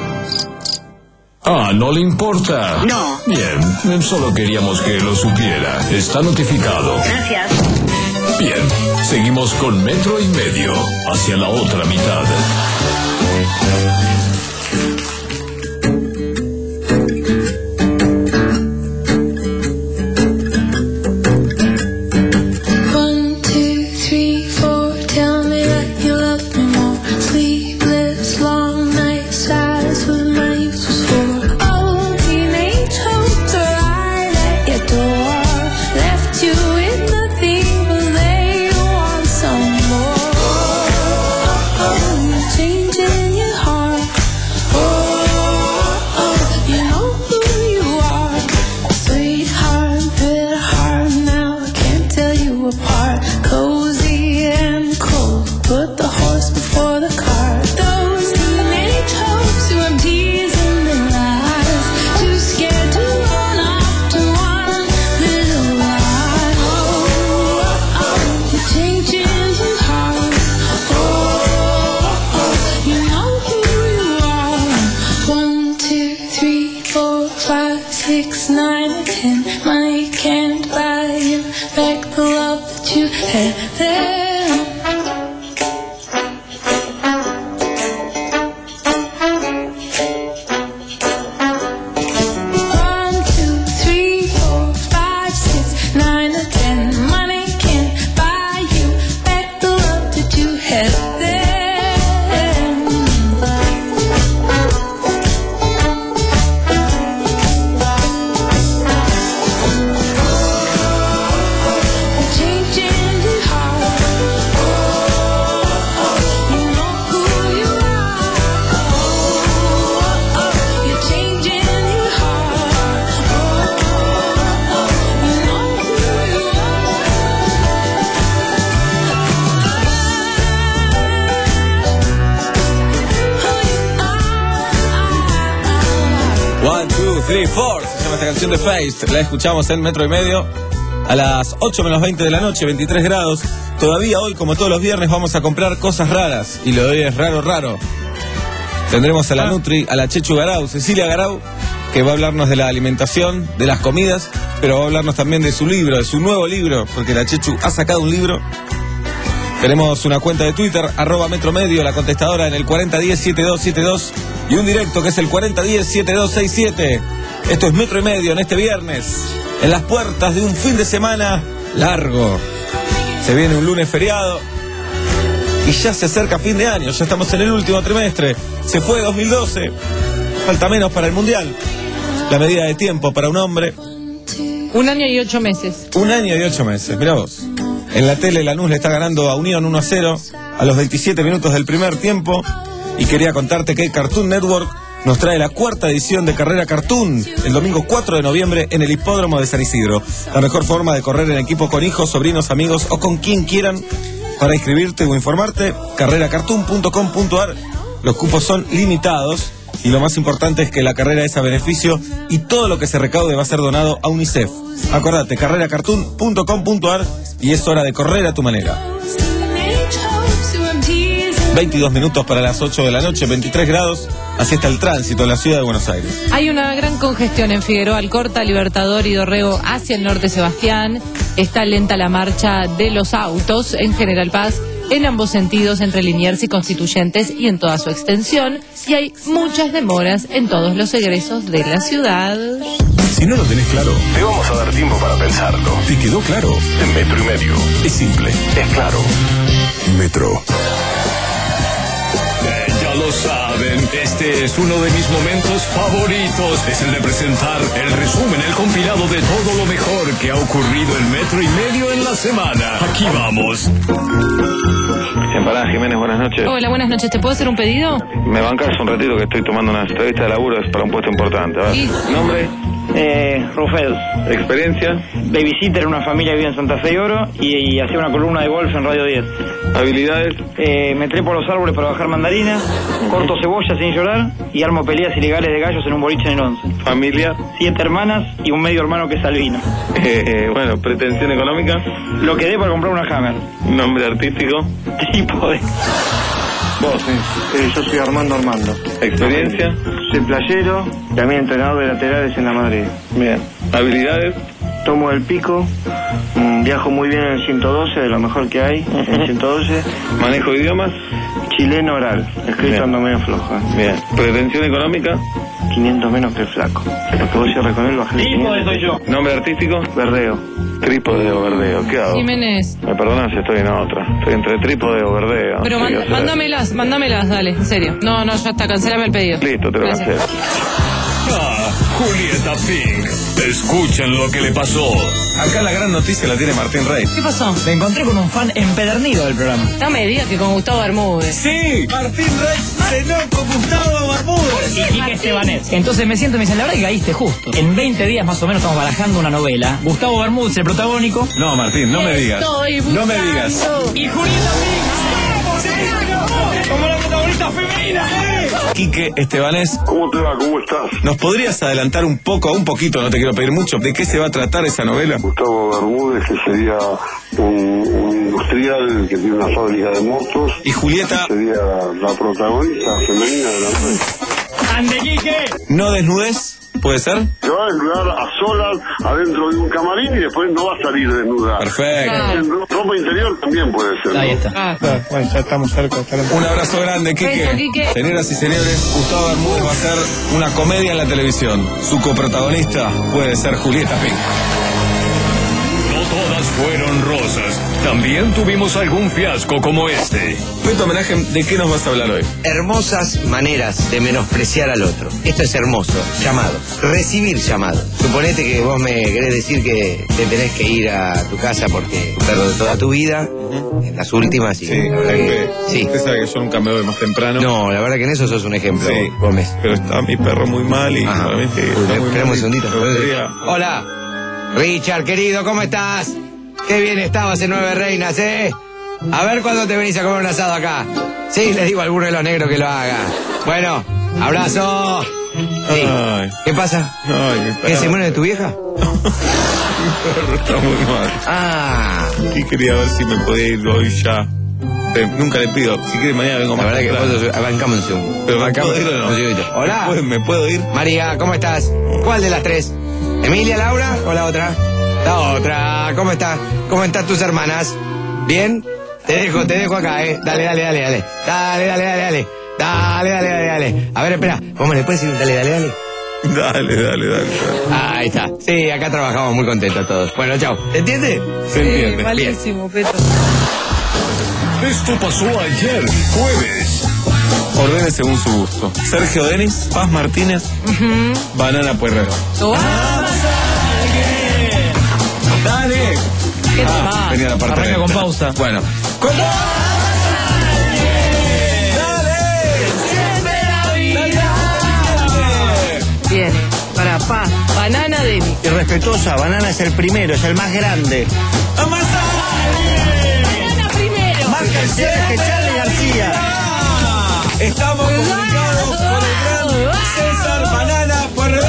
Ah, ¿no le importa? No. Bien, solo queríamos que lo supiera. Está notificado. Gracias. Bien, seguimos con metro y medio hacia la otra mitad. One, two, three, four. Tell me that you love me more. Sleepless, long nights, eyes with my youth was for. Oh, teenage hopes are right at your door. Left you with nothing, but they want some more. Oh, three, four, se llama esta canción de Feist. La escuchamos en Metro y Medio a las ocho menos veinte de la noche, veintitrés grados. Todavía hoy, como todos los viernes, vamos a comprar cosas raras. Y lo de hoy es raro, raro. Tendremos a la Nutri, a la Chechu Garau, Cecilia Garau, que va a hablarnos de la alimentación, de las comidas, pero va a hablarnos también de su libro, de su nuevo libro, porque la Chechu ha sacado un libro. Tenemos una cuenta de Twitter, arroba Metromedio, la contestadora en el cuarenta diez, setenta y dos setenta y dos y un directo que es el cuarenta diez, setenta y dos sesenta y siete. Esto es Metro y Medio en este viernes, en las puertas de un fin de semana largo. Se viene un lunes feriado y ya se acerca fin de año, ya estamos en el último trimestre. Se fue dos mil doce, falta menos para el Mundial. La medida de tiempo para un hombre. Un año y ocho meses. Un año y ocho meses, mirá vos. En la tele Lanús le está ganando a Unión uno a cero a los veintisiete minutos del primer tiempo. Y quería contarte que Cartoon Network nos trae la cuarta edición de Carrera Cartoon el domingo cuatro de noviembre en el Hipódromo de San Isidro. La mejor forma de correr en equipo con hijos, sobrinos, amigos o con quien quieran. Para inscribirte o informarte, carrera cartoon punto com punto ar. Los cupos son limitados y lo más importante es que la carrera es a beneficio y todo lo que se recaude va a ser donado a UNICEF. Acordate, carrera cartoon punto com punto ar y es hora de correr a tu manera. veintidós minutos para las ocho de la noche, veintitrés grados, así está el tránsito en la ciudad de Buenos Aires. Hay una gran congestión en Figueroa Alcorta, Libertador y Dorrego hacia el norte Sebastián. Está lenta la marcha de los autos en General Paz, en ambos sentidos, entre Liniers y Constituyentes y en toda su extensión. Y hay muchas demoras en todos los egresos de la ciudad. Si no lo tenés claro, te vamos a dar tiempo para pensarlo. ¿Te quedó claro? En Metro y Medio. Es simple, es claro. Metro. Ya lo saben, este es uno de mis momentos favoritos. Es el de presentar el resumen, el compilado de todo lo mejor que ha ocurrido en Metro y Medio en la semana. Aquí vamos. Empanada Jiménez, buenas noches. Hola, buenas noches. ¿Te puedo hacer un pedido? Me bancas un ratito que estoy tomando una entrevista de laburo, es para un puesto importante. A ver. ¿Y? ¿Nombre? Eh, Rufel. ¿Experiencia? Babysitter en una familia que vive en Santa Fe y Oro y, y hacía una columna de golf en Radio diez. ¿Habilidades? Eh, me trepo a los árboles para bajar mandarinas, corto cebolla sin llorar y armo peleas ilegales de gallos en un boliche en el once. ¿Familia? Siete hermanas y un medio hermano que es albino. Eh, eh, bueno, ¿pretensión económica? Lo que dé para comprar una Hammer. ¿Nombre artístico? Trípode. ¿Vos? Eh, yo soy Armando Armando. ¿Experiencia? Soy playero, también entrenador de laterales en la Madrid. Bien. ¿Habilidades? Tomo el pico, mmm, viajo muy bien en el ciento doce, de lo mejor que hay, en el ciento doce. ¿Manejo de idiomas? Chileno oral, escrito ando medio flojo. Bien. ¿Pretensión económica? quinientos menos que el flaco. Lo que vos cierres con él, bajé de Trípode soy yo. ¿Nombre artístico? Verdeo. Trípode o verdeo, ¿qué hago? Jiménez. Me perdonan si estoy en otra. Estoy entre trípode o verdeo. Pero no sé mand- qué hacer. mándamelas, mándamelas, dale, en serio. No, no, ya está, cancelame el pedido. Listo, te lo Gracias. cancelo. Ah, Julieta Pink. Escuchen lo que le pasó. Acá la gran noticia la tiene Martín Rey. ¿Qué pasó? Me encontré con un fan empedernido del programa. No me digas que con Gustavo Bermúdez. Sí, Martín Rey cenó con Gustavo Bermúdez. Y Quique Estebanés. Entonces me siento y me dicen, la verdad que caíste justo. En veinte días más o menos estamos barajando una novela. Gustavo Bermúdez, el protagónico. No, Martín, no me digas. Estoy No me buscando. digas. Y Julieta Pink. Como la protagonista femenina. Quique Estebanés, ¿Cómo te va? ¿Cómo estás? ¿nos podrías adelantar un poco, un poquito, no te quiero pedir mucho, de qué se va a tratar esa novela? Gustavo Bermúdez, que sería un, un industrial que tiene una fábrica de motos. Y Julieta, Sería la protagonista femenina de la novela. ¡Ande, Quique! no desnudes, ¿puede ser? Se va a desnudar a solas adentro de un camarín y después no va a salir desnuda. Perfecto. En ro- ropa interior también puede ser. Ahí ¿no? está. Ah, Bueno, ya estamos cerca. Estamos... Un abrazo grande, Quique. Beso, Quique. Señoras y señores, Gustavo Bermúdez va a hacer una comedia en la televisión. Su coprotagonista puede ser Julieta Pink. No todas fueron rosas. También tuvimos algún fiasco como este. Beto Homenaje, ¿de qué nos vas a hablar hoy? Hermosas maneras de menospreciar al otro. Esto es hermoso. Llamado. Recibir llamado. Suponete que vos me querés decir que te tenés que ir a tu casa porque tu perro de toda tu vida, en las últimas, y Sí, la verdad que- Pepe. sí. Usted sabe que yo nunca me voy más temprano. No, la verdad que en eso sos un ejemplo, Sí, Gómez. pero está mi perro muy mal y Ajá. realmente está muy Esperemos mal un y segundito. me gustaría- Hola. Richard, querido, ¿cómo estás? Qué bien estabas en Nueve Reinas, ¿eh? A ver cuándo te venís a comer un asado acá. Sí, les digo a alguno de los negros que lo haga. Bueno, ¡Abrazo! Sí. Ay. ¿Qué pasa? Ay, ¿Qué se muere de tu vieja? Está muy mal. Ah. Y quería ver si me podía ir hoy ya. Te- nunca le pido. Si quiere mañana vengo La más verdad que temprano. vos arrancamos un segundo. Pero me Arrancamos puedo ir o no? un segundito. Hola. ¿Me puedo- ¿Me puedo ir? María, ¿cómo estás? ¿Cuál de las tres? ¿Emilia, Laura o la otra? La otra. ¿Cómo estás? ¿Cómo están tus hermanas? ¿Bien? Te dejo, te dejo acá, eh. Dale, dale, dale, dale. Dale, dale, dale, dale. Dale, dale, dale, dale. A ver, espera. ¿Cómo le puedes decir? Dale, dale, dale. Dale, dale, dale. Ahí está. Sí, acá trabajamos muy contentos todos. Bueno, chao. ¿Se entiende? Se entiende. Malísimo, Peto. Esto pasó ayer, jueves. Ordene según su gusto. Sergio Denis, Paz Martínez, Banana Puerrero. ¡Dale! ¿Qué Ah, pasa? venía la parte Arranca de- con pausa. Bueno. ¿Cómo? Viene. Para Paz. Banana de mi. Irrespetuosa, Banana es el primero, es el más grande. Banana primero. Más que Sergio Charlie García. Estamos comunicados con el gran César Banana Puerrero.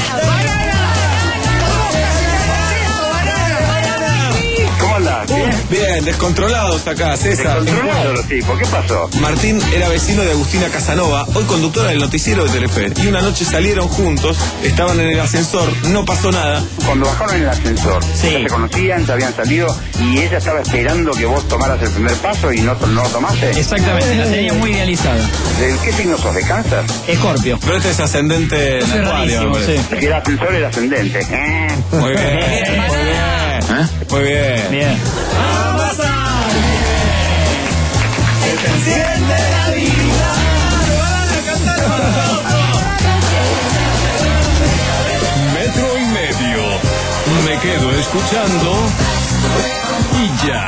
¿Cómo andás? ¿Bien? Bien, descontrolados acá, César. Descontrolados los tipos, ¿qué pasó? Martín era vecino de Agustina Casanova, hoy conductora del noticiero de Telefe. Y una noche salieron juntos, estaban en el ascensor, no pasó nada. Cuando bajaron en el ascensor, ya se conocían, ya habían salido y ella estaba esperando que vos tomaras el primer paso y no, no lo tomaste. Exactamente, la tenía muy idealizada. ¿De qué signo sos? ¿De cáncer? Escorpio. Pero este es ascendente en Soy Acuario, rarísimo, me parece. sí. Y el ascensor era ascendente. Eh. Muy bien, muy bien. ¿Eh? Muy bien. Bien. Metro y medio. Me quedo escuchando y ya.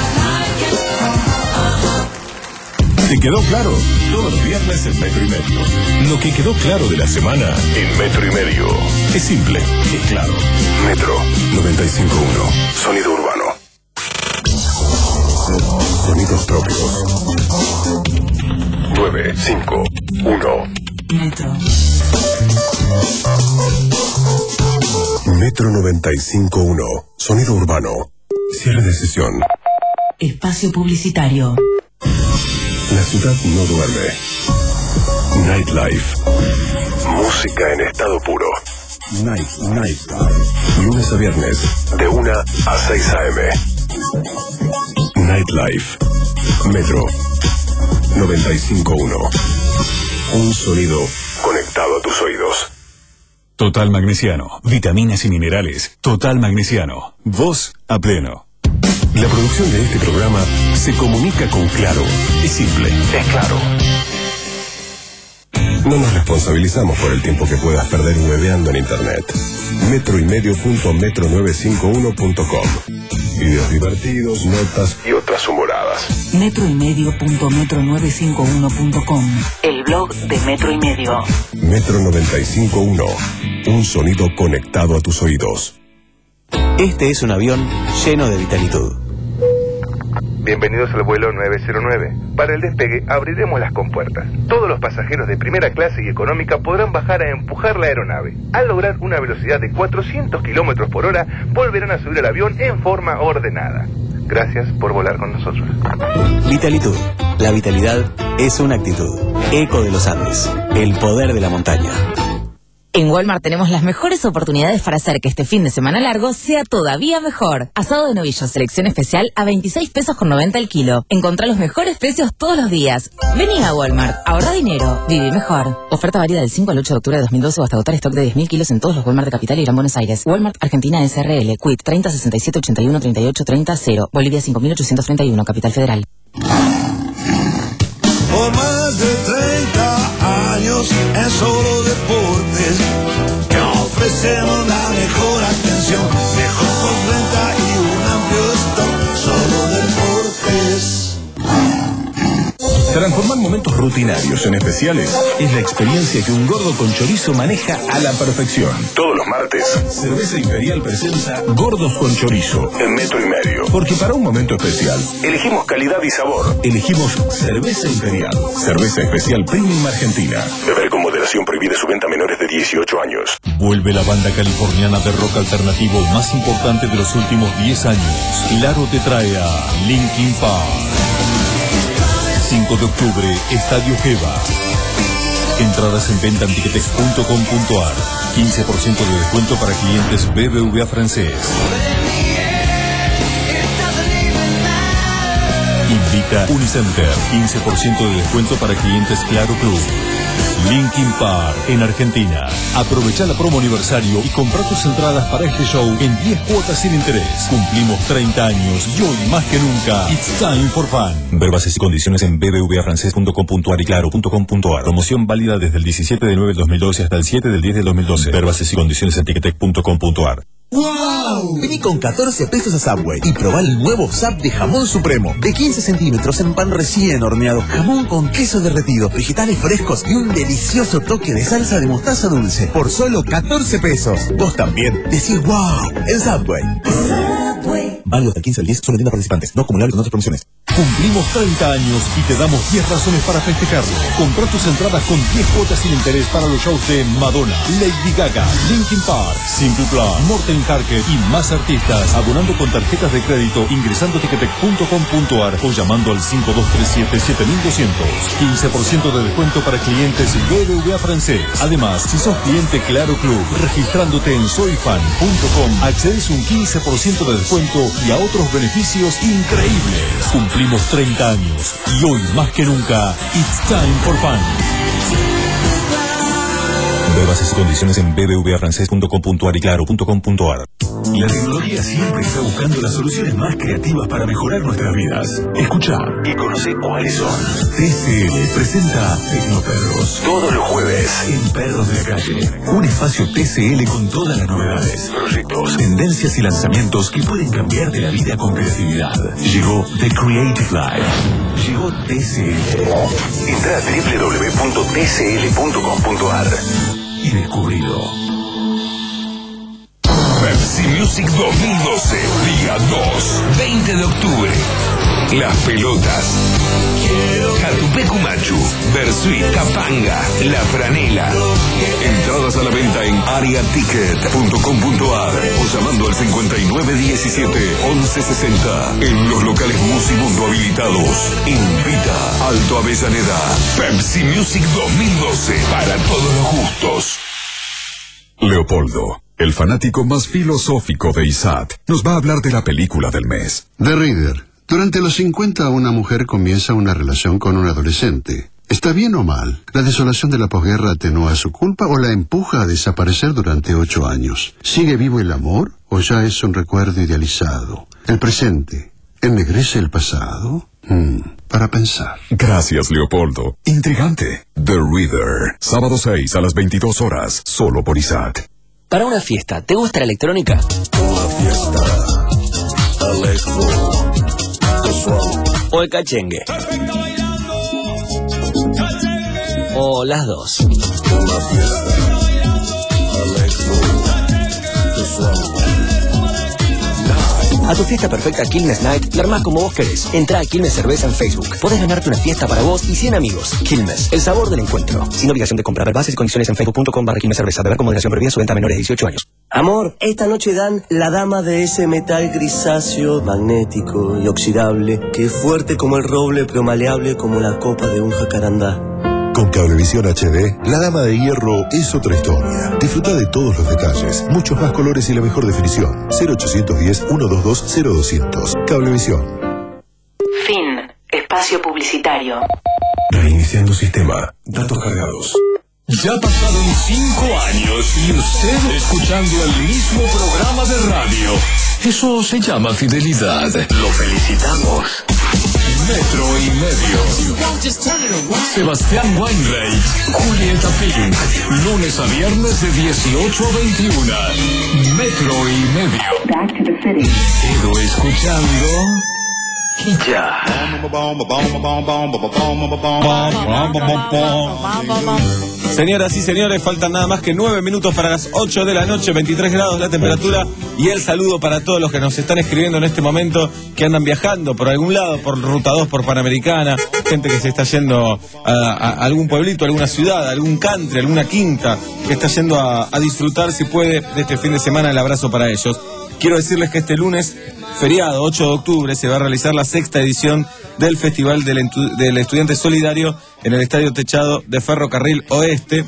¿Te quedó claro? Todos los viernes en Metro y Medio. Lo que quedó claro de la semana en Metro y Medio. Es simple, es claro. Metro noventa y cinco punto uno. Sonido urbano. Sonidos propios. nueve cinco uno. Metro. Metro noventa y cinco punto uno. Sonido urbano. Cierre de sesión. Espacio publicitario. La ciudad no duerme. Nightlife. Música en estado puro. Night, Nightlife. Lunes a viernes, de una a seis a eme. Nightlife. Metro noventa y cinco punto uno. Un sonido conectado a tus oídos. Total Magnesiano. Vitaminas y minerales. Total Magnesiano. Voz a pleno. La producción de este programa se comunica con Claro. Es simple, es claro. No nos responsabilizamos por el tiempo que puedas perder hueveando en internet. Metro y medio punto metro novecientos cincuenta y uno punto com. Videos divertidos, notas y otras humoradas. Metro y medio punto metro novecientos cincuenta y uno punto com. El blog de Metro y Medio. Metro noventa y cinco punto uno. Un sonido conectado a tus oídos. Este es un avión lleno de vitalitud. Bienvenidos al vuelo nueve cero nueve. Para el despegue abriremos las compuertas. Todos los pasajeros de primera clase y económica podrán bajar a empujar la aeronave. Al lograr una velocidad de cuatrocientos kilómetros por hora, volverán a subir al avión en forma ordenada. Gracias por volar con nosotros. Vitalitud. La vitalidad es una actitud. Eco de los Andes. El poder de la montaña. En Walmart tenemos las mejores oportunidades para hacer que este fin de semana largo sea todavía mejor. Asado de novillo, selección especial a veintiséis pesos con noventa el kilo. Encontrá los mejores precios todos los días. Vení a Walmart, ahorra dinero, viví mejor. Oferta válida del cinco al ocho de octubre de dos mil doce o hasta agotar stock de diez mil kilos en todos los Walmart de Capital y Gran Buenos Aires. Walmart Argentina S R L, Quit treinta sesenta y siete ochenta y uno treinta y ocho treinta cero. Bolivia cinco mil ochocientos treinta y uno, Capital Federal. Por más de treinta años en Solo Deportes te ofrecemos la mejor atención, mejor postventa y un amplio stock. Solo Deportes. Transformar momentos rutinarios en especiales es la experiencia que un gordo con chorizo maneja a la perfección. Todos los martes, Cerveza Imperial presenta Gordos con Chorizo en Metro y Medio. Porque para un momento especial, elegimos calidad y sabor. Elegimos Cerveza Imperial. Cerveza especial Premium Argentina. Beber como Recomendación: prohibida su venta a menores de dieciocho años. Vuelve la banda californiana de rock alternativo más importante de los últimos diez años. Claro te trae a Linkin Park. cinco de octubre, Estadio Geva. Entradas en venta en ticketex punto com punto ar. quince por ciento de descuento para clientes B B V A francés. Invita Unicenter. quince por ciento de descuento para clientes Claro Club. Linkin Park en Argentina. Aprovecha la promo aniversario y compra tus entradas para este show en diez cuotas sin interés. Cumplimos treinta años y hoy más que nunca, it's time for fun. Ver bases y condiciones en b b v a francés punto com punto ar y claro punto com punto ar. Promoción válida desde el diecisiete de nueve del dos mil doce hasta el siete del diez del dos mil doce. Ver bases y condiciones en ticketex punto com punto ar. ¡Wow! Vení con catorce pesos a Subway y probá el nuevo Sub de jamón supremo. De quince centímetros en pan recién horneado. Jamón con queso derretido, vegetales frescos y un delicioso toque de salsa de mostaza dulce. Por solo catorce pesos. Vos también decís ¡wow! En Subway. Subway. Válido hasta el quince al diez, solo tiendas participantes. No acumulable con otras promociones. Cumplimos treinta años y te damos diez razones para festejarlo. Comprá tus entradas con diez cuotas sin interés para los shows de Madonna, Lady Gaga, Linkin Park, Simple Plan, Morten Harket y más artistas. Abonando con tarjetas de crédito, ingresando a ticketex punto com punto ar o llamando al cinco dos tres siete siete mil doscientos. quince por ciento de descuento para clientes B B V A francés. Además, si sos cliente Claro Club, registrándote en soyfan punto com, accedes un quince por ciento de descuento y a otros beneficios increíbles. Cumplimos treinta años y hoy más que nunca, it's time for fun. Ver bases y condiciones en b b v a francés punto com punto ar y claro punto com punto ar. La tecnología siempre está buscando las soluciones más creativas para mejorar nuestras vidas. Escucha y conoce cuáles son. T C L presenta Tecnoperros todos los jueves en Perros de la Calle. Un espacio T C L con todas las novedades, proyectos, tendencias y lanzamientos que pueden cambiarte la vida con creatividad. Llegó The Creative Life. Llegó T C L. Entra a doble u doble u doble u punto t c l punto com punto ar y descubrilo. Pepsi Music dos mil doce, día dos, veinte de octubre. Las pelotas. Catupecu Machu, Versuit, Capanga, La Franela. Entradas a la venta en aria ticket punto com punto ar o llamando al cincuenta y nueve diecisiete once sesenta. En los locales Musimundo habilitados. Invita Alto Avellaneda. Pepsi Music dos mil doce, para todos los gustos. Leopoldo, el fanático más filosófico de I S A T, nos va a hablar de la película del mes. The Reader. Durante los cincuenta, una mujer comienza una relación con un adolescente. ¿Está bien o mal? ¿La desolación de la posguerra atenúa su culpa o la empuja a desaparecer durante ocho años? ¿Sigue vivo el amor o ya es un recuerdo idealizado? ¿El presente ennegrece el pasado? Hmm, para pensar. Gracias, Leopoldo. Intrigante. The Reader. Sábado seis a las veintidós horas, solo por I S A T. Para una fiesta, ¿te gusta la electrónica? Una fiesta. Electro. ¿O el cachengue? ¿O las dos? Una fiesta. A tu fiesta perfecta Quilmes Night la armás como vos querés. Entrá a Quilmes Cerveza en Facebook. Podés ganarte una fiesta para vos y cien amigos. Quilmes, el sabor del encuentro. Sin obligación de comprar. Bases y condiciones en facebook punto com barra Quilmes Cerveza. Beber con moderación, prohibida su venta a menores de dieciocho años. Amor, esta noche dan la dama de ese metal grisáceo, magnético y oxidable, que es fuerte como el roble pero maleable como la copa de un jacarandá. Con Cablevisión H D, la dama de hierro es otra historia. Disfruta de todos los detalles, muchos más colores y la mejor definición. cero ochocientos diez, ciento veintidós, cero doscientos. Cablevisión. Fin. Espacio publicitario. Reiniciando sistema. Datos cargados. Ya pasaron cinco años y usted escuchando el mismo programa de radio. Eso se llama fidelidad. Lo felicitamos. Metro y medio. Sebastián Weinreich, Julieta Pink. Lunes a viernes de dieciocho a veintiuno. Metro y medio. Quedo escuchando. Y ya. Señoras y señores, faltan nada más que nueve minutos para las ocho de la noche, veintitrés grados la temperatura, y el saludo para todos los que nos están escribiendo en este momento, que andan viajando por algún lado, por Ruta dos, por Panamericana, gente que se está yendo a, a algún pueblito, a alguna ciudad, a algún country, a alguna quinta, que está yendo a, a disfrutar, si puede, de este fin de semana. El abrazo para ellos. Quiero decirles que este lunes, feriado, ocho de octubre, se va a realizar la sexta edición del Festival del, del Estudiante Solidario en el Estadio Techado de Ferrocarril Oeste.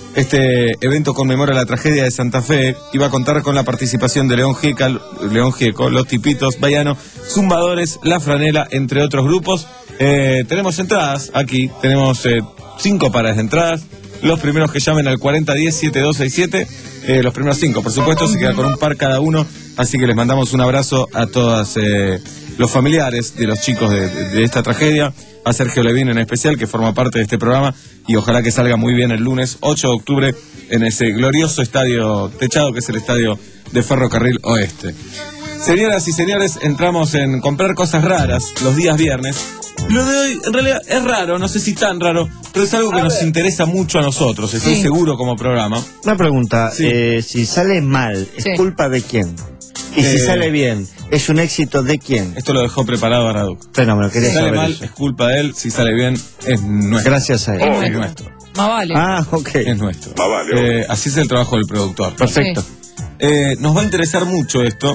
Este evento conmemora la tragedia de Santa Fe y va a contar con la participación de León Gieco, León Gieco, Los Tipitos, Baiano, Zumbadores, La Franela, entre otros grupos. Eh, tenemos entradas aquí, tenemos eh, cinco pares de entradas. Los primeros que llamen al cuarenta diez setenta y dos sesenta y siete, eh, los primeros cinco, por supuesto, se queda con un par cada uno. Así que les mandamos un abrazo a todos eh, los familiares de los chicos de, de, de esta tragedia, a Sergio Levín en especial, que forma parte de este programa, y ojalá que salga muy bien el lunes ocho de octubre en ese glorioso estadio techado que es el estadio de Ferrocarril Oeste. Señoras y señores, entramos en comprar cosas raras los días viernes. Lo de hoy, en realidad, es raro, no sé si tan raro, pero es algo que nos interesa mucho a nosotros, estoy sí. seguro como programa. Una pregunta, sí. eh, si sale mal, ¿es sí. culpa de quién? Y eh, si sale bien, ¿es un éxito de quién? Esto lo dejó preparado Araduc. Fenómeno, quería Si sale saber mal, eso. es culpa de él, si sale bien, es nuestro. Gracias a él. Oh, es es nuestro. Más vale. Ah, ok. Es nuestro. Más vale. Eh, así es el trabajo del productor. Perfecto. Sí. Eh, nos va a interesar mucho esto,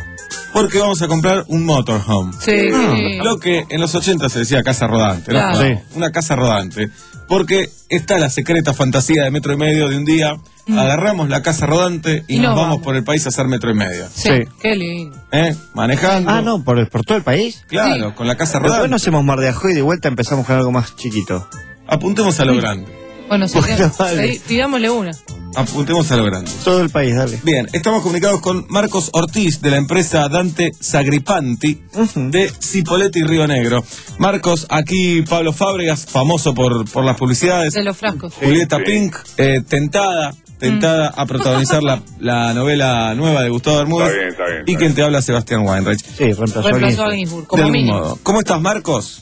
porque vamos a comprar un motorhome. Sí. Ah, lo que en los ochenta se decía casa rodante, ¿no? Claro. Sí. Una casa rodante. Porque está la secreta fantasía de metro y medio de un día, mm. agarramos la casa rodante y, y nos no vamos, vamos por el país a hacer metro y medio. Sí, sí. Qué lindo. ¿Eh? Manejando. Ah, no, por, el, por todo el país. Claro, sí. con la casa rodante. Después nos hacemos Mar de Ajó y de vuelta empezamos con algo más chiquito. Apuntemos a lo grande. Bueno, sí, bueno vale. pidámosle una. Apuntemos a lo grande. Todo el país, dale. Bien, estamos comunicados con Marcos Ortiz de la empresa Dante Sagripanti uh-huh. de Cipolletti y Río Negro. Marcos, aquí Pablo Fábregas, famoso por, por las publicidades. De los frascos. Julieta sí. Pink, eh, tentada, tentada mm. a protagonizar la, la novela nueva de Gustavo Bermúdez. Está bien, está bien. Está y quien te habla, Sebastián Weinreich. Sí, reemplazó, reemplazó a a Ginsburg, como mínimo. ¿Cómo estás, Marcos?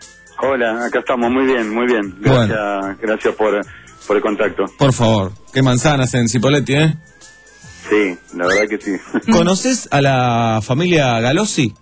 Hola, acá estamos, muy bien, muy bien. Gracias, bueno. gracias por, por el contacto. Por favor, qué manzanas en Cipolletti, ¿eh? Sí, la verdad que sí. ¿Conoces a la familia Galossi?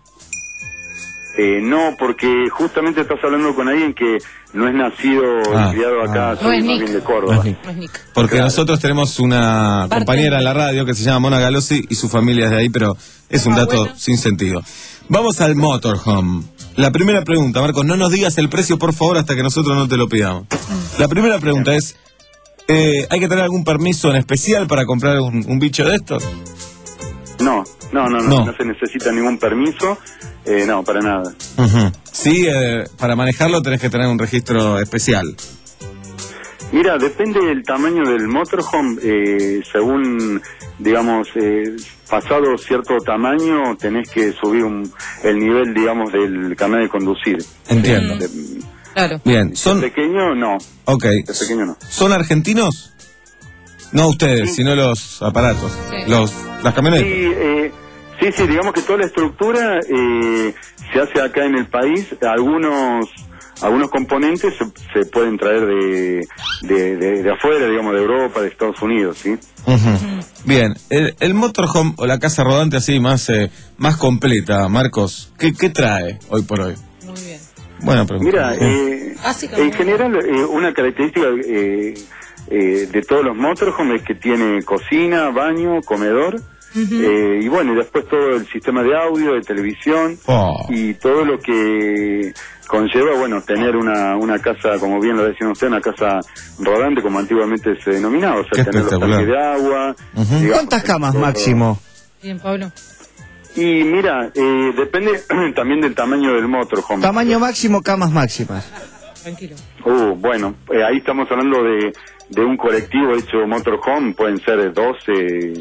Eh, no, porque justamente estás hablando con alguien que no es nacido Ah, y criado acá, ah. soy No es más Nick. bien de Córdoba. No es Nick. No es Nick. Porque Claro. nosotros tenemos una Parte. compañera en la radio que se llama Mona Galossi y su familia es de ahí, pero es un Ah, dato bueno. sin sentido. Vamos al motorhome. La primera pregunta, Marcos, no nos digas el precio, por favor, hasta que nosotros no te lo pidamos. La primera pregunta es, eh, ¿hay que tener algún permiso en especial para comprar un, un bicho de estos? No, no, no, no, No. no se necesita ningún permiso, eh, no, para nada. Uh-huh. Sí, eh, para manejarlo tenés que tener un registro especial. Mira, depende del tamaño del motorhome, eh, según, digamos, eh, pasado cierto tamaño, tenés que subir un, el nivel, digamos, del carnet de conducir. Entiendo. De, Claro. Bien, son... de pequeño, no. Ok. De pequeño, no. ¿Son argentinos? No ustedes, Sí. sino los aparatos, Sí. los las camionetas. Sí, eh, sí, sí, digamos que toda la estructura eh, se hace acá en el país. Algunos algunos componentes se, se pueden traer de, de, de, de afuera, digamos, de Europa, de Estados Unidos, ¿sí? Uh-huh. Bien, el, el motorhome o la casa rodante así más eh, más completa, Marcos, ¿qué, qué trae hoy por hoy? Muy bien. Buena pregunta. Mira, eh, en general, eh, una característica eh, eh, de todos los motorhomes es que tiene cocina, baño, comedor. Uh-huh. Eh, y bueno, y después todo el sistema de audio, de televisión Oh. y todo lo que conlleva, bueno, tener una, una casa, como bien lo decían usted, una casa rodante, como antiguamente se denominaba, o sea, Qué tener los espectacular. tanques de agua. Uh-huh. digamos, ¿Cuántas camas todo. máximo? Bien, Pablo. Y mira, eh, depende también del tamaño del motorhome. Tamaño máximo, camas máximas. Tranquilo. Uh, bueno, eh, ahí estamos hablando de, de un colectivo hecho motorhome, pueden ser doce.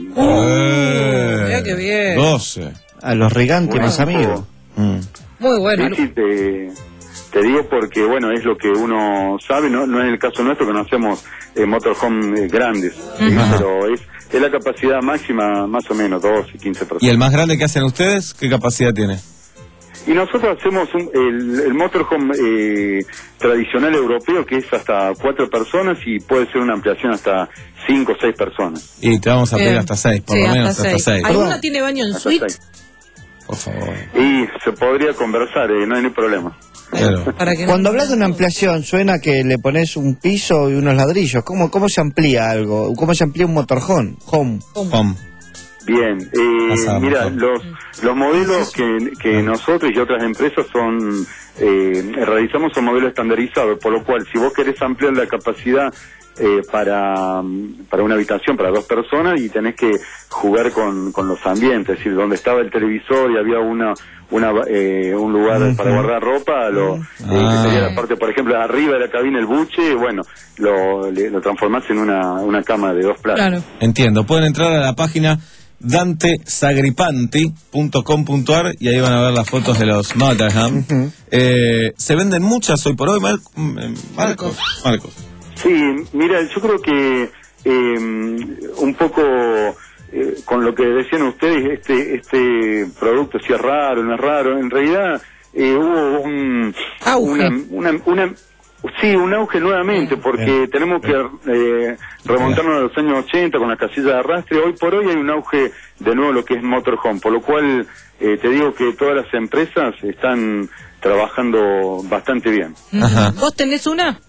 Eh, Mira qué bien. doce. A los Riganti, Bueno, más amigos. Mm. Muy bueno. Sí, sí, te, te digo porque, bueno, es lo que uno sabe, no, no es el caso nuestro que no hacemos eh, motorhome eh, grandes, ¿sí? Ajá. Pero es, es la capacidad máxima, más o menos, doce, quince personas. ¿Y el más grande que hacen ustedes, qué capacidad tiene? Y nosotros hacemos un- el, el motorhome eh, tradicional europeo, que es hasta cuatro personas y puede ser una ampliación hasta cinco o seis personas. Y te vamos a pedir Bien. hasta seis, por Sí, lo hasta menos hasta seis. seis. ¿Alguna tiene baño en Hasta suite? seis. Por favor. Y se podría conversar, eh, no hay ningún problema. Claro. Para que no- Cuando hablas de una ampliación, suena que le pones un piso y unos ladrillos. ¿Cómo, cómo se amplía algo? ¿Cómo se amplía un motorhome? Home. Home. Bien, eh, Pasamos, mira, por los, los modelos que, que nosotros y otras empresas son eh, realizamos son modelos estandarizados, por lo cual si vos querés ampliar la capacidad eh, para, para una habitación, para dos personas, y tenés que jugar con, con los ambientes, es decir, donde estaba el televisor y había una una eh, un lugar Ujú. para guardar ropa, lo, eh, Ah. que sería la parte, por ejemplo, arriba de la cabina el buche, bueno, lo, le- lo transformás en una, una cama de dos plazas. Claro. Entiendo. Pueden entrar a la página dante sagripanti punto com punto ar y ahí van a ver las fotos de los Motorhome. Eh, ¿Se venden muchas hoy por hoy, Mar- mm, Marcos? Marcos. Sí, mira, yo creo que eh, un poco eh, con lo que decían ustedes, este este producto si es raro, no es raro, en realidad eh, hubo un Auge. una, una, una- sí, un auge nuevamente, porque tenemos que eh, remontarnos a los años ochenta con la casilla de arrastre. Hoy por hoy hay un auge de nuevo lo que es motorhome, por lo cual eh, te digo que todas las empresas están trabajando bastante bien. Ajá. ¿Vos tenés una?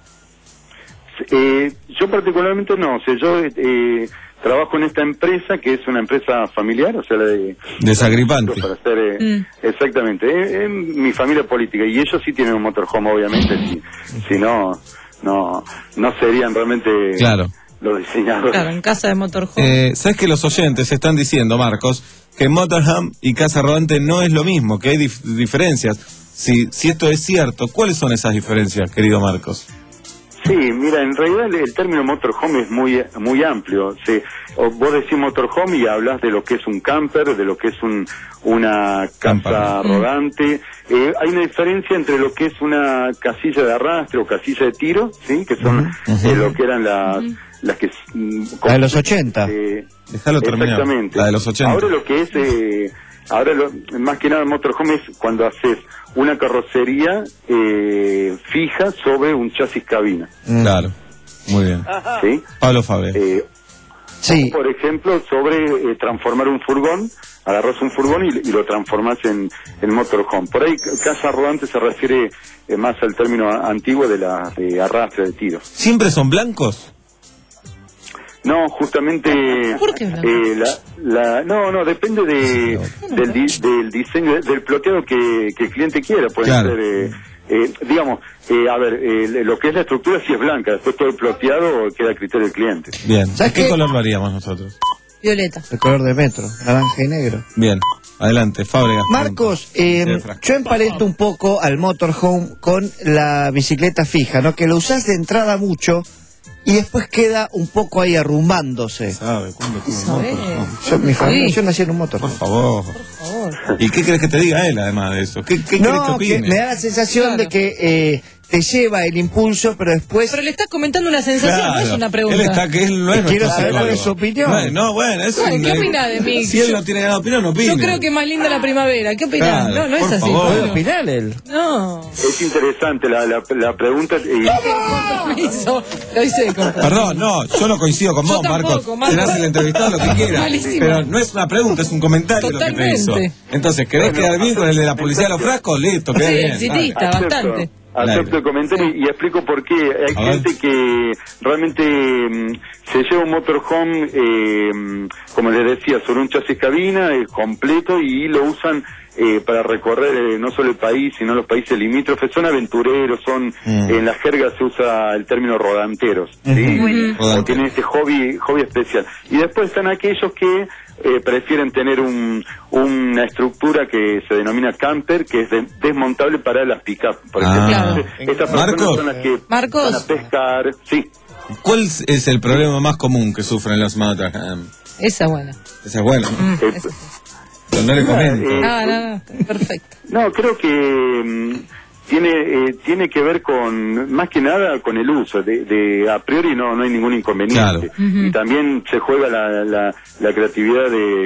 Eh, yo particularmente no, o sea, yo eh, trabajo en esta empresa que es una empresa familiar, o sea, la de... De Sagripanti. Para hacer, eh, Mm. Exactamente, es, es mi familia política y ellos sí tienen un motorhome, obviamente, si, si no, no, no serían realmente Claro. los diseñadores. Claro, en casa de motorhome. Eh, ¿Sabes que los oyentes están diciendo, Marcos, que motorhome y casa rodante no es lo mismo, que hay dif- diferencias? Si, si esto es cierto, ¿cuáles son esas diferencias, querido Marcos? Sí, mira, en realidad el, el término motorhome es muy muy amplio. Sí, o vos decís motorhome y hablas de lo que es un camper, de lo que es un una casa Camper. rodante. Eh, hay una diferencia entre lo que es una casilla de arrastre o casilla de tiro, sí, que son eh, lo que eran las las que mm, La de los ochenta. eh, Déjalo terminar. exactamente. La de los ochenta. Ahora lo que es eh, ahora lo, más que nada el motorhome es cuando haces una carrocería eh, fija sobre un chasis cabina. Claro. Muy bien. ¿Sí? Pablo Fabre. Eh, Sí. Por ejemplo, sobre eh, transformar un furgón, agarras un furgón y, y lo transformas en, en motorhome. Por ahí, casa rodante se refiere eh, más al término a- antiguo de la de arrastre de tiro. ¿Siempre son blancos? No, justamente... ¿Por qué blanco? eh, la, la, no, no, depende de, del, di- del diseño, del ploteado que, que el cliente quiera. Puede Claro. ser... eh, eh, digamos, eh, a ver, eh, lo que es la estructura sí es blanca, después todo el ploteado queda a criterio del cliente. Bien. ¿De ¿Sabes qué qué? color lo haríamos nosotros? Violeta. El color de metro, naranja y negro. Bien. Adelante, Fábregas. Marcos, eh, Sí, Frank. yo emparento un poco al motorhome con la bicicleta fija, ¿no? Que lo usás de entrada mucho y después queda un poco ahí arrumbándose. ¿Sabe cuándo tuvo un ¿Sabés? motorhome? Yo, mi familia, Sí. yo nací en un motorhome. Por favor. ¿Y qué crees que te diga él, además de eso? ¿Qué, qué crees que No, que opine? me da la sensación de que eh, te lleva el impulso, pero después... Pero le estás comentando una sensación, no es Claro. una pregunta. Él está que él no es Quiero nuestro saber cuál psicólogo. es su opinión. No, no, bueno, es Bueno, un- ¿qué opinás de mí? Si él Yo- no tiene nada de opinión, no opine. Yo creo que es más linda la primavera. ¿Qué opinás? Claro, no, no es por así. favor. ¿Puede Pablo. opinar él? No. Es interesante la, la, la pregunta. eh, Me hizo. Lo hice con Perdón, no, yo no coincido con Yo vos, tampoco, Marcos. Marcos. Serás el entrevistado lo que quieras. Malísimo. Pero no es una pregunta, es un comentario lo que te hizo. Totalmente. Entonces, ¿querés quedar bien con el de la policía de los frascos? Listo, queda Sí, bien. exitista, acepto, bastante. acepto el comentario y, y explico por qué. Hay A ver. gente que realmente mm, se lleva un motorhome, eh, mm, como les decía, sobre un chasis cabina eh, completo y lo usan eh, para recorrer eh, no solo el país, sino los países limítrofes. Son aventureros, son Mm. en la jerga se usa el término rodanteros, ¿sí? Ujú. O tienen este hobby hobby especial. Y después están aquellos que eh, prefieren tener un, una estructura que se denomina camper, que es de- desmontable para las pick-up. Por Ah. ejemplo, Claro. estas personas Marcos. son las que Marcos. van a pescar. Sí. ¿Cuál es el problema más común que sufren los motorhome? Esa buena. Esa es buena. Eh, Pero no le comento. eh, Ah, no, no. Perfecto. No, creo que mm, tiene eh, tiene que ver con, más que nada, con el uso. De, de a priori no no hay ningún inconveniente. Claro. Ujú. Y también se juega la, la, la creatividad de,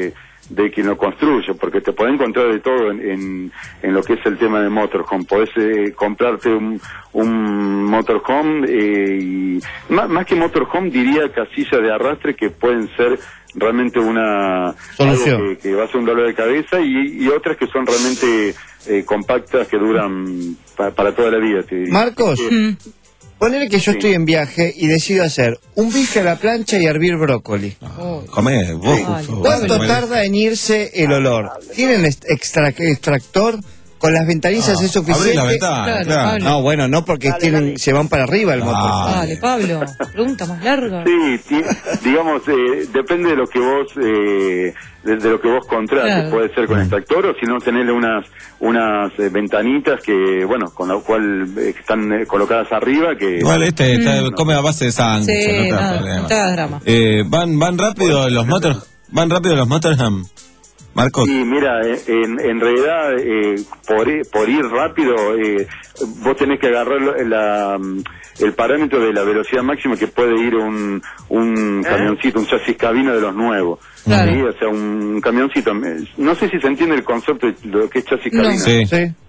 de quien lo construye, porque te podés encontrar de todo en, en, en lo que es el tema de motorhome. Podés eh, comprarte un, un motorhome eh, y más, más que motorhome diría casillas de arrastre que pueden ser realmente una solución algo que, que va a ser un dolor de cabeza y, y otras que son realmente eh, compactas que duran pa, para toda la vida, te diría. Marcos, Eh, ponele que yo Sí. estoy en viaje y decido hacer un bife a la plancha y hervir brócoli. Comé, vos. ¿Cuánto tarda en irse el olor? ¿Tienen est- extra- extractor? ¿Con las ventanillas Ah, es suficiente? abrí la ventana, Claro, claro. Pablo. No, bueno, no porque tienen, se van para arriba el motor. Dale, Pablo, pregunta más larga. Sí, ti- digamos, eh, depende de lo que vos eh, de, de lo que vos contrates. Claro. Puede ser con extractor o si no tenerle unas unas eh, ventanitas que, bueno, con la cual eh, están eh, colocadas arriba que... Igual este está- Mm. come a base de sándwich, Sí, no te da nada, problema. no te hagas drama. Eh, van, van rápido los motor, van rápido los Motorhome. Marcos. Sí, mira, eh, en, en realidad, eh, por, ir- por ir rápido, eh, vos tenés que agarrar la, mm, el parámetro de la velocidad máxima que puede ir un, un camioncito, un chasis cabina de los nuevos. Claro. ¿Sí? O sea, un camioncito. No sé si se entiende el concepto de lo que es chasis No. cabina. Sí.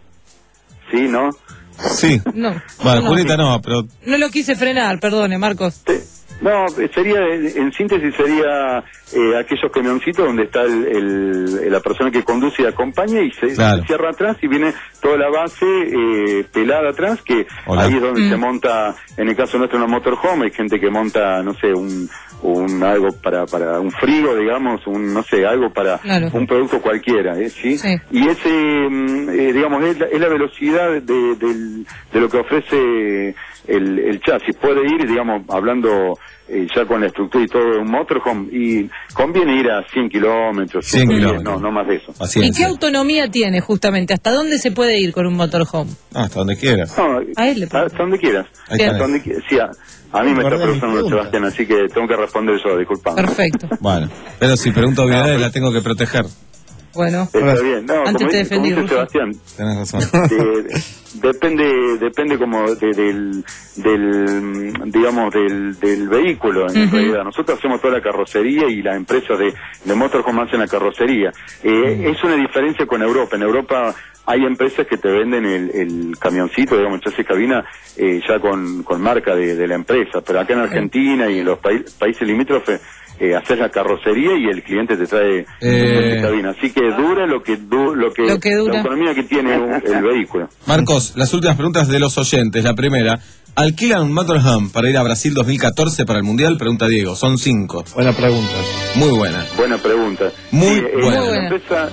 Sí, ¿no? Sí. No, Bueno, no. Julieta no, pero No lo quise frenar, perdone, Marcos. No, sería, en síntesis sería eh, aquellos camioncitos donde está el, el- la persona que conduce y acompaña y se, Claro. se cierra atrás y viene toda la base eh, pelada atrás, que Hola. ahí es donde Mm. se monta, en el caso nuestro, una motorhome. Hay gente que monta, no sé, un, un algo para, para un frigo, digamos, un, no sé, algo para Claro. un producto cualquiera, ¿eh? ¿Sí? Sí. Y ese, mm, eh, digamos, es la, es la velocidad de, del- de lo que ofrece el, el chasis. Puede ir, digamos, hablando eh, ya con la estructura y todo de un motorhome, y conviene ir a cien kilómetros, cien kilómetros. no, no más de eso. ¿Y qué autonomía tiene justamente? ¿Hasta dónde se puede ir con un motorhome? Ah, hasta donde quieras. No, A él le hasta donde quieras. Ahí está. Hasta donde qui- sí, a, a mí me está Guardá mi preguntando pregunta. Sebastián, así que tengo que responder yo, disculpame. Perfecto. Bueno, pero si pregunto obviedades la tengo que proteger. Bueno, Está bien, no, Antes como te dice, como defendí, dice Ruso. Sebastián, Tenés razón. eh, depende depende como de- del del digamos del, del vehículo en Ujú. realidad. Nosotros hacemos toda la carrocería y las empresas de, de motorhome hacen la carrocería. Eh, es una diferencia con Europa. En Europa hay empresas que te venden el, el camioncito, digamos, el chasis cabina, eh, ya con, con marca de, de la empresa, pero acá en Argentina y en los paí- países limítrofes eh, haces la carrocería y el cliente te trae el chasis cabina. Así que dura lo que du- lo que, Lo que dura. la autonomía que tiene un- el vehículo. Marcos, las últimas preguntas de los oyentes. La primera, ¿alquilan un Motorhome para ir a Brasil dos mil catorce para el Mundial? Pregunta Diego, son cinco. Buena pregunta. Muy buena. Buena pregunta. Muy Sí, eh, buena. La, Muy buena. empresa,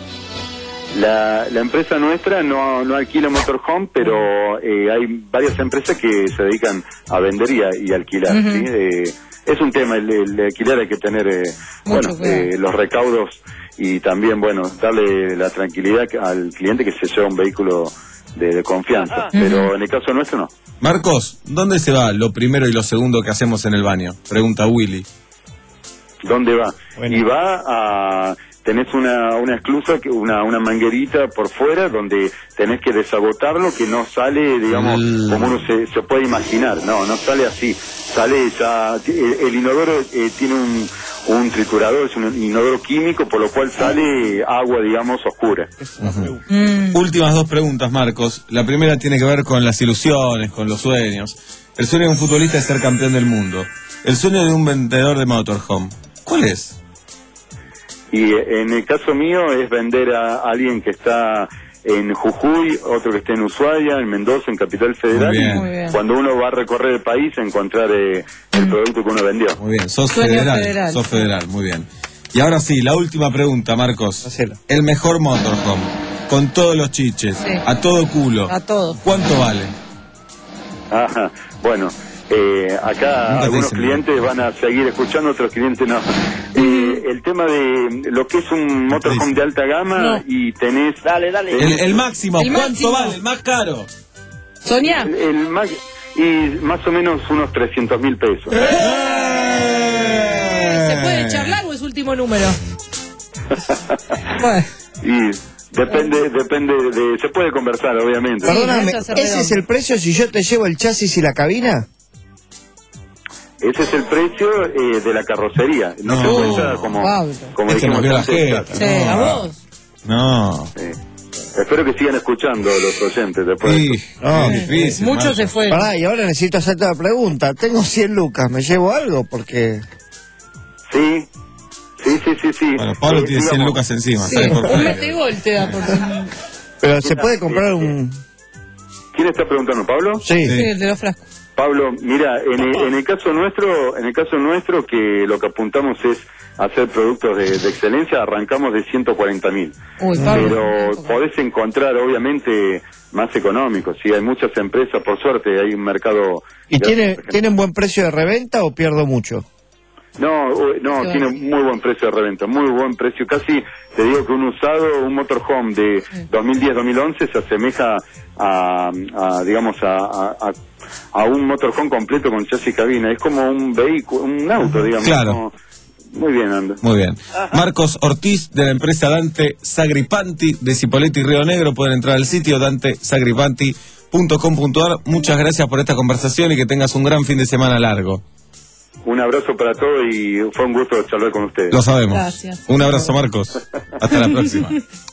la, la empresa nuestra no, no alquila motorhome, pero eh, hay varias empresas que se dedican a vender y, a- y alquilar. Ujú. ¿sí? Eh, es un tema, el, el de alquilar hay que tener eh, Mucho bueno, cuidado. eh, los recaudos y también, bueno, darle la tranquilidad que- al cliente que se lleva un vehículo de, de confianza. Pero en el caso nuestro no. Marcos, ¿dónde se va lo primero y lo segundo que hacemos en el baño? Pregunta Willy. ¿Dónde va? Y va a... Tenés una, una esclusa, que- una, una manguerita por fuera donde tenés que desagotarlo, que no sale, digamos, como uno se, se puede imaginar. No, no sale así. Sale ya... El, el inodoro eh, tiene un, un triturador, es un inodoro químico, por lo cual sale agua, digamos, oscura. Últimas dos preguntas, Marcos. La primera tiene que ver con las ilusiones, con los sueños. El sueño de un futbolista es ser campeón del mundo. El sueño de un vendedor de motorhome, ¿cuál es? Y eh, en el caso mío es vender a alguien que está en Jujuy, otro que esté en Ushuaia, en Mendoza, en Capital Federal. Muy bien. y Muy bien. Cuando uno va a recorrer el país, encontrar eh, el producto que uno vendió. Muy bien, sos Sueño federal, federal. sos federal, muy bien. Y ahora sí, la última pregunta, Marcos. El mejor motorhome, con todos los chiches, Sí. a todo culo. A todo. ¿Cuánto vale? Ajá, bueno, eh, acá Nunca te algunos dicen clientes van a seguir escuchando, otros clientes no. Eh, el tema de lo que es un motorhome de alta gama No. y tenés... Dale, dale. El, el máximo, El ¿cuánto máximo. vale? El más caro. Sonia. El, el ma- y más o menos unos trescientos mil pesos. ¿Se puede charlar o es último número? Bueno. Y depende, depende de... Se puede conversar, obviamente. Perdóname, ¿ese es el precio si yo te llevo el chasis y la cabina? ese es el precio eh, de la carrocería. No, No. se cuenta como, como Este dijimos nos vio la antes. jeta. Exacto. Sí, a vos. No. Sí. Espero que sigan escuchando los oyentes después. Sí, de esto. no, difícil. Muchos Marco. se fueron. Pará, y ahora necesito hacerte la pregunta. Tengo cien lucas, ¿me llevo algo? Porque... Sí, sí, sí, sí. sí. Bueno, Pablo Eh, tiene cien digamos, lucas encima, Sí, sale por un fuera. metegol te da por Pero se puede comprar un... ¿Quién está preguntando, Pablo? Sí. Sí, el de los frascos. Pablo, mira, en el, en el caso nuestro, en el caso nuestro que lo que apuntamos es hacer productos de, de excelencia, arrancamos de ciento cuarenta mil. Uy, Pablo. Pero podés encontrar, obviamente, más económicos. Sí, hay muchas empresas, por suerte, hay un mercado. ¿Y tiene, gracias, tienen buen precio de reventa o pierdo mucho? No, u- no, Sí. tiene muy buen precio de reventa, muy buen precio. Casi te digo que un usado, un motorhome de dos mil diez dos mil once se asemeja a, a, digamos, a, a, a- a un motorhome completo con chasis y cabina. Es como un vehículo, un auto, digamos. Claro. como- Muy bien, anda. Muy bien. Marcos Ortiz, de la empresa Dante Sagripanti, de Cipolletti y Río Negro. Pueden entrar al sitio dante sagripanti punto com punto ar. Muchas gracias por esta conversación y que tengas un gran fin de semana largo. Un abrazo para todos y fue un gusto charlar con ustedes. Lo sabemos. Gracias. Un abrazo, Marcos. Hasta la próxima.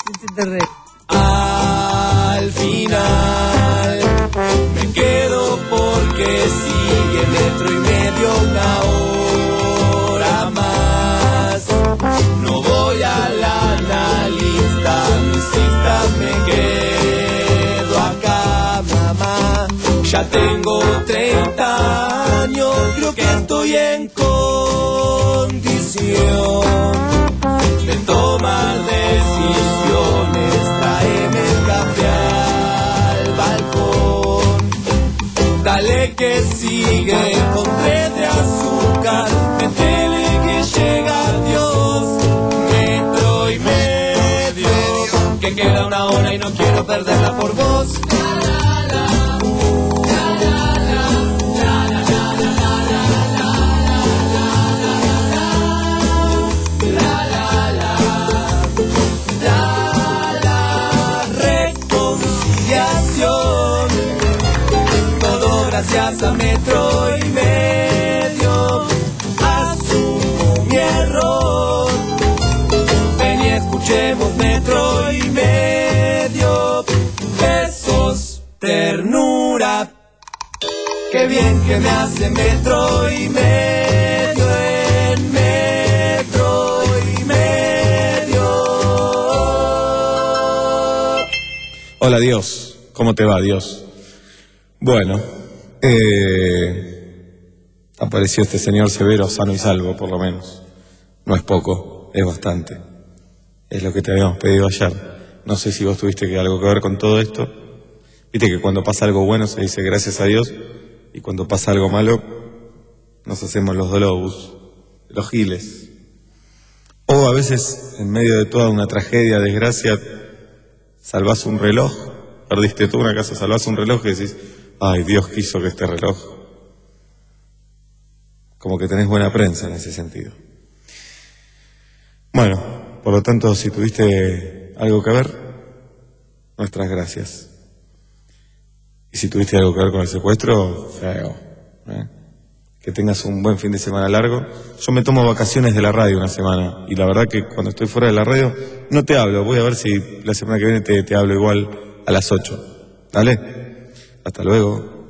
Al final me quedo porque sigue metro y medio una hora más. No voy a la analista, mis citas me quedo acá, mamá. Ya tengo treinta años, creo que estoy en condición de tomar decisiones. Tráeme el café al balcón. Dale que sigue con tres de azúcar. Métele que llega Dios. Metro y medio. Que queda una hora y no quiero perderla por vos. Gracias a metro y medio, asumo mi error. Ven y escuchemos metro y medio. Besos, ternura. Qué bien que me hace metro y medio en metro y medio. Hola, Dios. ¿Cómo te va, Dios? Bueno, eh, apareció este señor Severo sano y salvo, por lo menos. No es poco, es bastante. Es lo que te habíamos pedido ayer. No sé si vos tuviste que- algo que ver con todo esto. Viste que cuando pasa algo bueno se dice gracias a Dios, y cuando pasa algo malo nos hacemos los dolobus, los giles. O a veces, en medio de toda una tragedia, desgracia, salvás un reloj, perdiste toda una casa, salvás un reloj y decís, ay, Dios quiso que este reloj. Como que tenés buena prensa en ese sentido. Bueno, por lo tanto, si tuviste algo que ver, nuestras gracias. Y si tuviste algo que ver con el secuestro, feo. ¿eh? Que tengas un buen fin de semana largo. Yo me tomo vacaciones de la radio una semana, y la verdad que cuando estoy fuera de la radio no te hablo. Voy a ver si la semana que viene te, te hablo igual a las ocho. ¿Dale? Hasta luego.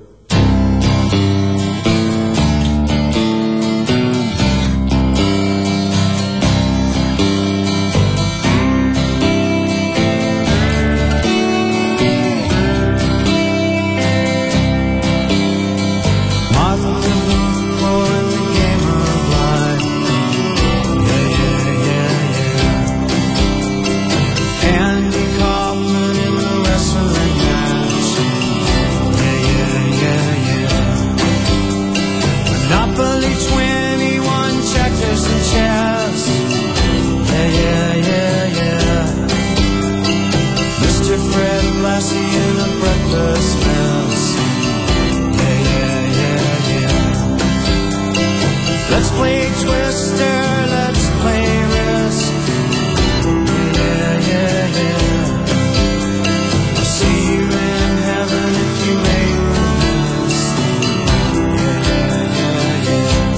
Andy Kaufman in the wrestling match. Yeah, yeah, yeah, yeah. Monopoly twenty-one, checkers and chess. Yeah, yeah, yeah, yeah. Mister Fred Lassie in a breakfast mess. Yeah, yeah, yeah, yeah. Let's play Twister, let's play Risk. Yeah, yeah, yeah. I'll see you in heaven if you make the list. Yeah, yeah, yeah, yeah.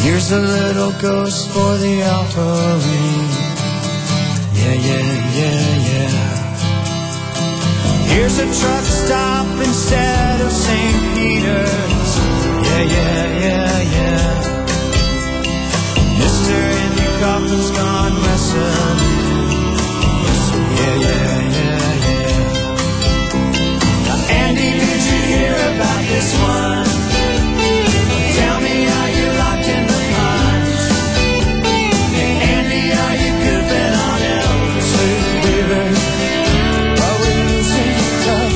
Here's a little ghost for the offering. Yeah, yeah, yeah, yeah. Here's a truck stop instead of Saint Peter's. Yeah, yeah, yeah, yeah. Mister Andy Kaufman's gone missing. Yeah, yeah, yeah, yeah. Now, Andy, did you hear about this one? Tell me, are you locked in the punch? Hey, Andy, are you goofing on Elvis? Baby, are we losing tough?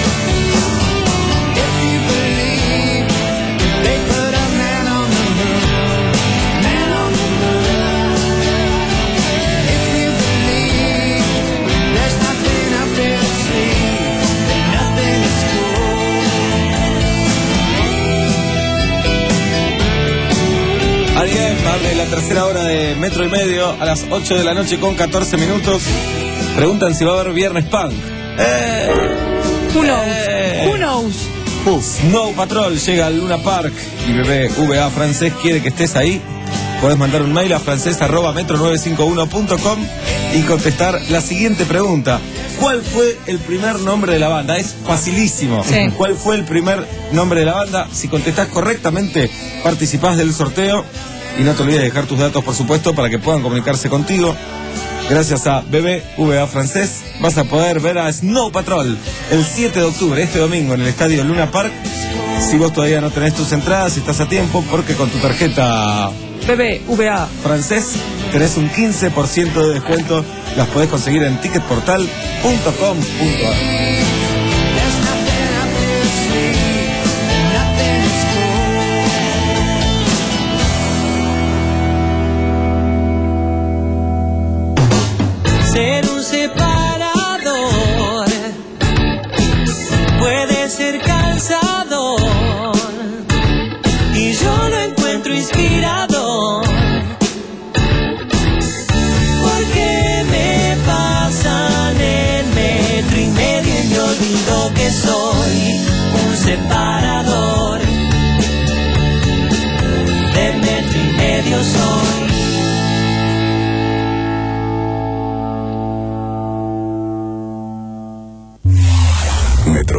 If you believe they put a man on the moon, man on the moon. If you believe there's nothing up there to see, then nothing is Ariel abre la tercera hora de Metro y Medio a las ocho de la noche con catorce minutos. Preguntan si va a haber Viernes Punk. Eh, Who knows? eh. Who knows? Snow Patrol llega al Luna Park y B B V A Francés quiere que estés ahí. Podés mandar un mail a francés arroba metro nueve cinco uno punto com y contestar la siguiente pregunta. ¿Cuál fue el primer nombre de la banda? Es facilísimo. Sí. ¿Cuál fue el primer nombre de la banda? Si contestás correctamente, participás del sorteo. Y no te olvides de dejar tus datos, por supuesto, para que puedan comunicarse contigo. Gracias a B B V A Francés vas a poder ver a Snow Patrol el siete de octubre, este domingo, en el estadio Luna Park. Si vos todavía no tenés tus entradas, estás a tiempo, porque con tu tarjeta B B V A Francés tenés un quince por ciento de descuento. Las podés conseguir en ticketportal punto com punto a r. Ser un separador puede ser cansador y yo lo encuentro inspirador, porque me pasan en metro y medio y me olvido que soy un separador. De metro y medio soy. Metro.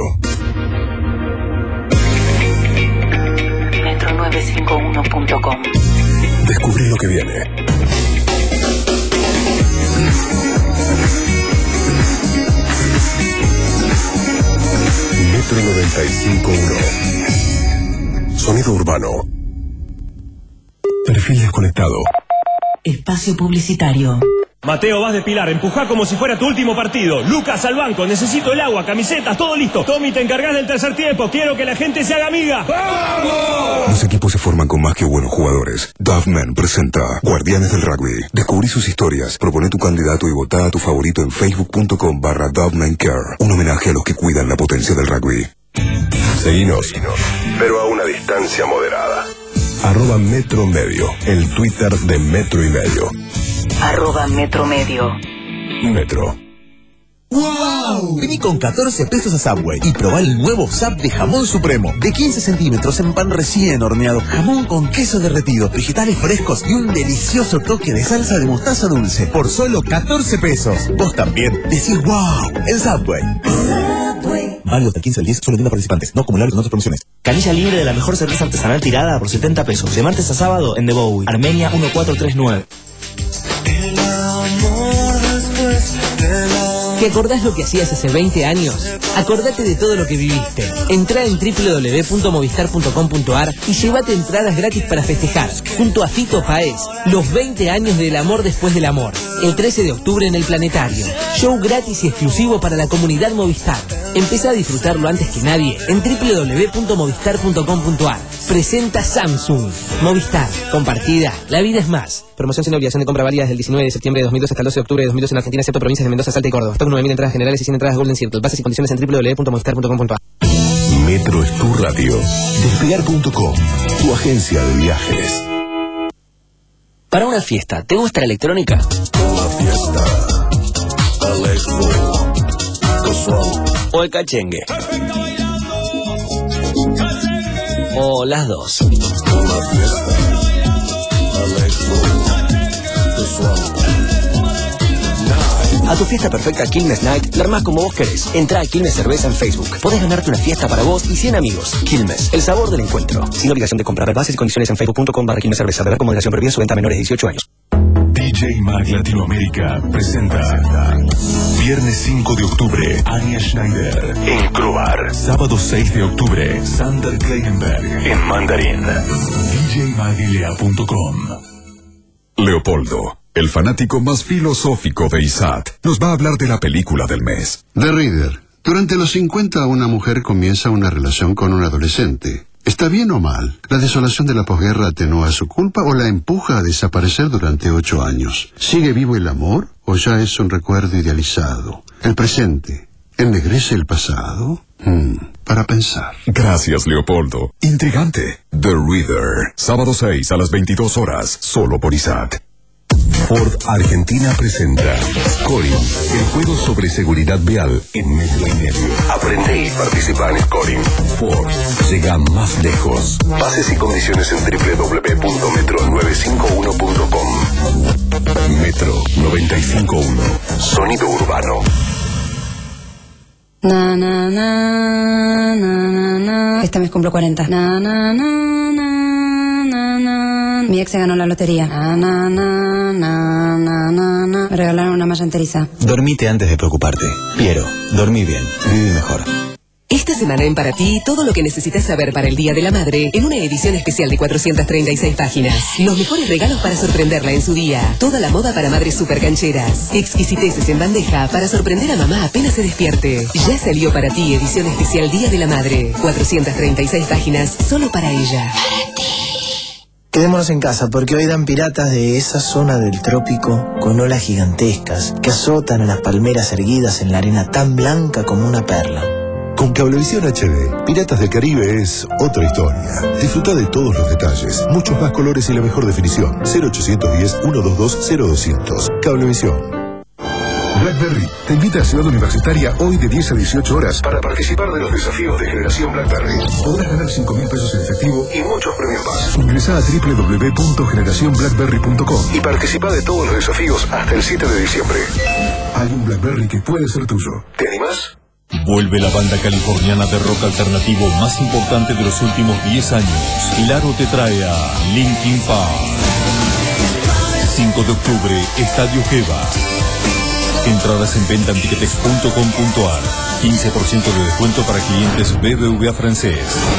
metro nueve cinco uno punto com. Descubrí lo que viene. Metro noventa y cinco punto uno. Sonido urbano. Perfil desconectado. Espacio publicitario. Mateo, vas de Pilar, empujá como si fuera tu último partido. Lucas, al banco, necesito el agua, camisetas, todo listo. Tommy, te encargás del tercer tiempo, quiero que la gente se haga amiga. ¡Vamos! Los equipos se forman con más que buenos jugadores. Duffman presenta Guardianes del Rugby. Descubrí sus historias, propone tu candidato y votá a tu favorito en facebook punto com barra Duffman Care. Un homenaje a los que cuidan la potencia del rugby. Seguinos, pero a una distancia moderada. Arroba Metro Medio, el Twitter de Metro y Medio. Arroba Metro Medio. Metro. ¡Wow! Vení con catorce pesos a Subway y probá el nuevo Sub de jamón supremo. De quince centímetros en pan recién horneado, jamón con queso derretido, vegetales frescos y un delicioso toque de salsa de mostaza dulce. Por solo catorce pesos. Vos también decís ¡wow! En Subway. Subway. Válido del quince al diez, solo en tiendas participantes. No acumular con otras promociones. Canilla libre de la mejor cerveza artesanal tirada por setenta pesos. De martes a sábado en The Bowie, Armenia uno cuatro tres nueve. El amor después del amor. ¿Te acordás lo que hacías hace veinte años? Acordate de todo lo que viviste. Entrá en doble u doble u doble u punto movistar punto com punto a r y llévate entradas gratis para festejar, junto a Fito Páez, los veinte años del amor después del amor. El trece de octubre en el Planetario. Show gratis y exclusivo para la comunidad Movistar. Empezá a disfrutarlo antes que nadie en doble u doble u doble u punto movistar punto com punto a r. Presenta Samsung. Movistar. Compartida. La vida es más. Promoción sin obligación de compra válida desde el diecinueve de septiembre de dos mil dos hasta el doce de octubre de dos mil dos en Argentina, excepto provincias de Mendoza, Salta y Córdoba. Stock nueve mil entradas generales y cien entradas Golden Circle. Bases y condiciones en doble u doble u doble u punto movistar punto com punto a r. Metro es tu radio. Despegar punto com, tu agencia de viajes. Para una fiesta, ¿te gusta la electrónica? Una fiesta. Electro. Casual. ¿O el cachengue? O las dos. Una fiesta. A tu fiesta perfecta Quilmes Night, la armás como vos querés. Entrá a Quilmes Cerveza en Facebook. Podés ganarte una fiesta para vos y cien amigos. Quilmes, el sabor del encuentro. Sin obligación de comprar. Bases y condiciones en facebook punto com barra Quilmes Cerveza. Beber con moderación, previa su venta a menores de dieciocho años. D J Mag Latinoamérica presenta Viernes cinco de octubre, Anya Schneider en Crobar. Sábado seis de octubre, Sander Kleigenberg en Mandarín. D J Magilea punto com. Leopoldo, el fanático más filosófico de I S A T, nos va a hablar de la película del mes. The Reader. Durante los cincuenta, una mujer comienza una relación con un adolescente. ¿Está bien o mal? ¿La desolación de la posguerra atenúa su culpa o la empuja a desaparecer durante ocho años? ¿Sigue vivo el amor o ya es un recuerdo idealizado? ¿El presente ennegrece el pasado? Hmm, para pensar. Gracias, Leopoldo. Intrigante. The Reader. Sábado seis a las veintidós horas, solo por I S A T. Ford Argentina presenta Scoring, el juego sobre seguridad vial en metro y medio. Aprende y participa en Scoring. Ford llega más lejos. Bases y condiciones en doble u doble u doble u punto metro novecientos cincuenta y uno punto com. Metro novecientos cincuenta y uno. Sonido urbano. Na, na, na, na, na, na. Este mes cumplo cuarenta. Na, na, na, na, na, na. Mi ex se ganó la lotería. Na, na, na, na, na, na, na. Me regalaron una malla enteriza. Dormite antes de preocuparte. Piero, dormí bien. Viví mejor. Esta semana en Para Ti, todo lo que necesitas saber para el Día de la Madre en una edición especial de cuatrocientas treinta y seis páginas. Los mejores regalos para sorprenderla en su día. Toda la moda para madres super cancheras. Exquisiteces en bandeja para sorprender a mamá apenas se despierte. Ya salió Para Ti, edición especial Día de la Madre. cuatrocientas treinta y seis páginas solo para ella. Para ti. Quedémonos en casa porque hoy dan piratas de esa zona del trópico con olas gigantescas que azotan a las palmeras erguidas en la arena tan blanca como una perla. Con Cablevisión H D, Piratas del Caribe es otra historia. Disfruta de todos los detalles, muchos más colores y la mejor definición. cero ochocientos diez, ciento veintidós, cero doscientos. Cablevisión. BlackBerry te invita a Ciudad Universitaria hoy de diez a dieciocho horas para participar de los desafíos de Generación BlackBerry. Podrás ganar cinco mil pesos en efectivo y muchos premios más. Ingresa a doble u doble u doble u punto generación blackberry punto com y participa de todos los desafíos hasta el siete de diciembre. Hay un BlackBerry que puede ser tuyo. ¿Te animas? Vuelve la banda californiana de rock alternativo más importante de los últimos diez años. Hilaro te trae a Linkin Park. cinco de octubre, Estadio Geva. Entradas en venta en ticketex punto com punto ar. quince por ciento de descuento para clientes B B V A francés.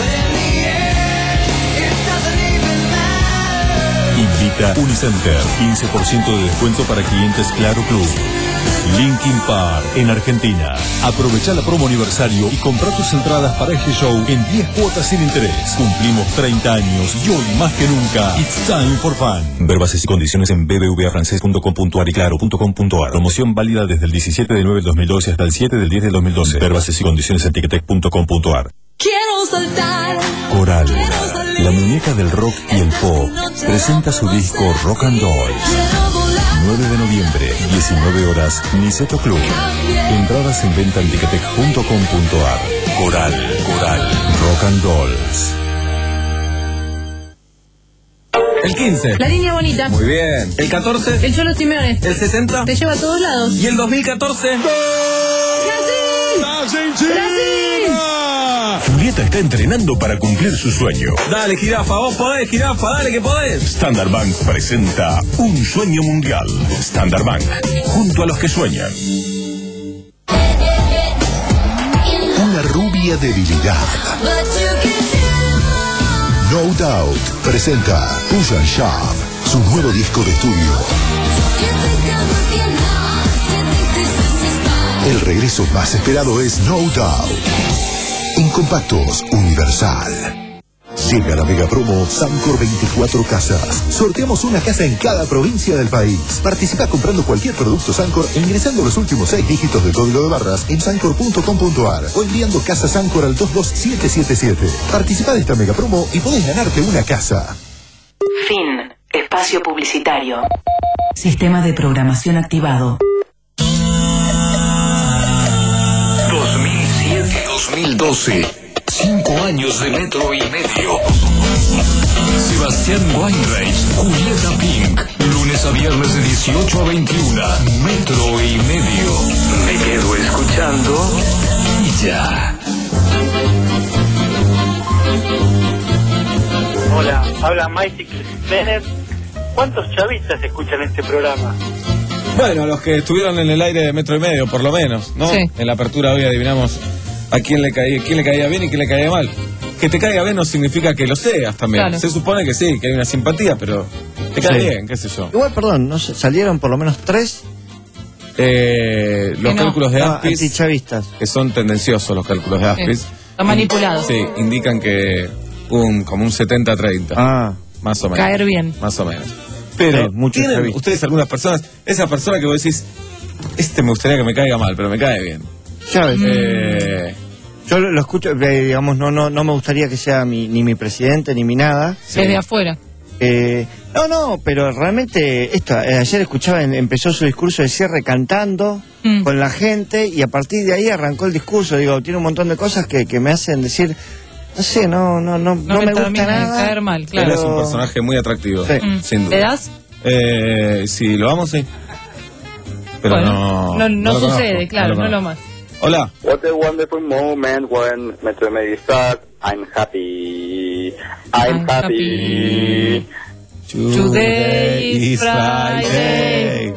Invita Unicenter. quince por ciento de descuento para clientes Claro Club. Linkin Park en Argentina. Aprovecha la promo aniversario y compra tus entradas para este show en diez cuotas sin interés. Cumplimos treinta años y hoy más que nunca, it's time for fun. Ver bases y condiciones en b b v a francés punto com punto ar y claro punto com punto ar. Promoción válida desde el diecisiete del nueve del dos mil doce hasta el siete del diez del dos mil doce. Ver bases y condiciones en ticketex punto com punto ar. Quiero saltar. Coral, la muñeca del rock y el pop, presenta su disco Rock and Dolls. nueve de noviembre, diecinueve horas, Niceto Club. Entradas en venta en ticketex punto com punto ar. Coral, Coral, Rock and Dolls. El quince. La línea bonita. Muy bien. El catorce. El Cholo Simeone. El sesenta. Te lleva a todos lados. Y el dos mil catorce. ¡Brasil! ¡Brasil! Julieta está entrenando para cumplir su sueño. Dale, jirafa, vos podés, jirafa, dale que podés. Standard Bank presenta Un Sueño Mundial. Standard Bank, junto a los que sueñan. Una rubia debilidad. No Doubt presenta Push and Shove, su nuevo disco de estudio. El regreso más esperado es No Doubt. En compactos, Universal. Llega la mega promo Sancor veinticuatro Casas. Sorteamos una casa en cada provincia del país. Participa comprando cualquier producto Sancor e ingresando los últimos seis dígitos del código de barras en sancor punto com punto ar o enviando casa Sancor al dos dos siete siete siete. Participa de esta mega promo y podés ganarte una casa. Fin. Espacio publicitario. Sistema de programación activado. dos mil siete a dos mil doce. Cinco años de metro y medio. Sebastián Weinreich, Julieta Pink. Lunes a viernes de dieciocho a veintiuno. Metro y medio. Me quedo escuchando y ya. Hola, habla Mike Bennett. ¿Cuántos chavistas escuchan este programa? Bueno, los que estuvieron en el aire de Metro y Medio, por lo menos, ¿no? Sí. En la apertura hoy adivinamos a quién le caía, quién le caía bien y quién le caía mal. Que te caiga bien no significa que lo seas también. Claro. Se supone que sí, que hay una simpatía, pero te cae Sí. bien, qué sé yo. Igual, perdón, ¿no sé, salieron por lo menos tres? Eh, los Que no. cálculos de No, Aspis, antichavistas. que son tendenciosos los cálculos de Aspis. Sí. Están manipulados. Sí, indican que un como un setenta a treinta. Ah. Más o menos. Caer bien. Más o menos. Pero, Sí, muchos ¿tienen chavistas. ustedes algunas personas, esa persona que vos decís, este me gustaría que me caiga mal, pero me cae bien? Chávez. Eh, Yo lo, lo escucho, eh, digamos, no, no, no me gustaría que sea mi, ni mi presidente ni mi nada. Desde afuera. Eh, no, no, pero realmente esto, eh, ayer escuchaba, en- empezó su discurso de cierre cantando Mm. con la gente y a partir de ahí arrancó el discurso. Digo, tiene un montón de cosas que, que me hacen decir, no sé, no, no, no, no, me me gusta termina de nada. caer mal, claro. Él es un personaje muy atractivo, Sí. Mm. sin ¿Le duda. das? Eh, si lo vamos, sí. Pero Bueno, no, no, no lo sucede, conozco, claro, lo no lo conozco. más. Hola. What a wonderful moment when Metro Media starts. I'm happy. I'm, I'm happy. Today is Friday.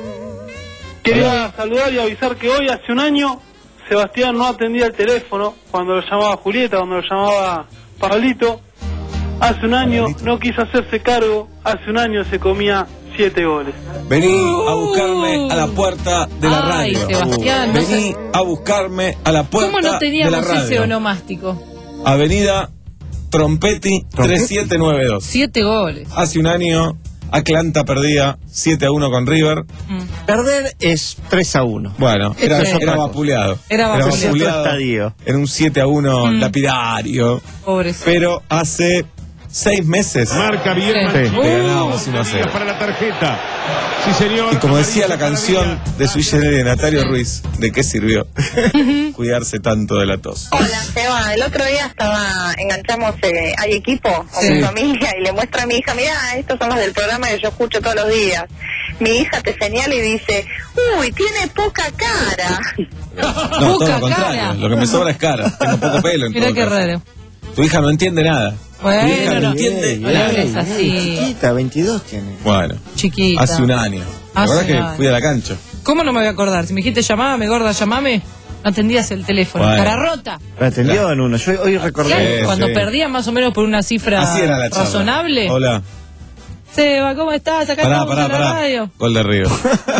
Quería saludar y avisar que hoy, hace un año, Sebastián no atendía el teléfono cuando lo llamaba Julieta, cuando lo llamaba Pablito. Hace un año no quiso hacerse cargo, hace un año se comía siete goles. Vení a buscarme a la puerta de la Ay, radio. Sebastián, no Vení a buscarme a la puerta ¿Cómo no de la teníamos ese radio. onomástico? Avenida Trompetti tres siete nueve dos. Siete goles. Hace un año, Atlanta perdía siete a uno con River. Perder es tres a uno. Bueno, era, Eso es era otra cosa. vapuleado. Era vapuleado. Estadio. Era un siete a uno Mm. lapidario. Pobrecito. Pero hace seis meses. Marca bien Sí. Manchester. Le ganábamos uno a cero. Para la tarjeta. Sí, señor. Y como decía la Amarilla canción de Sui Generis de Natario Ruiz, ¿de qué sirvió cuidarse tanto de la tos? Hola, Seba. El otro día estaba, enganchamos, eh, hay equipo con Sí. mi familia y le muestra a mi hija, mira, estos son los del programa que yo escucho todos los días. Mi hija te señala y dice, uy, tiene poca cara. No, todo Poca lo contrario. cara. Lo que me sobra es cara. Tengo poco pelo en Mira todo qué caso. raro. Tu hija no entiende nada. Bueno, tu hija no, no. entiende No le nada. hables así. Chiquita, veintidós tiene. Bueno, Chiquita. hace un año. La Hace verdad un que año. fui a la cancha. ¿Cómo no me voy a acordar? Si me dijiste llamame, gorda, llamame, no atendías el teléfono. Bueno. Cara rota. Me atendió en uno. Yo hoy recordé. Claro, Sí, cuando sí. perdía más o menos por una cifra Así era la charla. razonable. Hola. Seba, ¿cómo estás? Acá Pará, estamos pará, en la pará. radio. Gol de Río.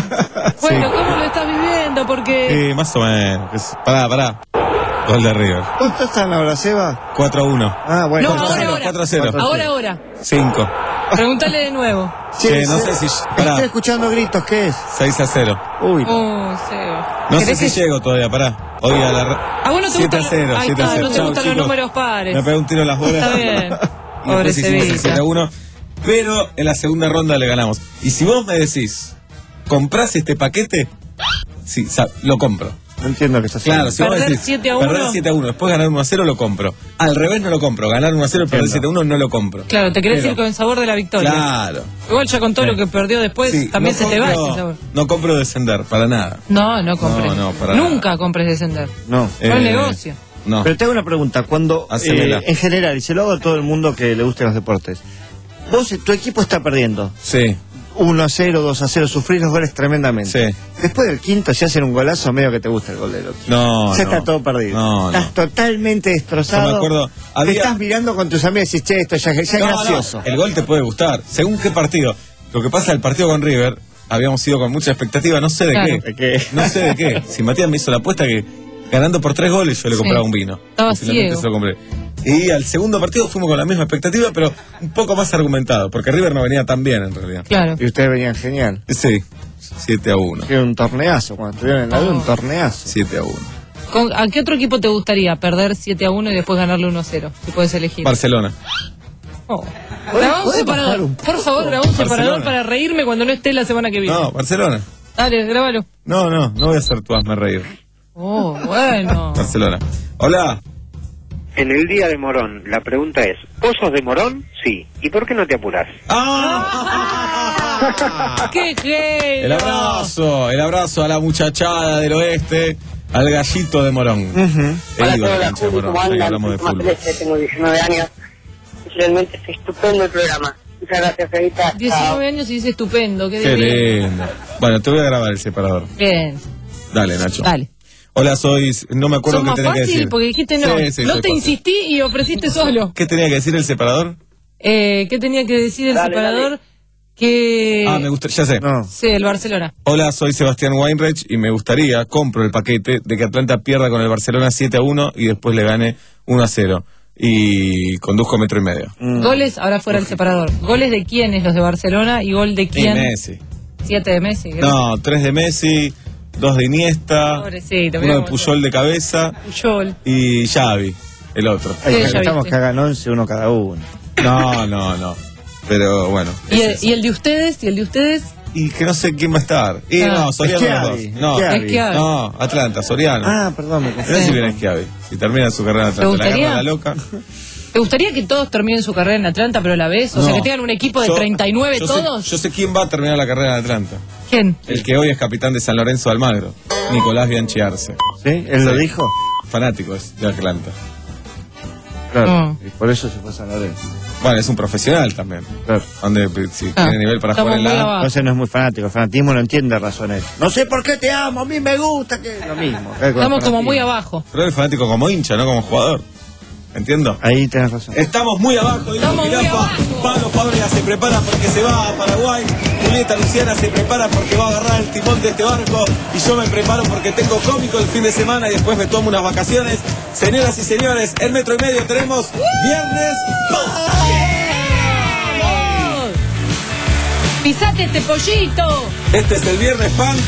Bueno, ¿cómo lo estás viviendo? Porque... Sí, más o menos. Es- Pará, pará. Gol de River. ¿Cuánto están ahora, Seba? cuatro a uno. Ah, bueno. No, cuatro a ahora, cero, ahora. cuatro a cero. Ahora, ahora. cinco. Pregúntale de nuevo. Sí, no sé si. Pará. Estoy escuchando gritos, ¿qué es? seis a cero. Uy. Oh, Seba. No sé ¿Querés si que- llego todavía, pará. Hoy a la. ra- ¿A vos no te siete a gustan, cero, ahí siete a está, cero. no te Chau, gustan los chicos. números pares? Me pegó un tiro en las bolas. Está bien. Y Pobre después hicimos el Sevilla. siete a uno. Pero en la segunda ronda le ganamos. Y si vos me decís, ¿comprás este paquete? Sí, sa- lo compro. No entiendo qué estás haciendo. Claro, si vos me ¿Perder decís, siete a uno? perder siete a uno, después ganar uno a cero, lo compro. Al revés no lo compro. Ganar uno a cero y perder siete a uno no lo compro. Claro, te querés Pero- ir con el sabor de la victoria. Claro. Igual ya con todo Sí. lo que perdió después, Sí, también no se te va compro- ese sabor. No compro descender, para nada. No, no compres. No, no, para Nunca compres descender. No. Buen Eh, negocio. No. Pero te hago una pregunta. Cuando, Hacémela. eh, en general, y se lo hago a todo el mundo que le gusten los deportes, vos, tu equipo está perdiendo. Sí. uno a cero, dos a cero, sufrís los goles tremendamente. Sí. Después del quinto, si hacen un golazo, medio que te gusta el gol del otro. No, Ya no. está todo perdido. No, Estás no. totalmente destrozado. Yo me acuerdo, había- Te estás mirando con tus amigos y decís, che, esto ya, ya es No, no, gracioso. el gol te puede gustar. Según qué partido. Lo que pasa el partido con River, habíamos ido con mucha expectativa, no sé de Claro. qué. ¿De qué? No sé de qué. Si Matías me hizo la apuesta que ganando por tres goles yo le Sí. compraba un vino. Estaba Y finalmente ciego. se lo compré. Y al segundo partido fuimos con la misma expectativa, pero un poco más argumentado, porque River no venía tan bien en realidad. Claro. Y ustedes venían genial. Sí, siete a uno. Era un torneazo. Cuando estuvieron en la Oh. un torneazo. siete a uno. ¿Con- ¿A qué otro equipo te gustaría perder siete a uno y después ganarle uno a cero? Si puedes elegir. Barcelona. Oh. Grabá un ¿Puede bajar separador. un Por favor, grabá un Barcelona. separador para reírme cuando no esté la semana que viene. No, Barcelona. Dale, grábalo. No, no, no voy a hacer tu hazme reír. Oh, bueno. Barcelona. Hola. en el día de Morón, la pregunta es, ¿vos sos de Morón? Sí. ¿Y por qué no te apurás? ¡Ah! ¡Qué genio! El abrazo, el abrazo a la muchachada del oeste, al gallito de Morón. Hola He a ido a todos, la cancha de Morón, ¿cómo ya que andan? hablamos de Soy Tomás fútbol. Celeste, tengo diecinueve años. Realmente es estupendo el programa. Muchas gracias, Fredita. diecinueve años y dice estupendo. Qué, Qué divino. lindo. Bueno, te voy a grabar el separador. Bien, Dale, Nacho. dale. Hola, soy... No me acuerdo Sos qué más tenía que fácil decir. porque dijiste no. Sí, sí, no soy te fácil. insistí y ofreciste solo. ¿Qué tenía que decir el separador? Eh, ¿Qué tenía que decir el Dale, separador? dale. Que... Ah, me gusta, ya sé. Sí, el Barcelona. Hola, soy Sebastián Weinreich y me gustaría, compro el paquete de que Atlanta pierda con el Barcelona siete a uno y después le gane uno a cero. Y conduzco metro y medio. Goles, ahora fuera el separador. ¿Goles de quiénes? Los de Barcelona y gol de Y quién? Messi. Siete de Messi. creo. No, tres de Messi, dos de Iniesta, Pobrecito, uno mirá de vos. Puyol de cabeza Puyol. y Xavi, el otro. Ay, Sí, que ya estamos viste. que hagan once, uno cada uno. No, no, no. Pero bueno. ¿Y el, ¿Y el de ustedes? ¿Y el de ustedes? Y que no sé quién va a estar. Y Ah. no, Soriano Schiavi, los dos. No, Schiavi. Schiavi. no, Atlanta, Soriano. Ah, perdón, me No sé si confundí. viene Schiavi. Si termina su carrera en ¿Te Atlanta, la gustaría? agarra la loca. ¿Te gustaría que todos terminen su carrera en Atlanta, pero a la vez? O sea, No. que tengan un equipo de Yo- treinta y nueve yo sé- todos. yo sé quién va a terminar la carrera en Atlanta. ¿Quién? El que hoy es capitán de San Lorenzo de Almagro, Nicolás Bianchi Arce. ¿Sí? ¿Él lo Sí. dijo? Fanático es de Atlanta. Claro. No. Y por eso se fue a San Lorenzo. Bueno, es un profesional también. Claro. Donde si Ah, tiene nivel para estamos jugar en muy la A. abajo. Entonces no es muy fanático. El fanatismo no entiende razones. No sé por qué te amo, a mí me gusta que... Lo mismo. Estamos como muy abajo. Pero es fanático como hincha, no como jugador. ¿Entiendo? Ahí tenés razón. Estamos muy abajo, dijo Estamos muy Jirafa. abajo. Pablo Fábrega se prepara porque se va a Paraguay. Julieta Luciana se prepara porque va a agarrar el timón de este barco. Y yo me preparo porque tengo cómico el fin de semana y después me tomo unas vacaciones. Señoras y señores, en metro y medio tenemos Viernes ¡Vamos! ¡Pisate este pollito! Este es el Viernes Punk.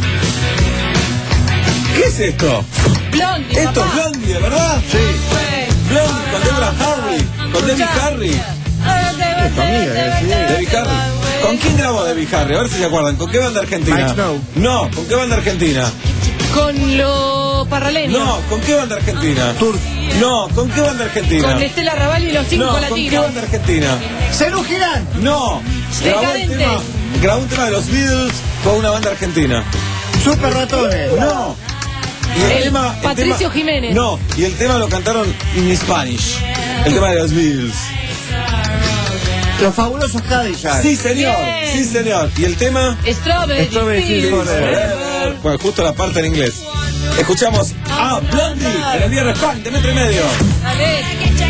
¿Qué es esto? Blondie, Esto papá. es Blondie, ¿verdad? Sí. Blondie con Deborah Harry, con Debbie Harry. Tu amiga, que decidí. Debbie Harry. ¿Con quién grabó Debbie Harry? A ver si se acuerdan. ¿Con qué banda argentina? Mike Snow. No, ¿con qué banda argentina? Con los parraleños. No, ¿con qué banda argentina? Tour. No, ¿con qué banda argentina? Con Estela Raval y los cinco no, ¿con qué latinos. banda argentina? ¡Cerú Girán! No. Grabó, el Decadentes. tema, grabó un tema de los Beatles con una banda argentina. Super Ratones. No. Y El tema- Patricio tema- Jiménez. No, y el tema lo cantaron en Spanish. El tema de los Beatles. Los fabulosos Cadillacs. Sí, señor. Bien. Sí, señor. ¿Y el tema? Strawberry Strawberry Fields Fields Forever. Bueno, justo la parte en inglés. Escuchamos a Blondie en el Viernes Punk de metro y medio. Dale.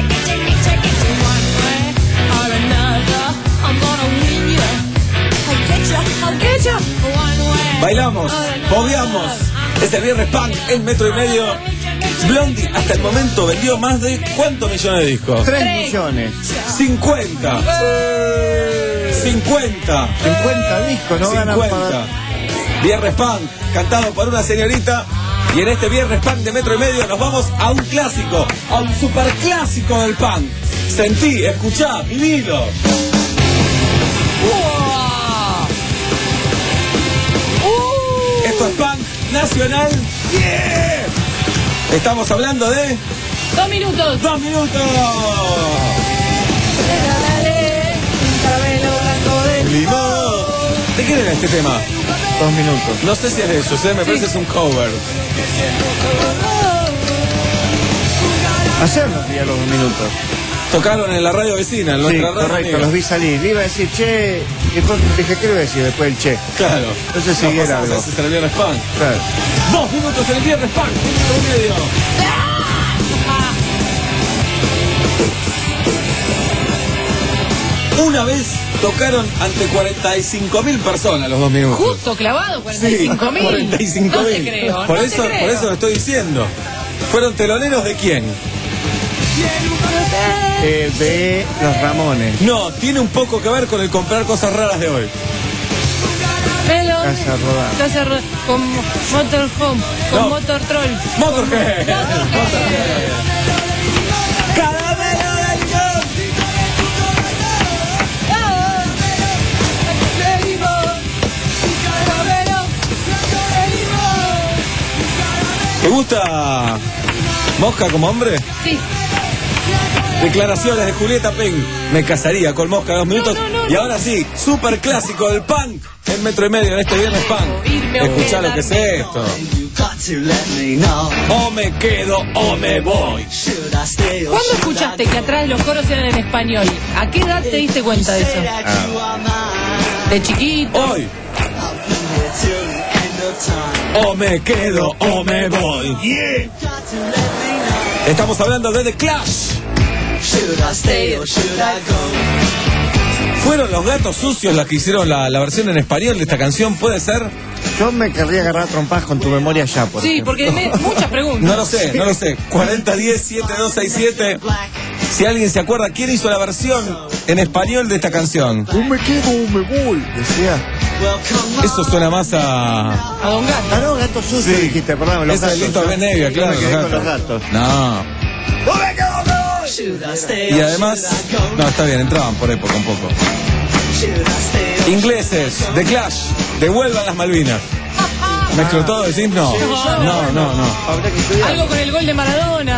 Bailamos, bobeamos. Es el Viernes Punk en metro y medio. Blondie hasta el momento vendió más de ¿cuántos millones de discos? Tres millones. cincuenta. cincuenta. cincuenta discos, no ganan para... cincuenta. Viernes Punk, cantado por una señorita. Y en este Viernes Punk de metro y medio nos vamos a un clásico, a un superclásico del punk. Sentí, escuchá, vivilo. Esto es punk nacional. Yeah. Estamos hablando de Dos minutos. dos minutos. Limón. ¿De quién era este tema? Dos minutos. No sé si es de ellos, ¿eh? Me parece que es un cover. Ayer nos vi a los dos minutos. Tocaron en la radio vecina, en Sí, nuestra radio. correcto, amiga. los vi salir. Le iba a decir, che, y después dije, ¿qué le iba a decir después el che? Claro. Entonces Nos siguiera pasamos algo. a ese en el Viernes Punk. Claro. Dos minutos en el Viernes Punk, un minuto y medio. Una vez tocaron ante cuarenta y cinco mil personas los dos minutos. Justo clavado, cuarenta y cinco mil. cuarenta y cinco No mil. te creo. Por no eso, te creo. por eso lo estoy diciendo. ¿Fueron teloneros de quién? Eh, de los Ramones. No, tiene un poco que ver con el comprar cosas raras de hoy. Pelo. Casa Rodada. Casa Ro- con Motorhome, con No. Motor Troll. Motorhead. Caramelo del John. ¿Te gusta Mosca como hombre? Sí. Declaraciones de Julieta Pink. Me casaría con Mosca dos minutos. No, no, no, y no. ahora sí, super clásico del punk. En metro y medio en este viernes punk. Irme o Escuchá lo que es quedarme. esto. O me quedo o me voy. ¿Cuándo escuchaste que atrás los coros eran en español? ¿A qué edad te diste cuenta de eso? Ah. ¿De chiquito? Hoy. O me quedo o me voy. Yeah. Estamos hablando de The Clash. ¿Fueron los Gatos Sucios los que hicieron la, la versión en español de esta canción? ¿Puede ser? Yo me querría agarrar trompas con tu memoria ya, por Sí, ejemplo. porque me, muchas preguntas. No lo sé, no lo sé. cuarenta diez setenta y dos sesenta y siete. Si alguien se acuerda, ¿quién hizo la versión en español de esta canción? O me quedo o me voy, decía. Eso suena más a... A Don Gato. Ah, no, Gatos Sucios Sí. dijiste, perdón. Los Esa es gatos, Lito yo- Benevia, yo claro. me quedé los con los gatos. gatos. No. Y además, no, está bien, entraban por época un poco. Ingleses, The Clash, devuelvan las Malvinas. ¿Mezcló todo, decís? No, no, no, no. Habrá que estudiar. Algo con el gol de Maradona.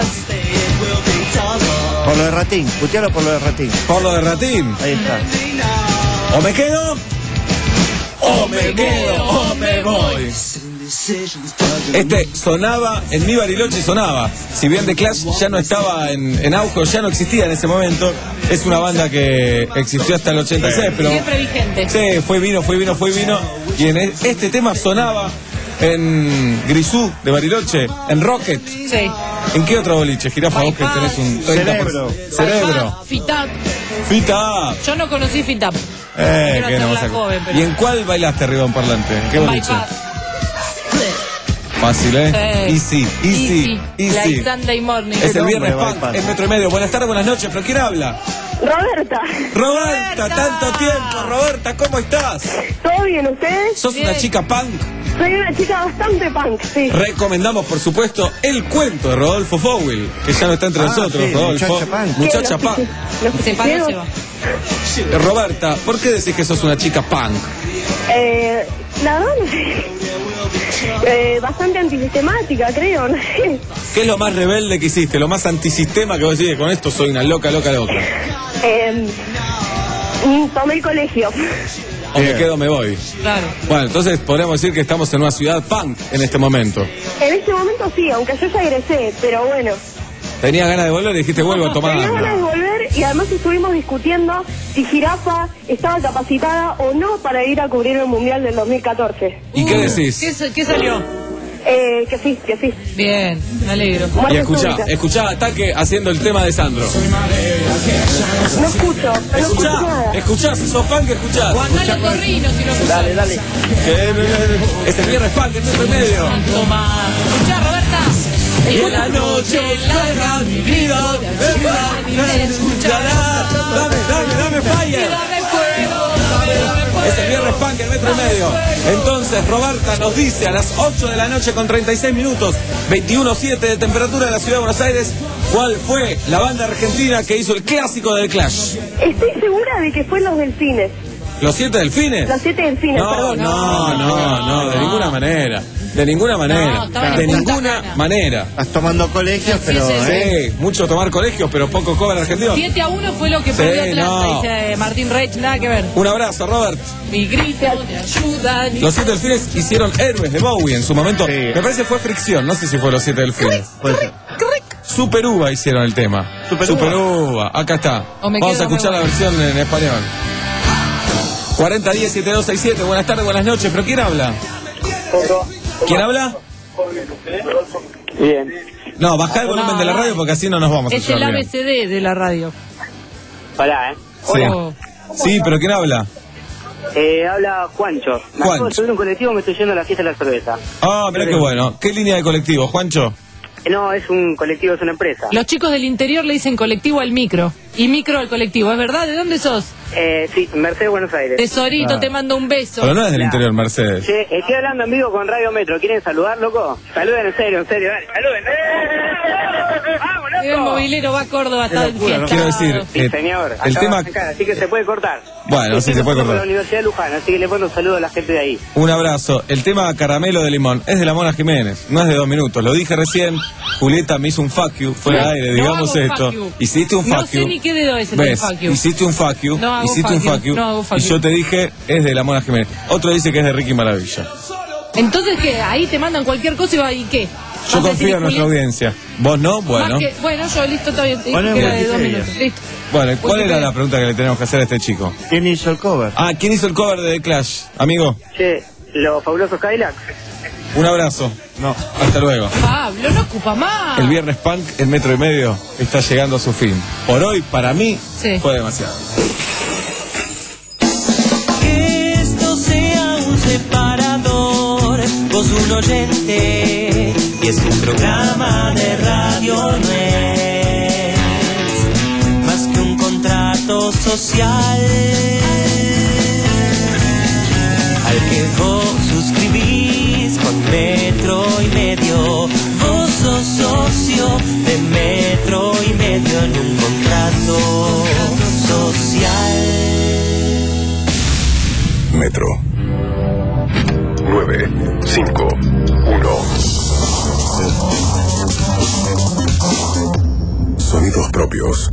Por lo de Ratín, putealo por lo de Ratín. Por lo de Ratín. Ahí está. O me quedo, o me quedo, o me voy. Este sonaba, en mi Bariloche sonaba. Si bien The Clash ya no estaba en, en auge, ya no existía en ese momento. Es una banda que existió hasta el ochenta y seis, pero... Siempre vigente. Sí, fue vino, fue vino, fue vino. Y en este tema sonaba en Grisú de Bariloche, en Rocket. Sí. ¿En qué otro boliche, Jirafa? Vos que tenés un treinta por ciento. Cerebro. Cerebro. Fitap. Fita. Yo no conocí Fitap. Eh, Quiero qué hacerla hermosa cosa. joven, pero- ¿Y en cuál bailaste arriba de un parlante? ¿En qué boliche? Bypass. Fácil, ¿eh? Sí. Easy, easy, easy. Like Sunday morning. Es el nombre, viernes punk Bypass. en metro y medio. Buenas tardes, buenas noches, pero ¿quién habla? Roberta, Roberta, tanto tiempo, Roberta, ¿cómo estás? ¿todo bien ustedes? ¿Sos una Bien. chica punk? Soy una chica bastante punk, sí. Recomendamos, por supuesto, el cuento de Rodolfo Fowell, que ya no está entre Ah, nosotros, sí, Rodolfo. Muchacha Punk. Muchacha ¿Qué? punk. Los Se paró, ciegos, se va. Eh, Roberta, ¿por qué decís que sos una chica punk? Eh, la verdad, no sé. Eh, bastante antisistemática, creo, no sé. ¿Qué es lo más rebelde que hiciste? Lo más antisistema que vos decís, con esto soy una loca, loca, loca. Eh, mm, tomé el colegio. O me Bien. quedo, me voy. Claro. Bueno, entonces podríamos decir que estamos en una ciudad punk en este momento. En este momento sí, aunque yo ya egresé, pero bueno. Tenías ganas de volver y dijiste, vuelvo a tomar. Tenía ganas de volver y además estuvimos discutiendo si Jirafa estaba capacitada o no para ir a cubrir el Mundial del dos mil catorce. ¿Y qué decís? ¿Qué, sa- qué salió? Eh, que sí, que sí. Bien, me alegro. Y Muerte escuchá, súbita. escuchá Ataque haciendo el tema de Sandro. No escucho, no escucho Escuchá, nada. escuchá, si sos punk, escuchá. Guandalo Torrino, si no escuchás. Dale, dale. Que es el viernes punk en metro y medio. Toma. Escuchá, Roberta. Y en la noche larga mi vida, escuchará. Dame, dame, dame fire. Dame fuego, dame, dame fuego. Es el viernes punk en metro y medio. Entonces, Roberta nos dice a las ocho de la noche con treinta y seis minutos, veintiuno coma siete de temperatura en la ciudad de Buenos Aires, ¿cuál fue la banda argentina que hizo el clásico del Clash? Estoy segura de que fue Los Delfines. ¿Los siete delfines? Los Siete Delfines, No, perdón. no, no, no, de ninguna manera. De ninguna manera. No, estaba en De Punta ninguna Cana. manera. Estás tomando colegios, Sí, pero... sí, sí. ¿eh? Sí, mucho tomar colegios, pero poco cover argentino. siete a uno fue lo que Sí, perdió Atlanta, no. dice Martín Reich, nada que ver. Un abrazo, Robert. Mi grito de ayuda. ni- Los siete delfines hicieron Héroes de Bowie en su momento. Sí. Me parece que fue Fricción, no sé si fue los siete delfines. Puede ser. Super Uva hicieron el tema. Super Super Uva. Uva, acá está. O me Vamos quedo, a escuchar me la voy. versión en español. cuarenta diez setenta y dos sesenta y siete, buenas tardes, buenas noches. ¿Pero quién habla? ¿Quién habla? Bien. No, bajá el volumen No, de la no. radio porque así no nos vamos a Es el escuchar A B bien. C D de la radio. Pará, ¿eh? Sí. Oh. Sí, pero ¿quién habla? Eh, habla Juancho. Me acabo de subir un colectivo, me estoy yendo a la fiesta de la cerveza. Ah, mirá qué bueno. ¿Qué línea de colectivo, Juancho? Eh, No, es un colectivo, es una empresa. Los chicos del interior le dicen colectivo al micro. y micro al colectivo, ¿es verdad? ¿De dónde sos? Eh, sí, Mercedes, Buenos Aires. Tesorito, Ah. te mando un beso. Pero no es del interior, Mercedes. Che, estoy hablando en vivo con Radio Metro. ¿Quieren saludar, loco? Saluden en serio, en serio, dale. Saluden. ¡Vamos, loco! El movilero va a Córdoba, está en fiesta. Quiero decir, Sí, eh, señor. el Acá tema... va a sacar, así que se puede cortar. Bueno, sí, se puede Con la cortar. Universidad de Luján, así que le mando un saludo a la gente de ahí. Un abrazo. El tema caramelo de limón es de la Mona Jiménez, no es de dos minutos. Lo dije recién, Julieta me hizo un fuck you, fuera No, de aire, no digamos hago esto. fuck you. Hiciste un fuck No sé you. ni qué dedo es el ¿Ves? fuck you. Hiciste un fuck you, No hago hiciste fuck un you, fuck you, no hago fuck y you. yo te dije, es de la Mona Jiménez. Otro dice que es de Ricky Maravilla. Entonces, ¿qué? Ahí te mandan cualquier cosa y va, ¿y qué? Yo ¿Vas a decir confío en nuestra Julieta? audiencia. ¿Vos no? Bueno. Más que- bueno, yo listo, está bien. Te dije Bueno, que era de bien, dos bien. minutos. Listo. Bueno, ¿y ¿cuál Wikipedia. era la pregunta que le tenemos que hacer a este chico? ¿Quién hizo el cover? Ah, ¿quién hizo el cover de The Clash? Amigo, Che, los fabulosos Cadillacs. un abrazo. No, hasta luego. Pablo, no ocupa más. El viernes punk, el metro y medio, está llegando a su fin. Por hoy, para mí, Sí. fue demasiado. Que esto sea un separador, vos un oyente, y es un programa de radio, no es más que un contrato social al que vos suscribís con metro y medio. Vos sos socio de metro y medio en un contrato social. Metro. nueve, cinco, uno. Sonidos propios.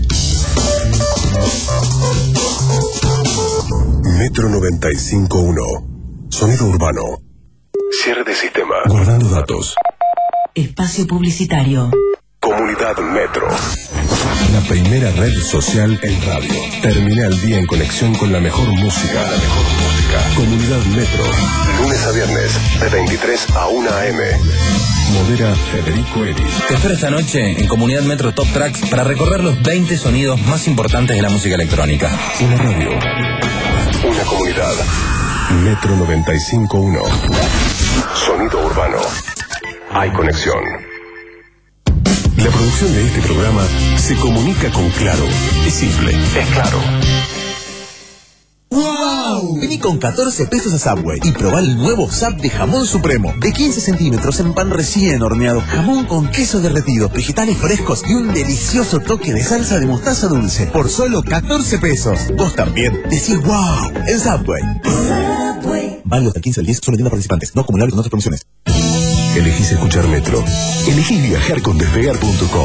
Metro noventa y cinco uno. Sonido urbano. Cierre de sistema. Guardando datos. Espacio publicitario. Comunidad Metro. La primera red social en radio. Termina el día en conexión con la mejor música. La mejor música. Comunidad Metro. Lunes a viernes, de veintitrés a una a eme. Modera Federico Eris. Te espero esta noche en Comunidad Metro Top Tracks para recorrer los veinte sonidos más importantes de la música electrónica. Una radio. Una comunidad. Metro noventa y cinco uno. Sonido urbano. Hay conexión. La producción de este programa se comunica con Claro. Es simple, es claro. ¡Wow! Vení con catorce pesos a Subway y probá el nuevo Sub de jamón supremo de quince centímetros en pan recién horneado, jamón con queso derretido, vegetales frescos y un delicioso toque de salsa de mostaza dulce por solo catorce pesos. Vos también decís ¡wow! En Subway. Subway. Válido hasta el quince del diez, solo en tiendas participantes, no acumulable con otras promociones. Elegís escuchar Metro. Elegís viajar con despegar punto com.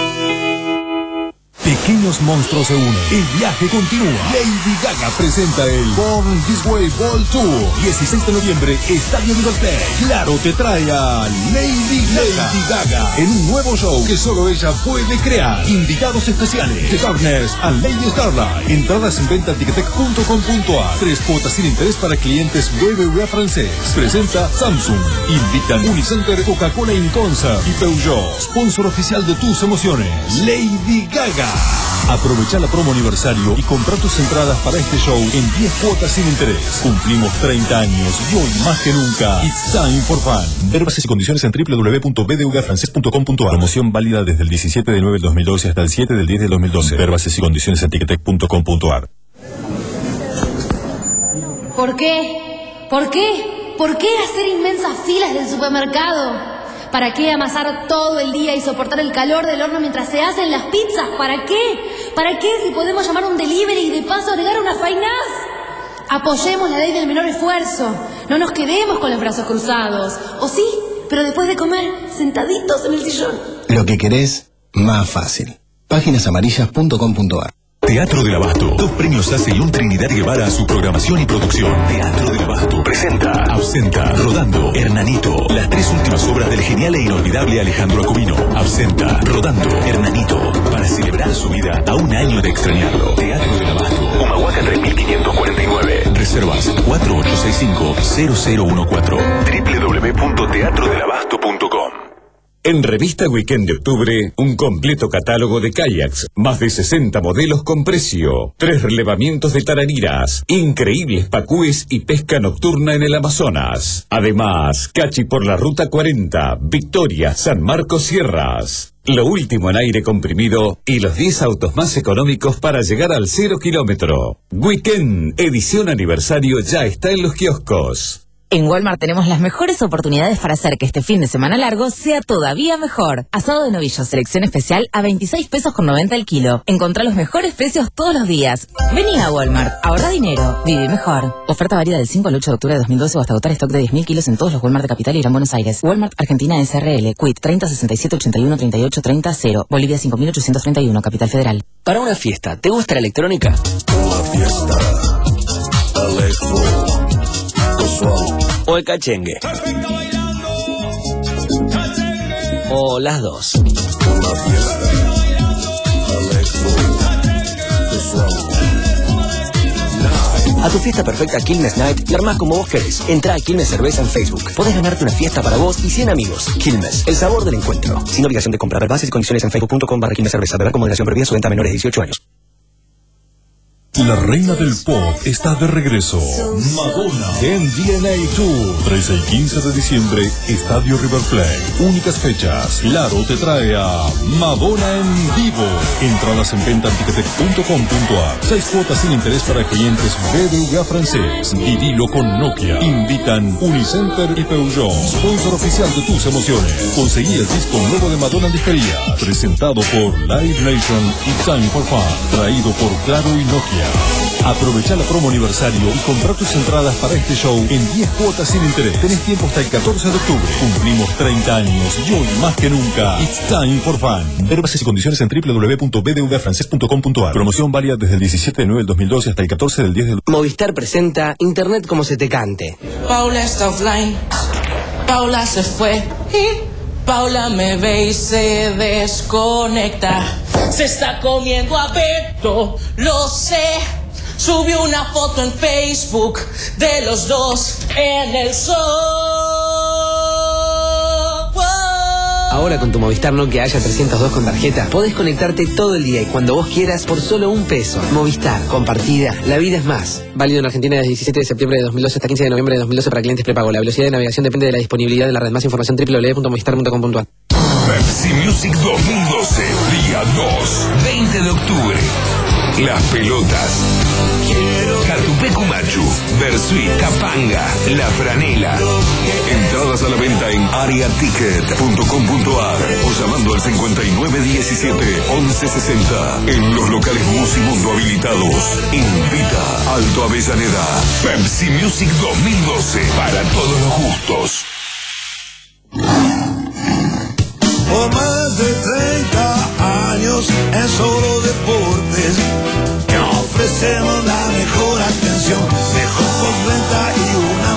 Pequeños monstruos se unen. El viaje continúa. Lady Gaga presenta el Born This Way World Tour. dieciséis de noviembre, Estadio Libertad. Claro te trae a Lady Gaga. Lady Gaga en un nuevo show que solo ella puede crear. Invitados especiales: The Darkness and Lady Starlight. Entradas en venta en ticketek punto com punto a. Tres cuotas sin interés para clientes B B V A francés. Presenta Samsung. Invitan Unicenter, Coca-Cola Inconsa y Peugeot. Sponsor oficial de tus emociones. Lady Gaga. Aprovecha la promo aniversario y compra tus entradas para este show en diez cuotas sin interés. Cumplimos treinta años y hoy más que nunca, it's time for fun. Ver bases y condiciones en doble u doble u doble u punto b d v a francés punto com punto a. Promoción válida desde el diecisiete de nueve del dos mil doce hasta el siete del diez del dos mil doce. Ver bases y condiciones en ticketek punto com punto a. ¿Por qué? ¿Por qué? ¿Por qué hacer inmensas filas del supermercado? ¿Para qué amasar todo el día y soportar el calor del horno mientras se hacen las pizzas? ¿Para qué? ¿Para qué si podemos llamar un delivery y de paso agregar unas fainas? Apoyemos la ley del menor esfuerzo. No nos quedemos con los brazos cruzados. ¿O sí? Pero después de comer, sentaditos en el sillón. Lo que querés, más fácil. páginas amarillas punto com punto a. Teatro del Abasto. Dos premios A C E y un Trinidad Guevara a su programación y producción. Teatro del Abasto. Presenta Absenta, Rodando, Hernanito. Las tres últimas obras del genial e inolvidable Alejandro Acubino. Absenta, Rodando, Hernanito. Para celebrar su vida a un año de extrañarlo. Teatro del Abasto. Humahuaca tres mil quinientos cuarenta y nueve. Reservas cuatro ocho seis cinco cero cero uno cuatro. doble u doble u doble u punto teatro del abasto punto com. En Revista Weekend de Octubre, un completo catálogo de kayaks, más de sesenta modelos con precio, tres relevamientos de tarariras, increíbles pacúes y pesca nocturna en el Amazonas. Además, cachi por la Ruta cuarenta, Victoria, San Marcos Sierras. Lo último en aire comprimido y los diez autos más económicos para llegar al cero kilómetro. Weekend, edición aniversario, ya está en los kioscos. En Walmart tenemos las mejores oportunidades para hacer que este fin de semana largo sea todavía mejor. Asado de novillo, selección especial a veintiséis pesos con noventa el kilo. Encontrá los mejores precios todos los días. Vení a Walmart, ahorra dinero, vive mejor. Oferta válida del cinco al ocho de octubre de dos mil doce o hasta agotar stock de diez mil kilos en todos los Walmart de Capital y Gran Buenos Aires. Walmart Argentina S R L, Quit treinta sesenta y siete ochenta y uno treinta y ocho treinta cero. Bolivia cinco mil ochocientos treinta y uno, Capital Federal. Para una fiesta, ¿te gusta la electrónica? Una fiesta. Electro. ¿O el cachengue? ¿O las dos? Una fiesta. A tu fiesta perfecta Quilmes Night la armás como vos querés. Entrá a Quilmes Cerveza en Facebook. Podés ganarte una fiesta para vos y cien amigos. Quilmes, el sabor del encuentro. Sin obligación de comprar. Ver bases y condiciones en facebook punto com barra Quilmes Cerveza. Beber con moderación, prohibida su venta a menores de dieciocho años. La reina del pop está de regreso. Madonna en D N A Tour. trece y quince de diciembre, Estadio River Plate. Únicas fechas. Claro te trae a Madonna en vivo. Entradas en venta en ticketek punto com punto a r. Seis cuotas sin interés para clientes B B V A francés. Vivilo con Nokia. Invitan Unicenter y Peugeot. Sponsor oficial de tus emociones. Conseguí el disco nuevo de Madonna en disquería. Presentado por Live Nation y Time for Fun. Traído por Claro y Nokia. Aprovecha la promo aniversario y compra tus entradas para este show en diez cuotas sin interés. Tenés tiempo hasta el catorce de octubre. Cumplimos treinta años y hoy más que nunca It's Time for Fun. Ver bases y condiciones en doble u doble u doble u punto b b v a francés punto com punto a r. Promoción válida desde el diecisiete de nueve del dos mil doce hasta el catorce del diez del... Movistar presenta Internet como se te cante. Paula está offline, Paula se fue y Paula me ve y se desconecta. Se está comiendo a Beto, lo sé. Subió una foto en Facebook de los dos en el sol. Ahora con tu Movistar Nokia Haya trescientos dos con tarjeta, podés conectarte todo el día y cuando vos quieras por solo un peso. Movistar, compartida, la vida es más. Válido en Argentina desde diecisiete de septiembre de dos mil doce hasta quince de noviembre de dos mil doce para clientes prepago. La velocidad de navegación depende de la disponibilidad de la red. Más información doble u doble u doble u punto movistar punto com punto a r. Pepsi Music dos mil doce, día dos, veinte de octubre. Las pelotas. Catupecu Machu, Versuit, Capanga, La Franela. Entradas a la venta en area ticket punto com punto a r o llamando al cincuenta y nueve diecisiete once sesenta. En los locales Musimundo habilitados. Invita Alto Avellaneda. Pepsi Music dos mil doce, para todos los gustos. Por más de treinta años en Solo Deportes te ofrecemos la mejor atención, mejor postventa y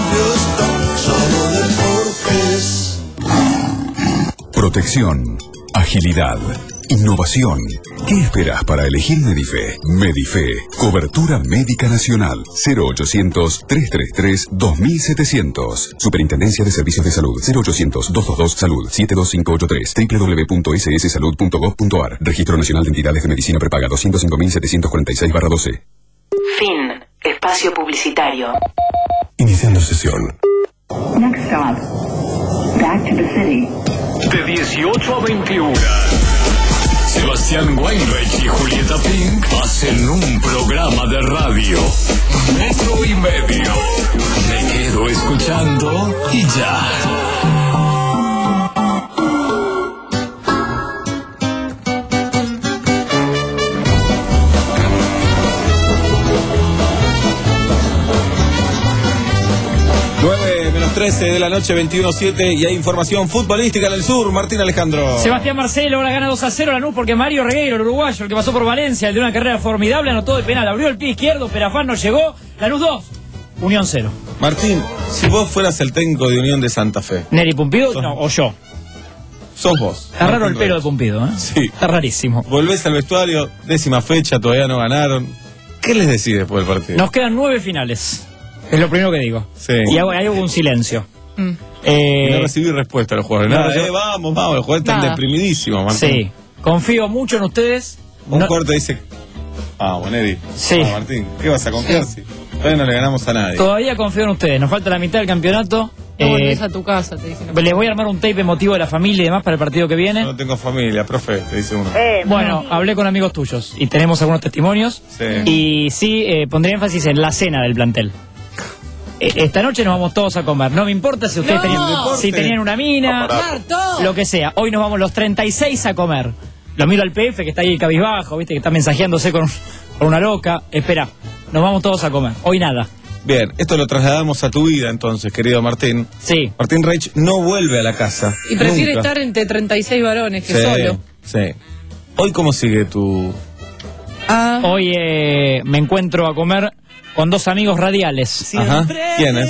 un amplio stock. Solo Deportes. Protección, agilidad, innovación. ¿Qué esperas para elegir Medife? Medife, cobertura médica nacional. cero ochocientos, trescientos treinta y tres, dos mil setecientos. Superintendencia de Servicios de Salud. cero ochocientos, doscientos veintidós, salud. siete dos cinco ocho tres. doble u doble u doble u punto s s salud punto gov punto a r. Registro Nacional de Entidades de Medicina Prepaga doscientos cinco mil setecientos cuarenta y seis barra doce. Fin. Espacio publicitario. Iniciando sesión. Next stop. Back to the city. De dieciocho a veintiuna. Sebastián Weinreich y Julieta Pink hacen un programa de radio. Metro y medio. Me quedo escuchando y ya. trece de la noche, veintiuno siete, y hay información futbolística en el sur. Martín Alejandro. Sebastián Marcelo ahora gana dos a cero Lanús porque Mario Regueiro, el uruguayo, el que pasó por Valencia, el de una carrera formidable, anotó de penal, abrió el pie izquierdo, Perafán no llegó. Lanús dos, Unión cero. Martín, si vos fueras el técnico de Unión de Santa Fe. Neri Pumpido, no, o yo. Sos vos. Está raro el pelo de Pumpido, ¿eh? Sí. Está rarísimo. Volvés al vestuario, décima fecha, todavía no ganaron. ¿Qué les decís después del partido? Nos quedan nueve finales. Es lo primero que digo. Sí. Y hay, hay un silencio. Mm. Eh, y no recibí respuesta a los jugadores. No, Nada, yo... eh, vamos, vamos, los jugadores están Nada. deprimidísimos, Martín. Sí. Confío mucho en ustedes. Un no... corte dice. Ah, Boneri. Sí. Ah, Martín, ¿qué vas a confiar? Sí. Si todavía no le ganamos a nadie. Todavía confío en ustedes. Nos falta la mitad del campeonato. No Eh, volvés a tu casa, te dicen. Les voy a armar un tape emotivo de la familia y demás para el partido que viene. No tengo familia, profe, te dice uno. Bueno, hablé con amigos tuyos y tenemos algunos testimonios. Sí. Y sí, eh, pondría énfasis en la cena del plantel. Eh, esta noche nos vamos todos a comer. No me importa si ustedes No. tenían, si tenían una mina, Marto. lo que sea. Hoy nos vamos los treinta y seis a comer. Lo miro al P F que está ahí cabizbajo, viste, que está mensajeándose con, con una loca. Espera, nos vamos todos a comer. Hoy nada. Bien, esto lo trasladamos a tu vida entonces, querido Martín. Sí. Martín Reich no vuelve a la casa. Y prefiere nunca. estar entre treinta y seis varones que Sí, solo. sí. Hoy, ¿cómo sigue tu...? Ah. Hoy eh, me encuentro a comer con dos amigos radiales. Ajá. ¿Quiénes?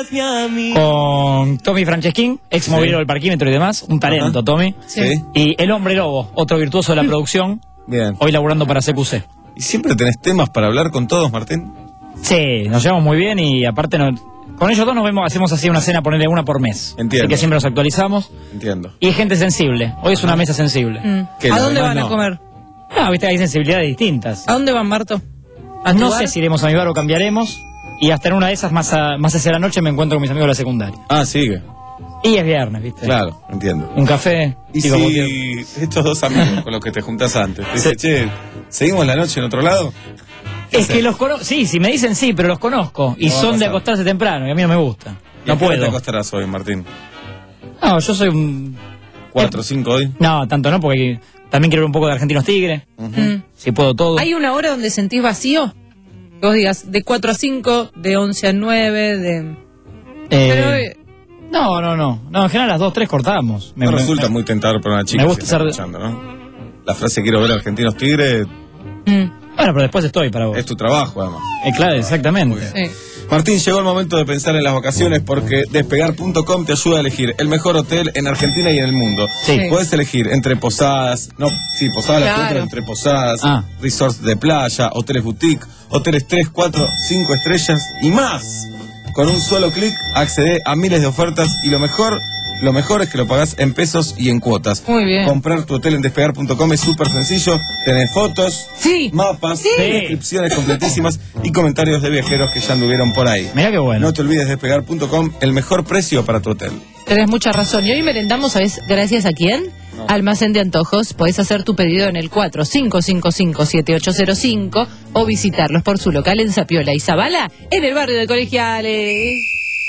Con Tommy Franceschín, ex movilero del parquímetro y demás. Un talento, Ajá. Tommy. Sí. Y El Hombre Lobo, otro virtuoso de la producción. Bien. Hoy laburando para C Q C. ¿Y siempre tenés temas para hablar con todos, Martín? Sí, nos llevamos muy bien y aparte no, con ellos dos nos vemos, hacemos así una cena, ponerle una por mes. Entiendo. Así que siempre nos actualizamos. Entiendo. Y es gente sensible. Hoy es una mesa sensible. Mm. Que ¿A lo dónde demás van a no. comer? Ah, viste, hay sensibilidades distintas. ¿A dónde van, Marto? ¿A tu No bar? sé si iremos a mi bar o cambiaremos. Y hasta en una de esas, más, a- más hacia la noche, me encuentro con mis amigos de la secundaria. Ah, sigue. Y es viernes, ¿viste? Claro, entiendo. Un café. Y digo, si cualquier- estos dos amigos con los que te juntás antes te dicen, che, ¿seguimos la noche en otro lado? Es que los conozco. Sí, si me dicen sí, pero los conozco. Y No va a son de pasar. acostarse temprano. Y a mí no me gusta. ¿Y a No qué hora te puedo. acostarás hoy, Martín? No, yo soy un. ¿Cuatro o cinco hoy? No, tanto no, porque también quiero ver un poco de Argentinos Tigres. Mm. Si puedo todo. ¿Hay una hora donde sentís vacío? Que vos digas, de cuatro a cinco, de once a nueve, de... Eh, Pero, eh, no, no, no. No, en general a las dos, tres cortamos. Me, No me- resulta me- muy tentador para una chica me gusta si está ser- escuchando, ¿no? La frase quiero ver Argentinos Tigres mm, Bueno, pero después estoy para vos. es tu trabajo, además. Eh, claro, exactamente. sí. Martín, llegó el momento de pensar en las vacaciones porque despegar punto com te ayuda a elegir el mejor hotel en Argentina y en el mundo. Sí. Puedes elegir entre posadas, no, sí, posadas, las Claro. compras entre posadas, Ah. resorts de playa, hoteles boutique, hoteles tres, cuatro, cinco estrellas y más. Con un solo clic accede a miles de ofertas y lo mejor, lo mejor es que lo pagás en pesos y en cuotas. Muy bien. Comprar tu hotel en despegar punto com es súper sencillo. Tenés fotos, Sí. mapas, Sí. descripciones completísimas y comentarios de viajeros que ya anduvieron por ahí. Mirá qué bueno. No te olvides de despegar punto com, el mejor precio para tu hotel. Tenés mucha razón. Y hoy merendamos, ¿sabes gracias a quién? Almacén de Antojos. Podés hacer tu pedido en el cuatro cinco cinco cinco siete ocho cero cinco o visitarlos por su local en Zapiola y Zabala, en el barrio de Colegiales.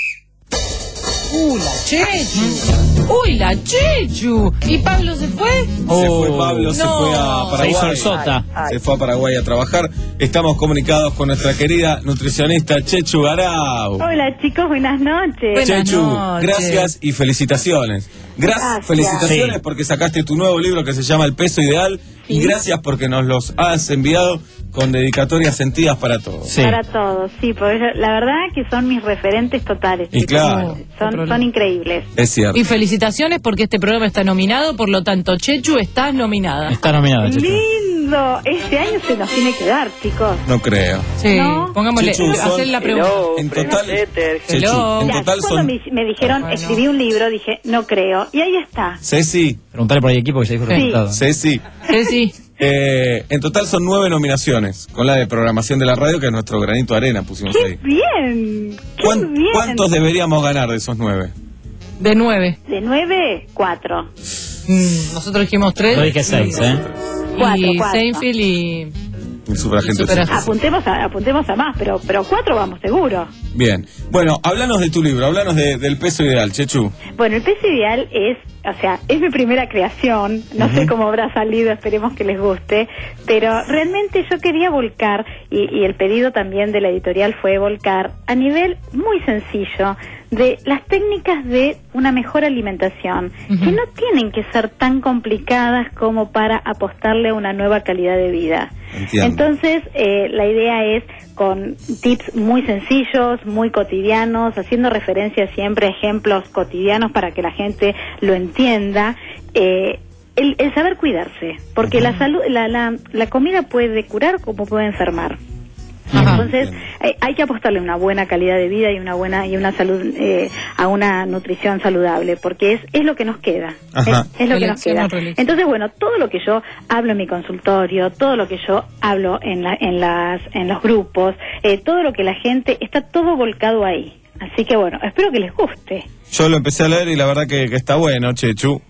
¡Uh, la Chechu! ¡Uy, la Chechu! ¿Y Pablo se fue? Se fue Pablo, se no. fue a Se Paraguay. hizo el sota. Se fue a Paraguay a trabajar. Estamos comunicados con nuestra querida nutricionista Chechu Garau. Hola chicos, buenas noches. Buenas Chechu, noches. gracias y felicitaciones. Gra- Gracias. Felicitaciones Sí. porque sacaste tu nuevo libro que se llama El Peso Ideal y gracias porque nos los has enviado con dedicatorias sentidas para todos. Sí. Para todos, sí, porque yo- la verdad que son mis referentes totales. Y claro. Son, son increíbles. Es cierto. Y felicitaciones porque este programa está nominado, por lo tanto, Chechu, estás nominada. Está nominada, Chechu. Lindo, este año se nos tiene que dar, chicos. No creo. Sí, No. pongámosle, Chechu, son- hacer la pregunta. En total, Chechu, Hello. en Mira, total cuando son... me, me dijeron, Bueno. escribí un libro, dije, no creo. Y ahí está. Ceci, Preguntale por el equipo que ya dijo el Sí. resultado. Ceci, Sí, sí. eh, en total son nueve nominaciones, con la de programación de la radio, que es nuestro granito de arena, pusimos ¡Qué ahí. bien! ¡Qué ¿Cuán- bien! ¿Cuántos deberíamos ganar de esos nueve? De nueve. De nueve, cuatro. Mm, nosotros dijimos tres. Yo dije seis, ¿eh? Cuatro, Y cuatro. Seinfeld y... El superagente Y superagente. ochenta y seis. Apuntemos a, apuntemos a más, pero, pero cuatro vamos seguro. Bien. Bueno, háblanos de tu libro, háblanos de- del peso ideal, Chechu. Bueno, el peso ideal es, o sea, es mi primera creación, no sé cómo habrá salido, esperemos que les guste, pero realmente yo quería volcar, y, y el pedido también de la editorial fue volcar, a nivel muy sencillo, de las técnicas de una mejor alimentación, Ujú. que no tienen que ser tan complicadas como para apostarle a una nueva calidad de vida. Entiendo. Entonces, eh, la idea es con tips muy sencillos, muy cotidianos, haciendo referencia siempre a ejemplos cotidianos para que la gente lo entienda, eh, el, el saber cuidarse, porque la salud, la, la, la comida puede curar como puede enfermar. Ajá. Entonces eh, hay que apostarle una buena calidad de vida y una buena y una salud eh, a una nutrición saludable, porque es es lo que nos queda, es, Ajá. es lo que nos Elección queda. o reelección. Entonces bueno, todo lo que yo hablo en mi consultorio, todo lo que yo hablo en la, en las en los grupos, eh, todo lo que la gente está todo volcado ahí. Así que bueno, espero que les guste. Yo lo empecé a leer y la verdad que, que está bueno, Chechu.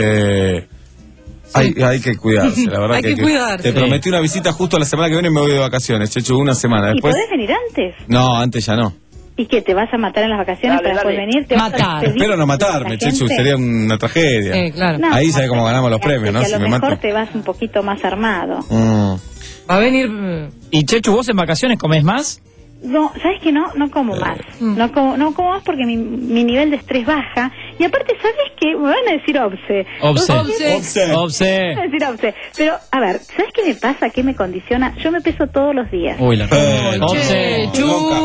Eh, sí. hay, hay que cuidarse, la verdad hay que, que cuidarse. Te prometí una visita justo la semana que viene y me voy de vacaciones, Chechu, una semana después. ¿Y podés venir antes? No, antes ya no. ¿Y que te vas a matar en las vacaciones Dale, para dale. después venir? ¿Te vas a Matar. despedir Espero no de matarme, la Chechu, gente? sería una tragedia. Sí, claro. No, Ahí sabe cómo ganamos los que premios, ¿no? a Si lo me mejor mato. te vas un poquito más armado. Mm. Va a venir... mm, Y Chechu, ¿vos en vacaciones comés más? No, ¿sabes qué? No, no como más. No como, no como más porque mi, mi nivel de estrés baja. Y aparte, ¿sabes qué? Me van a decir obse. Obse. Obse. Obse. Obse. Me van a decir obse. Pero, a ver, ¿sabes qué me pasa? ¿Qué me condiciona? Yo me peso todos los días. Uy, la Eh, Obse. Chechu.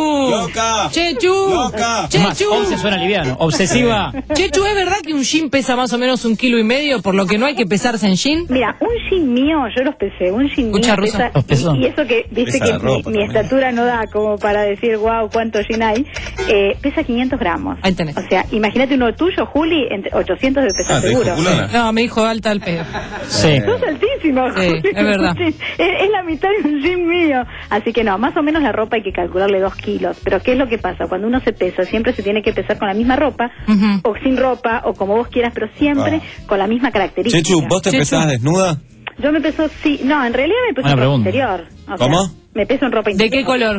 Loca. Chechu. Loca. Es más, Chechu. Obse suena liviano. Obsesiva. Chechu, ¿es verdad que un jean pesa más o menos un kilo y medio, por lo que no hay que pesarse en jean? Mira, un jean mío, yo los pesé, un jean mío Escucha, Rusa. pesa, Los pesó. y eso que dice Pesa que la ropa mi, mi también. estatura no da como para decir, wow, cuánto jean hay, eh, pesa quinientos gramos. Ahí tenés. O sea, imagínate uno tuyo, Juli, entre ochocientos de pesar Ah, te dijo seguro. culona. No, me dijo alta al pedo. Sí. Sos altísimo, Sí, Juli. es verdad. Es, es la mitad de un jean mío. Así que no, más o menos la ropa hay que calcularle dos kilos. Pero ¿qué es lo que pasa? Cuando uno se pesa, siempre se tiene que pesar con la misma ropa, Ujú. o sin ropa, o como vos quieras, pero siempre con la misma característica. Chechu, ¿vos te Chechu. pesás desnuda? Yo me peso, sí, no, en realidad me peso Buena en ropa pregunta. interior. O ¿Cómo? sea, me peso en ropa ¿De interior. qué color?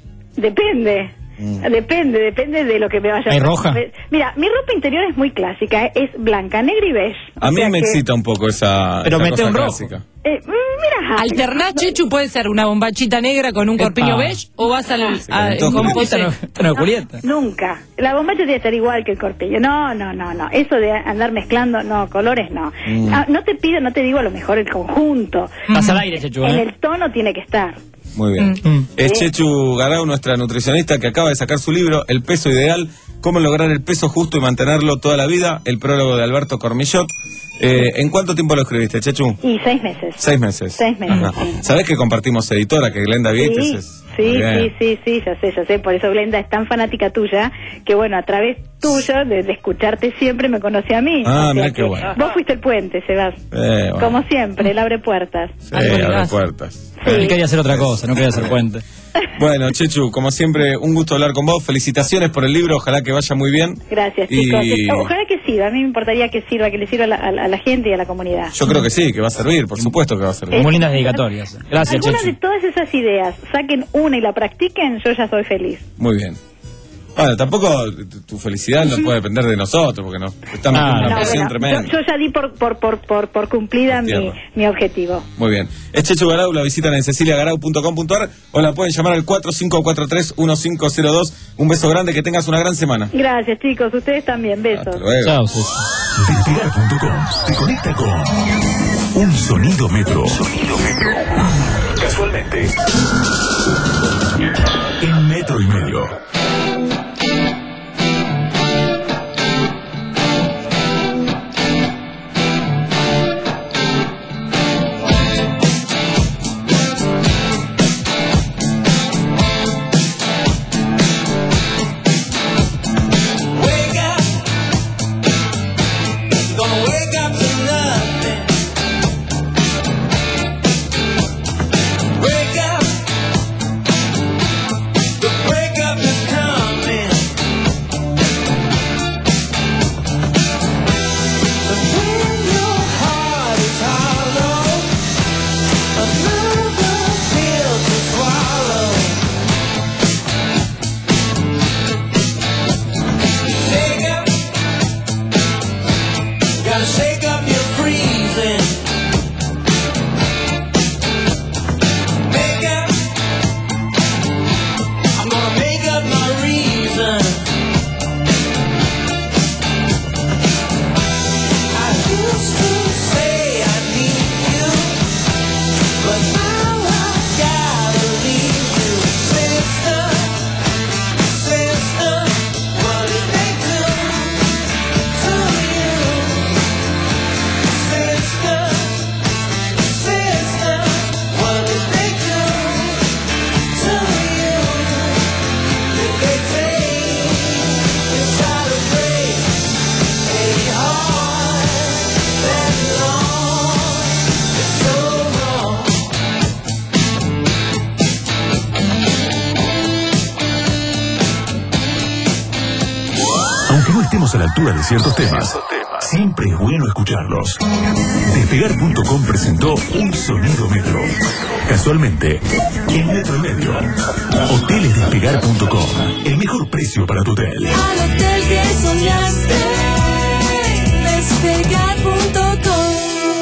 Depende. Depende, depende de lo que me vaya ¿Hay a roja? Mira, mi ropa interior es muy clásica, ¿eh? Es blanca, negra y beige. O A mí sea me que, excita un poco esa, Pero esa mete cosa un rojo. clásica. eh, mm, mira, ¿Alternar, Chechu, puede ser una bombachita negra con un Epa. corpiño beige o vas al, a, calentó, con Julieta, pose? Esta no, esta no es Julieta. nunca. La bombacha tiene que estar igual que el corpillo. No, no, no, no. Eso de andar mezclando, no, colores no. Mm. Ah, no te pido, no te digo a lo mejor el conjunto. Estás al aire, Chechu, En ¿eh? el tono tiene que estar. Muy bien. Mm. Es Chechu Garau, nuestra nutricionista, que acaba de sacar su libro, El peso ideal, cómo lograr el peso justo y mantenerlo toda la vida, el prólogo de Alberto Cormillot. Eh, ¿En cuánto tiempo lo escribiste, Chechu? Y seis meses. Seis meses. Seis meses, Ajá. sí. ¿Sabés que compartimos editora, que Glenda Vietes Sí, es... Muy sí, bien. sí, sí, sí, ya sé, ya sé. Por eso Glenda es tan fanática tuya que, bueno, a través tuyo, de, de escucharte siempre, me conoció a mí. Ah, O sea mirá que qué bueno. Vos fuiste el puente, Sebas. Eh, bueno. Como siempre, él abre puertas. Sí, Algo le abre das. puertas. Él quería hacer otra cosa, no quería hacer puente. Bueno, Chechu, como siempre, un gusto hablar con vos. Felicitaciones por el libro, ojalá que vaya muy bien. Gracias, Y- chicos. Ojalá que sirva. A mí me importaría que sirva, que le sirva a la, a la- a la gente y a la comunidad. Yo creo que sí, que va a servir, por supuesto que va a servir. Muy lindas dedicatorias. Gracias, Algunas de Chechu. todas esas ideas, saquen una y la practiquen, yo ya soy feliz. Muy bien. Bueno, tampoco tu- tu felicidad no puede depender de nosotros, porque nos estamos Ah, con una no. presión bueno, tremenda. yo, yo ya di por, por, por, por, por cumplida mi, Entiendo. mi objetivo. Muy bien. Es Chechu Garau, la visitan en cecilia garau punto com punto ar o la pueden llamar al cuatro cinco cuatro tres uno cinco cero dos. Un beso grande, que tengas una gran semana. Gracias, chicos. Ustedes también. Besos. Hasta luego. Chao, Ceci. Despegar punto com te conecta con un sonido metro. Sonido Metro. Casualmente. En metro y medio. Wake up, gonna wake up to nothing. Wake up, the break up is coming. estemos a la altura de ciertos temas, siempre es bueno escucharlos. Despegar punto com presentó Un Sonido Metro. Casualmente, en Metro y Medio. Hoteles Despegar punto com. El mejor precio para tu hotel. Al hotel que soñaste, Despegar punto com.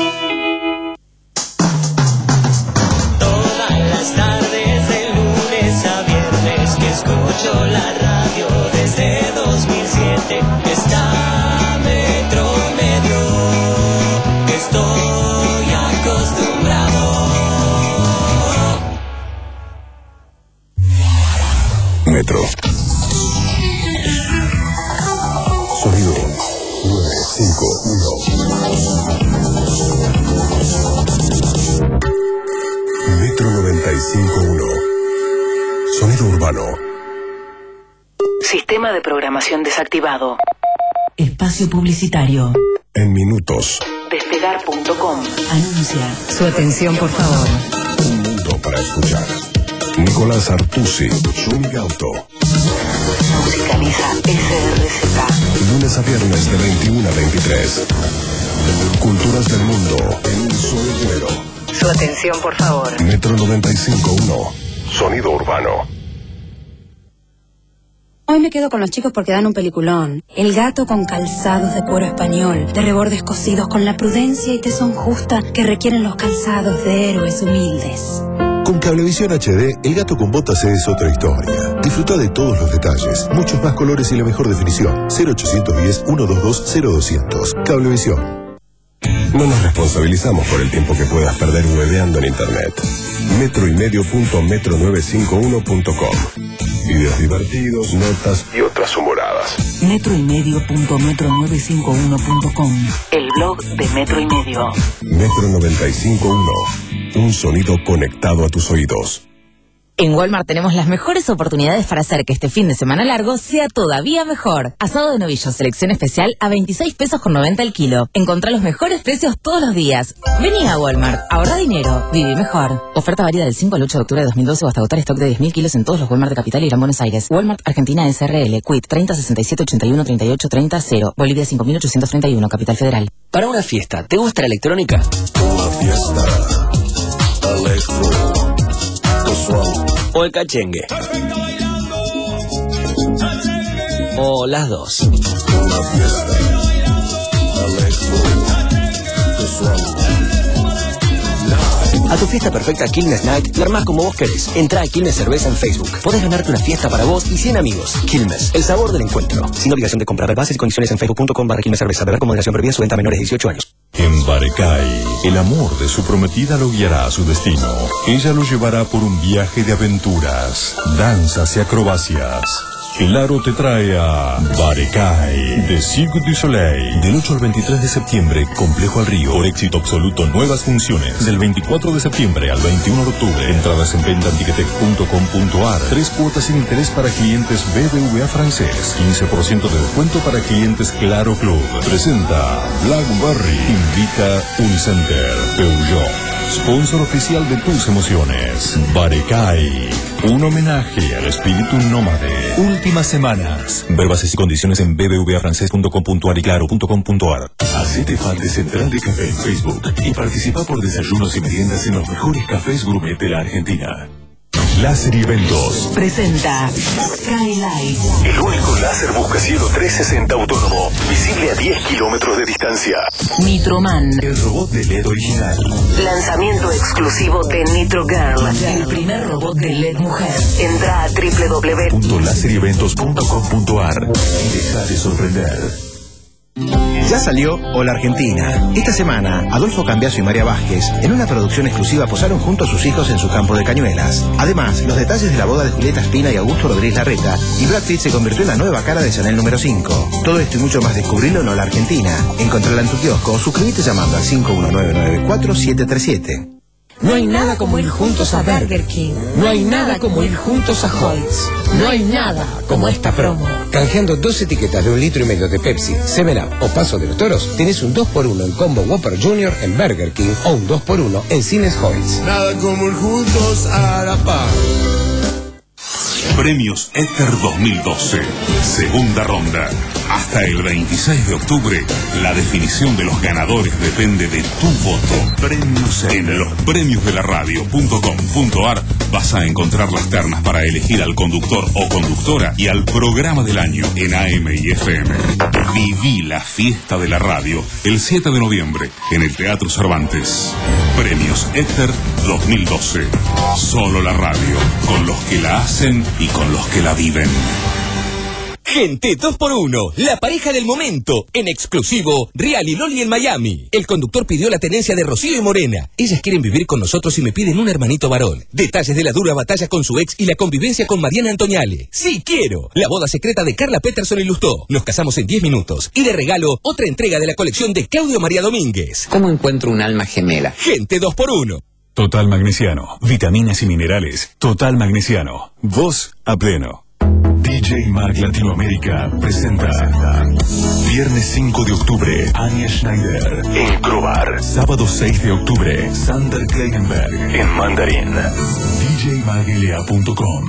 Todas las tardes de lunes a viernes que escucho la radio desde dos mil siete está Metro Medio. Estoy acostumbrado. Metro. Sonido nueve cinco uno. Metro noventa y cinco punto uno. Sonido urbano. Sistema de programación desactivado. Espacio publicitario. En minutos. Despegar punto com. Anuncia. Su atención, por favor. Un mundo para escuchar. Nicolás Artusi, Schwing Auto. Musicaliza S R Z. Lunes a viernes de veintiuno a veintitrés. Culturas del mundo en un solo vuelo. Su atención, por favor. Metro noventa y cinco punto uno. Sonido urbano. Hoy me quedo con los chicos porque dan un peliculón. El gato con calzados de cuero español, de rebordes cosidos con la prudencia y tesón justa que requieren los calzados de héroes humildes. Con Cablevisión H D, el gato con botas es otra historia. Disfruta de todos los detalles, muchos más colores y la mejor definición. cero ochocientos diez, ciento veintidós, cero doscientos. Cablevisión. No nos responsabilizamos por el tiempo que puedas perder hueveando en internet. Metro y medio punto metro novecientos cincuenta y uno punto com. Videos divertidos, notas y otras humoradas. Metro y medio punto metro novecientos cincuenta y uno punto com. El blog de Metro y Medio. Metro noventa y cinco punto uno. Un sonido conectado a tus oídos. En Walmart tenemos las mejores oportunidades para hacer que este fin de semana largo sea todavía mejor. Asado de novillo, selección especial a veintiséis pesos con noventa el kilo. Encontrá los mejores precios todos los días. Vení a Walmart, ahorra dinero, viví mejor. Oferta válida del cinco al ocho de octubre de dos mil doce o hasta agotar stock de diez mil kilos en todos los Walmart de Capital y Gran Buenos Aires. Walmart Argentina S R L, Quit treinta sesenta y siete ochenta y uno treinta y ocho treinta cero. Bolivia cinco mil ochocientos treinta y uno, Capital Federal. Para una fiesta, ¿te gusta la electrónica? Una fiesta. Electro. O el cachengue. O las dos. Una fiesta. A tu fiesta perfecta Quilmes Night, la armás como vos querés. Entrá a Quilmes Cerveza en Facebook. Podés ganarte una fiesta para vos y cien amigos. Quilmes, el sabor del encuentro. Sin obligación de comprar. Bases y condiciones en facebook punto com barra Quilmes Cerveza. Beber con moderación, previa su venta a menores de dieciocho años. En Barecay, el amor de su prometida lo guiará a su destino. Ella lo llevará por un viaje de aventuras, danzas y acrobacias. El Aro te trae a Barecay de Cirque du Soleil. Del ocho al veintitrés de septiembre, Complejo al Río. Por éxito absoluto, nuevas funciones. Del veinticuatro de septiembre al veintiuno de octubre. Entradas en venta en ticketek punto com punto ar. Tres cuotas sin interés para clientes B B V A francés. quince por ciento de descuento para clientes Claro Club. Presenta Blackberry. Invita Unicenter. Peugeot. Sponsor oficial de tus emociones. Barecay. Un homenaje al espíritu nómade. Últimas semanas. Ver bases y condiciones en b b v a francés punto com punto ar y claro punto com punto ar. Hacete fan de Central de Café en Facebook y participa por desayunos y meriendas en los mejores cafés gourmet de la Argentina. Láser y Eventos presenta Skylight. El único láser busca cielo trescientos sesenta autónomo, visible a diez kilómetros de distancia. Nitroman. El robot de L E D original. Lanzamiento exclusivo de Nitro Girl. El primer robot de L E D mujer. Entra a doble u doble u doble u punto láser y eventos punto com punto ar y dejate sorprender. Ya salió Hola Argentina. Esta semana, Adolfo Cambiaso y María Vázquez, en una producción exclusiva, posaron junto a sus hijos en su campo de Cañuelas. Además, los detalles de la boda de Julieta Espina y Augusto Rodríguez Larreta, y Brad Pitt se convirtió en la nueva cara de Chanel número cinco. Todo esto y mucho más descubrilo en Hola Argentina. Encontrala en tu kiosco o suscríbete llamando al cinco uno nueve nueve cuatro siete tres siete. No hay nada como ir juntos a Burger King. No hay nada como ir juntos a Holtz. No hay nada como esta promo. Canjeando dos etiquetas de un litro y medio de Pepsi, seven up o Paso de los Toros, tenés un dos por uno en Combo Whopper Junior en Burger King o un dos por uno en Cines Holtz. Nada como ir juntos a la paz. Premios Éter dos mil doce. Segunda ronda. Hasta el veintiséis de octubre, la definición de los ganadores depende de tu voto. Premios en los premios de la radio punto com punto ar vas a encontrar las ternas para elegir al conductor o conductora y al programa del año en A M y F M. Viví la fiesta de la radio el siete de noviembre en el Teatro Cervantes. Premios Éter dos mil doce. Solo la radio, con los que la hacen y con los que la viven. Gente dos por uno, la pareja del momento, en exclusivo, Real y Loli en Miami. El conductor pidió la tenencia de Rocío y Morena. Ellas quieren vivir con nosotros y me piden un hermanito varón. Detalles de la dura batalla con su ex y la convivencia con Mariana Antoniale. ¡Sí quiero! La boda secreta de Carla Peterson y Lustó. Nos casamos en diez minutos. Y de regalo, otra entrega de la colección de Claudio María Domínguez. ¿Cómo encuentro un alma gemela? Gente dos por uno. Total Magnesiano, vitaminas y minerales. Total Magnesiano, voz a pleno. D J Mag Latinoamérica presenta Viernes cinco de octubre, Anya Schneider en Crobar. Sábado seis de octubre, Sander Kleigenberg en Mandarín. D J mag L A punto com.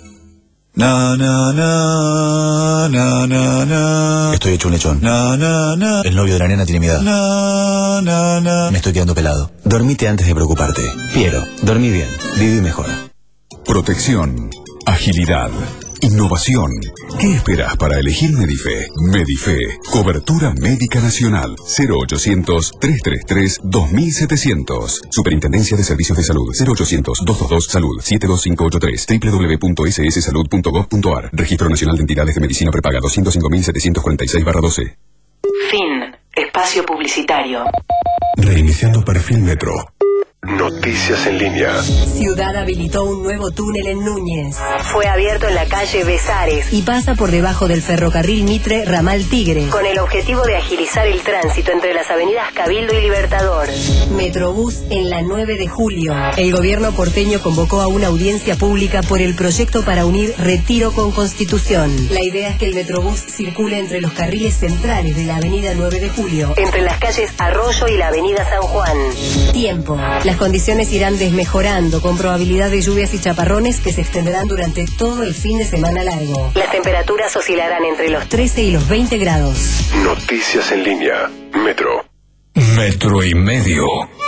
Na, na, na, na, na, na. Estoy hecho un lechón. Na, na, na. El novio de la nena tiene mi edad. Na, na, na. Me estoy quedando pelado. Dormite antes de preocuparte. Piero, dormí bien. Viví mejor. Protección, agilidad, innovación. ¿Qué esperas para elegir Medife? Medife, cobertura médica nacional. cero ochocientos, trescientos treinta y tres, dos mil setecientos. Superintendencia de Servicios de Salud. cero ochocientos, doscientos veintidós, salud. siete dos cinco ocho tres. doble u doble u doble u punto s s salud punto gov punto ar. Registro Nacional de Entidades de Medicina Prepaga doscientos cinco mil setecientos cuarenta y seis barra doce. Fin. Espacio publicitario. Reiniciando perfil Metro. Noticias en línea. Ciudad habilitó un nuevo túnel en Núñez. Fue abierto en la calle Besares Y pasa por debajo del ferrocarril Mitre Ramal Tigre. con el objetivo de agilizar el tránsito entre las avenidas Cabildo y Libertador. Metrobús en la nueve de julio. El gobierno porteño convocó a una audiencia pública por el proyecto para unir Retiro con Constitución. La idea es que el Metrobús circule entre los carriles centrales de la avenida nueve de julio. Entre las calles Arroyo y la avenida San Juan. Tiempo. Las condiciones irán desmejorando con probabilidad de lluvias y chaparrones que se extenderán durante todo el fin de semana largo. Las temperaturas oscilarán entre los trece y los veinte grados. Noticias en línea. Metro. Metro y medio.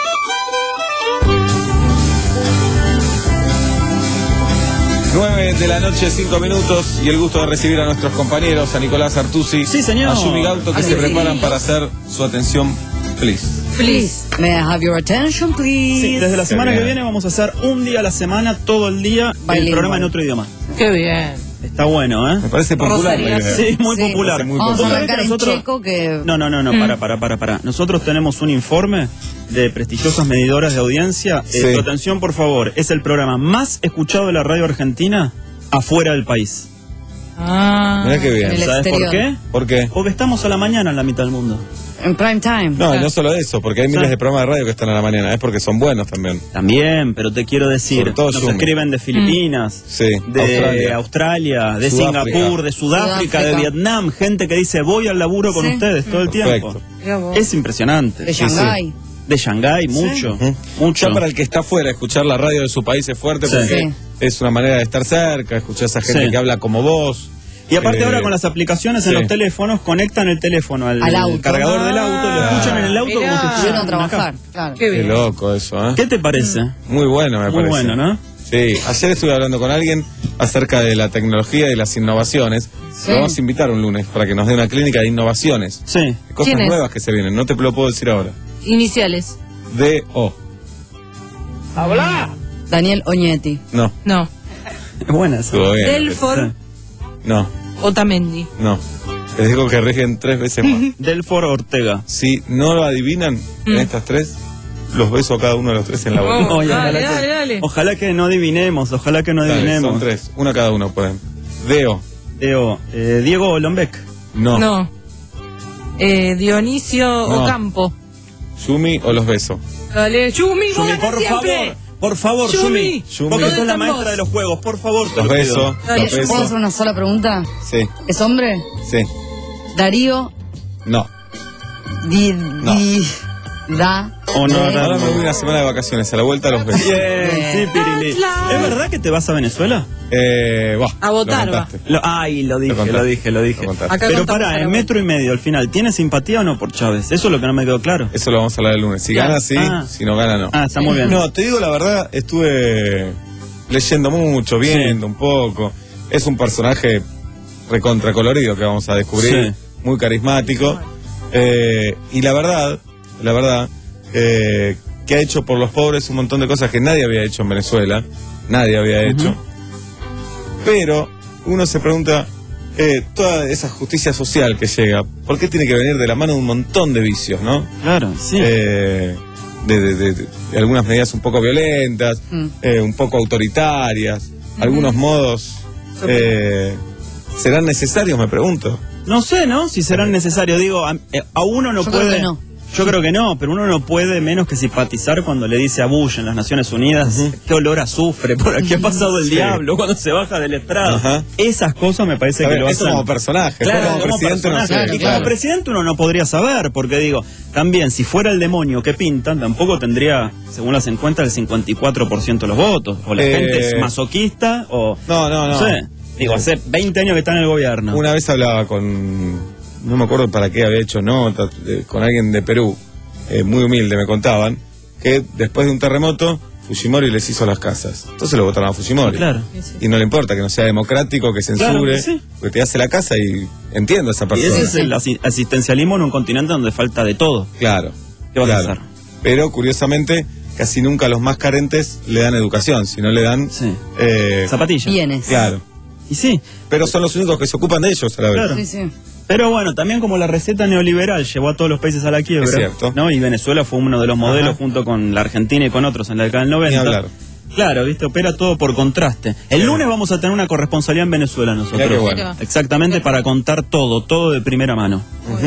nueve de la noche, cinco minutos, y el gusto de recibir a nuestros compañeros, a Nicolás Artusi, sí, señor. a Yumi Gauto, que Ay, se sí. preparan para hacer su atención, please. Please, may I have your attention, please? Sí, desde la semana Qué que bien. viene vamos a hacer un día a la semana, todo el día, el Bilingual. programa en otro idioma. Qué bien. Está bueno, ¿eh? Me parece popular la idea. Sí, muy Sí. popular. Muy Vamos a ¿Vos sabés arrancar que en nosotros- checo que... No, no, no, no, para, para, para, para. Nosotros tenemos un informe de prestigiosas medidoras de audiencia. Sí. Eh, tu atención, por favor. Es el programa más escuchado de la radio argentina afuera del país. Ah. Mirá qué bien. En el ¿Sabes por exterior. qué? ¿Por qué? Porque estamos a la mañana en la mitad del mundo. En prime time. No, y no solo eso, porque hay miles Sí. de programas de radio que están a la mañana, es porque son buenos también. También, pero te quiero decir, Sobre todo nos Yumi. escriben de Filipinas, Sí, de Australia. Australia, de Sudáfrica. Singapur, de Sudáfrica, de Sudáfrica. Vietnam, gente que dice voy al laburo con Sí. ustedes todo el tiempo. Perfecto. Es impresionante. De Sí, sí. Shanghái. De Shanghái, mucho, Ujú. mucho. Ya para el que está afuera, escuchar la radio de su país es fuerte Sí. porque Sí. es una manera de estar cerca, escuchar a esa gente Sí. que habla como vos. Y aparte Eh, ahora con las aplicaciones en sí. los teléfonos, conectan el teléfono al, Al auto. cargador del auto y lo Ah. escuchan en el auto Mirá. como si Yendo a estuvieran trabajar, acá. claro. Qué Qué bien. loco eso, ¿eh? ¿Qué te parece? Muy bueno, me Muy parece. bueno, ¿no? Sí, ayer estuve hablando con alguien acerca de la tecnología y las innovaciones. Sí. Lo vamos a invitar un lunes para que nos dé una clínica de innovaciones. Sí. Cosas ¿Quién es? nuevas que se vienen, no te lo puedo decir ahora. Iniciales. D O. ¡Habla! Daniel Oñetti. No, No. Es buena esa. estuvo bien. Delfor No, Otamendi. no. Les digo que rigen tres veces más. Delfor Ortega. Si no lo adivinan en Mm. estas tres, los beso a cada uno de los tres en la boca. Oh, Oye, dale, ojalá, dale, que, dale. ojalá que no adivinemos, ojalá que no Dale, adivinemos. son tres, uno cada uno pueden. Deo. Diego, eh, Diego Lombeck. No. No. Eh, Dionisio No. Ocampo. Yumi o los beso. Dale, Yumi, vos Yumi, ganas por siempre. favor, por favor, Yumi. Yumi. Yumi. Porque sos ¿Dónde la están maestra vos? de los juegos, por favor. te Los lo pido. beso. Dale, Los ¿Puedo hacer beso. una sola pregunta? Sí, ¿Es hombre? sí. Darío No. Di... No. Di... Da... ¿O no? Ahora, ahora me voy una semana de vacaciones, a la vuelta los besos. Bien, sí, Pirili. ¿Es verdad que te vas a Venezuela? Eh, bah, A votar, va. Lo, ay, lo dije, lo, lo dije, lo dije. Lo Acá Pero contamos pará, a la en vuelta. metro y medio al final, ¿tienes simpatía o no por Chávez? Eso es lo que no me quedó claro. Eso lo vamos a hablar el lunes. Si Claro. gana, sí. Ah. Si no gana, no. Ah, está muy bien. No, te digo la verdad, estuve leyendo mucho, viendo un poco. Es un personaje recontracolorido que vamos a descubrir. Sí. Muy carismático. Eh, y la verdad, la verdad, eh, que ha hecho por los pobres un montón de cosas que nadie había hecho en Venezuela. Nadie había hecho. Pero uno se pregunta, eh, toda esa justicia social que llega, ¿por qué tiene que venir de la mano de un montón de vicios, no? Claro, sí. Eh, de, de- de- de algunas medidas un poco violentas, Mm. eh, un poco autoritarias, algunos modos eh, serán necesarios, me pregunto. No sé, ¿no? Si serán necesarios. Digo, a, eh, a uno no Yo puede... creo que no. Yo creo que no, pero uno no puede menos que simpatizar cuando le dice a Bush en las Naciones Unidas qué olor a azufre, por aquí ha pasado el Sí. diablo cuando se baja del estrado. Ajá. Esas cosas me parece A que ver, lo eso hacen. como personaje, Claro, como como presidente no personaje. sé, Y claro. como presidente uno no podría saber, porque digo, también si fuera el demonio que pintan, tampoco tendría, según las encuestas, el cincuenta y cuatro por ciento de los votos. O la Eh, gente es masoquista, o... No, no, no. No sé. Digo, hace veinte años que está en el gobierno. Una vez hablaba con, no me acuerdo para qué había hecho nota, de- con alguien de Perú, eh, muy humilde, me contaban, que después de un terremoto, Fujimori les hizo las casas. Entonces lo votaron a Fujimori. Claro. Y no le importa que no sea democrático, que censure, Claro que sí. porque te hace la casa y entiendo a esa Y persona. ese es el asi- asistencialismo en un continente donde falta de todo. Claro. ¿Qué vas a claro. hacer? Pero curiosamente, casi nunca a los más carentes le dan educación, sino le dan eh, zapatillas. Bienes. Claro. Y sí. Pero son los únicos que se ocupan de ellos a la vez. Claro. Sí, sí. Pero bueno, también como la receta neoliberal llevó a todos los países a la quiebra, Es cierto. ¿no? Y Venezuela fue uno de los modelos Ajá. junto con la Argentina y con otros en la década del noventa. Ni hablar. Claro, viste, opera todo por contraste. El lunes vamos a tener una corresponsalía en Venezuela nosotros. Mirá qué bueno. Exactamente para contar todo, todo de primera mano.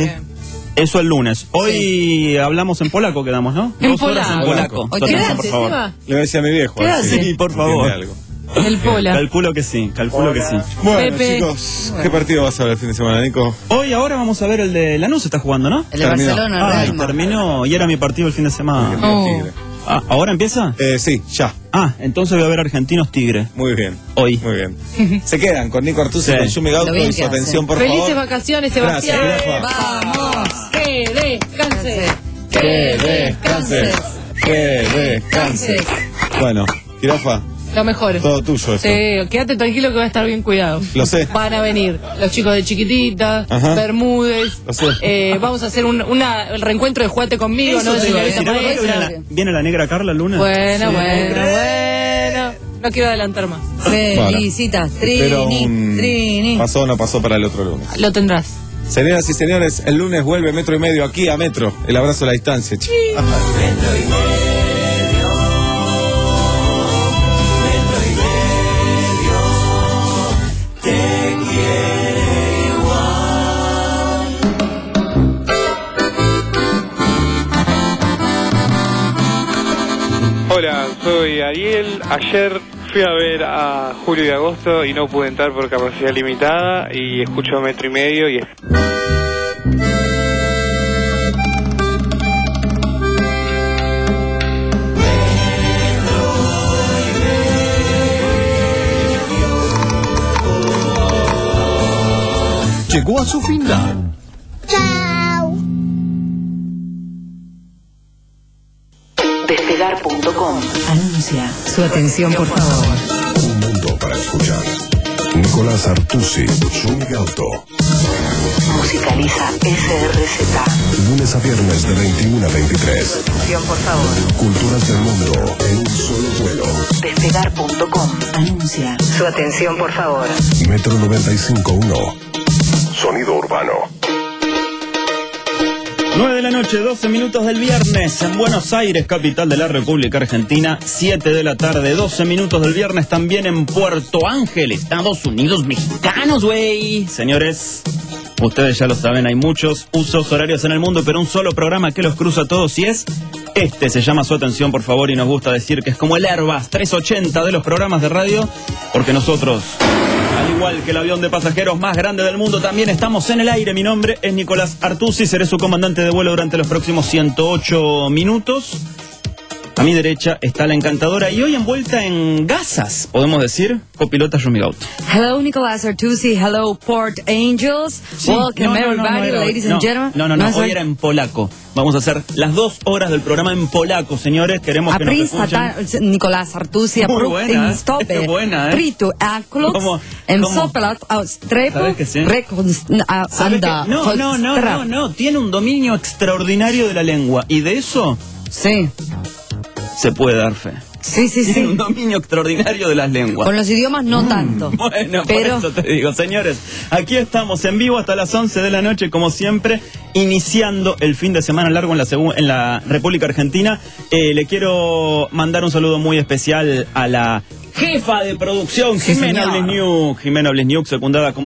Eso el lunes. Hoy hablamos en polaco, quedamos, ¿no? En Dos horas en polaco. polaco. Hoy Su atención, quedate, por favor. Seba. Le decía a mi viejo. ¿Qué a ver si hace? Sí, por entiende favor. algo. El pola. Calculo que sí, calculo que sí. Bueno, Pepe. chicos, ¿qué partido vas a ver el fin de semana, Nico? Hoy ahora vamos a ver el de Lanús, está jugando, ¿no? El de Terminó. Barcelona, el Ay, Real Madrid. terminó y era mi partido el fin de semana. Oh. Tigre. Ah, ¿ahora empieza? Eh, sí, ya. Ah, entonces voy a ver Argentinos Tigre. Muy bien. Hoy. Muy bien. Se quedan con Nico Artusi Sí. y con Yumi Gauco Lo bien y su que atención, hacen. por Felices favor. vacaciones, Sebastián. Gracias, Rafa. Vamos. Que descanse. Que descanses. Que descanses. Bueno, Jirafa, Lo mejor. todo tuyo esto. Sí, quédate tranquilo que va a estar bien cuidado. Lo sé. Van a venir los chicos de Chiquitita, Ajá. Bermúdez. Lo sé. Eh, vamos a hacer un una, el reencuentro de Jugate conmigo, Eso ¿no? te iba a De decir, la ¿es verdad que viene maestra. la, viene la negra Carla el lunes? Bueno, Sí. bueno, bueno. No quiero adelantar más. Felicitas, Pero Trini, un Trini. pasó o no pasó para el otro lunes. Lo tendrás. Señoras y señores, el lunes vuelve Metro y Medio aquí a Metro. El abrazo a la distancia. Ch- Hola, soy Ariel. Ayer fui a ver a Julio y Agosto y no pude entrar por capacidad limitada y escucho Metro y Medio y es... Llegó a su final. Despegar punto com anuncia su atención, por favor. Un mundo para escuchar. Nicolás Artusi, Yumi Gauto. Musicaliza S R Z. Lunes a viernes de veintiuno a veintitrés. Atención, por favor. Culturas del mundo en un solo vuelo. Despegar punto com anuncia su atención, por favor. Metro noventa y cinco punto uno. Sonido urbano. nueve de la noche, doce minutos del viernes en Buenos Aires, capital de la República Argentina. siete de la tarde, doce minutos del viernes también en Puerto Ángel, Estados Unidos mexicanos, güey. Señores, ustedes ya lo saben, hay muchos usos horarios en el mundo, pero un solo programa que los cruza a todos y es este. Se llama Su Atención, por favor, y nos gusta decir que es como el Airbus trescientos ochenta de los programas de radio, porque nosotros, al igual igual que el avión de pasajeros más grande del mundo, también estamos en el aire. Mi nombre es Nicolás Artusi, seré su comandante de vuelo durante los próximos ciento ocho minutos. A mi derecha está la encantadora y hoy envuelta en gasas, podemos decir, copilota Yumi Gauto. Hello, Nicolás Artusi. Hello, Port Angels. Sí, Welcome, no, no, everybody, no, no era hoy. ladies No, and gentlemen. No, no, no, ¿No es hoy hoy? era en polaco. Vamos a hacer las dos horas del programa en polaco, señores. Queremos que nos Aprista escuchen. Nicolás Artusi, Muy aprób buena, en stoppe. es buena, ¿eh? Pritu aklops, ¿Cómo? en ¿Cómo? sopelat, strepo, ¿Sabes que sí? rekonst- a- ¿Sabe anda, qué? No, no, no, no, no. Tiene un dominio extraordinario de la lengua. Y de eso Sí. se puede dar fe. Sí, sí, Tiene sí. un dominio extraordinario de las lenguas. Con los idiomas no tanto. Bueno, pero por eso te digo, señores, aquí estamos en vivo hasta las once de la noche, como siempre, iniciando el fin de semana largo en la, segu- en la República Argentina. Eh, le quiero mandar un saludo muy especial a la jefa de producción, Sí, Jimena señor. Blesniuk. Jimena Blesniuk, secundada como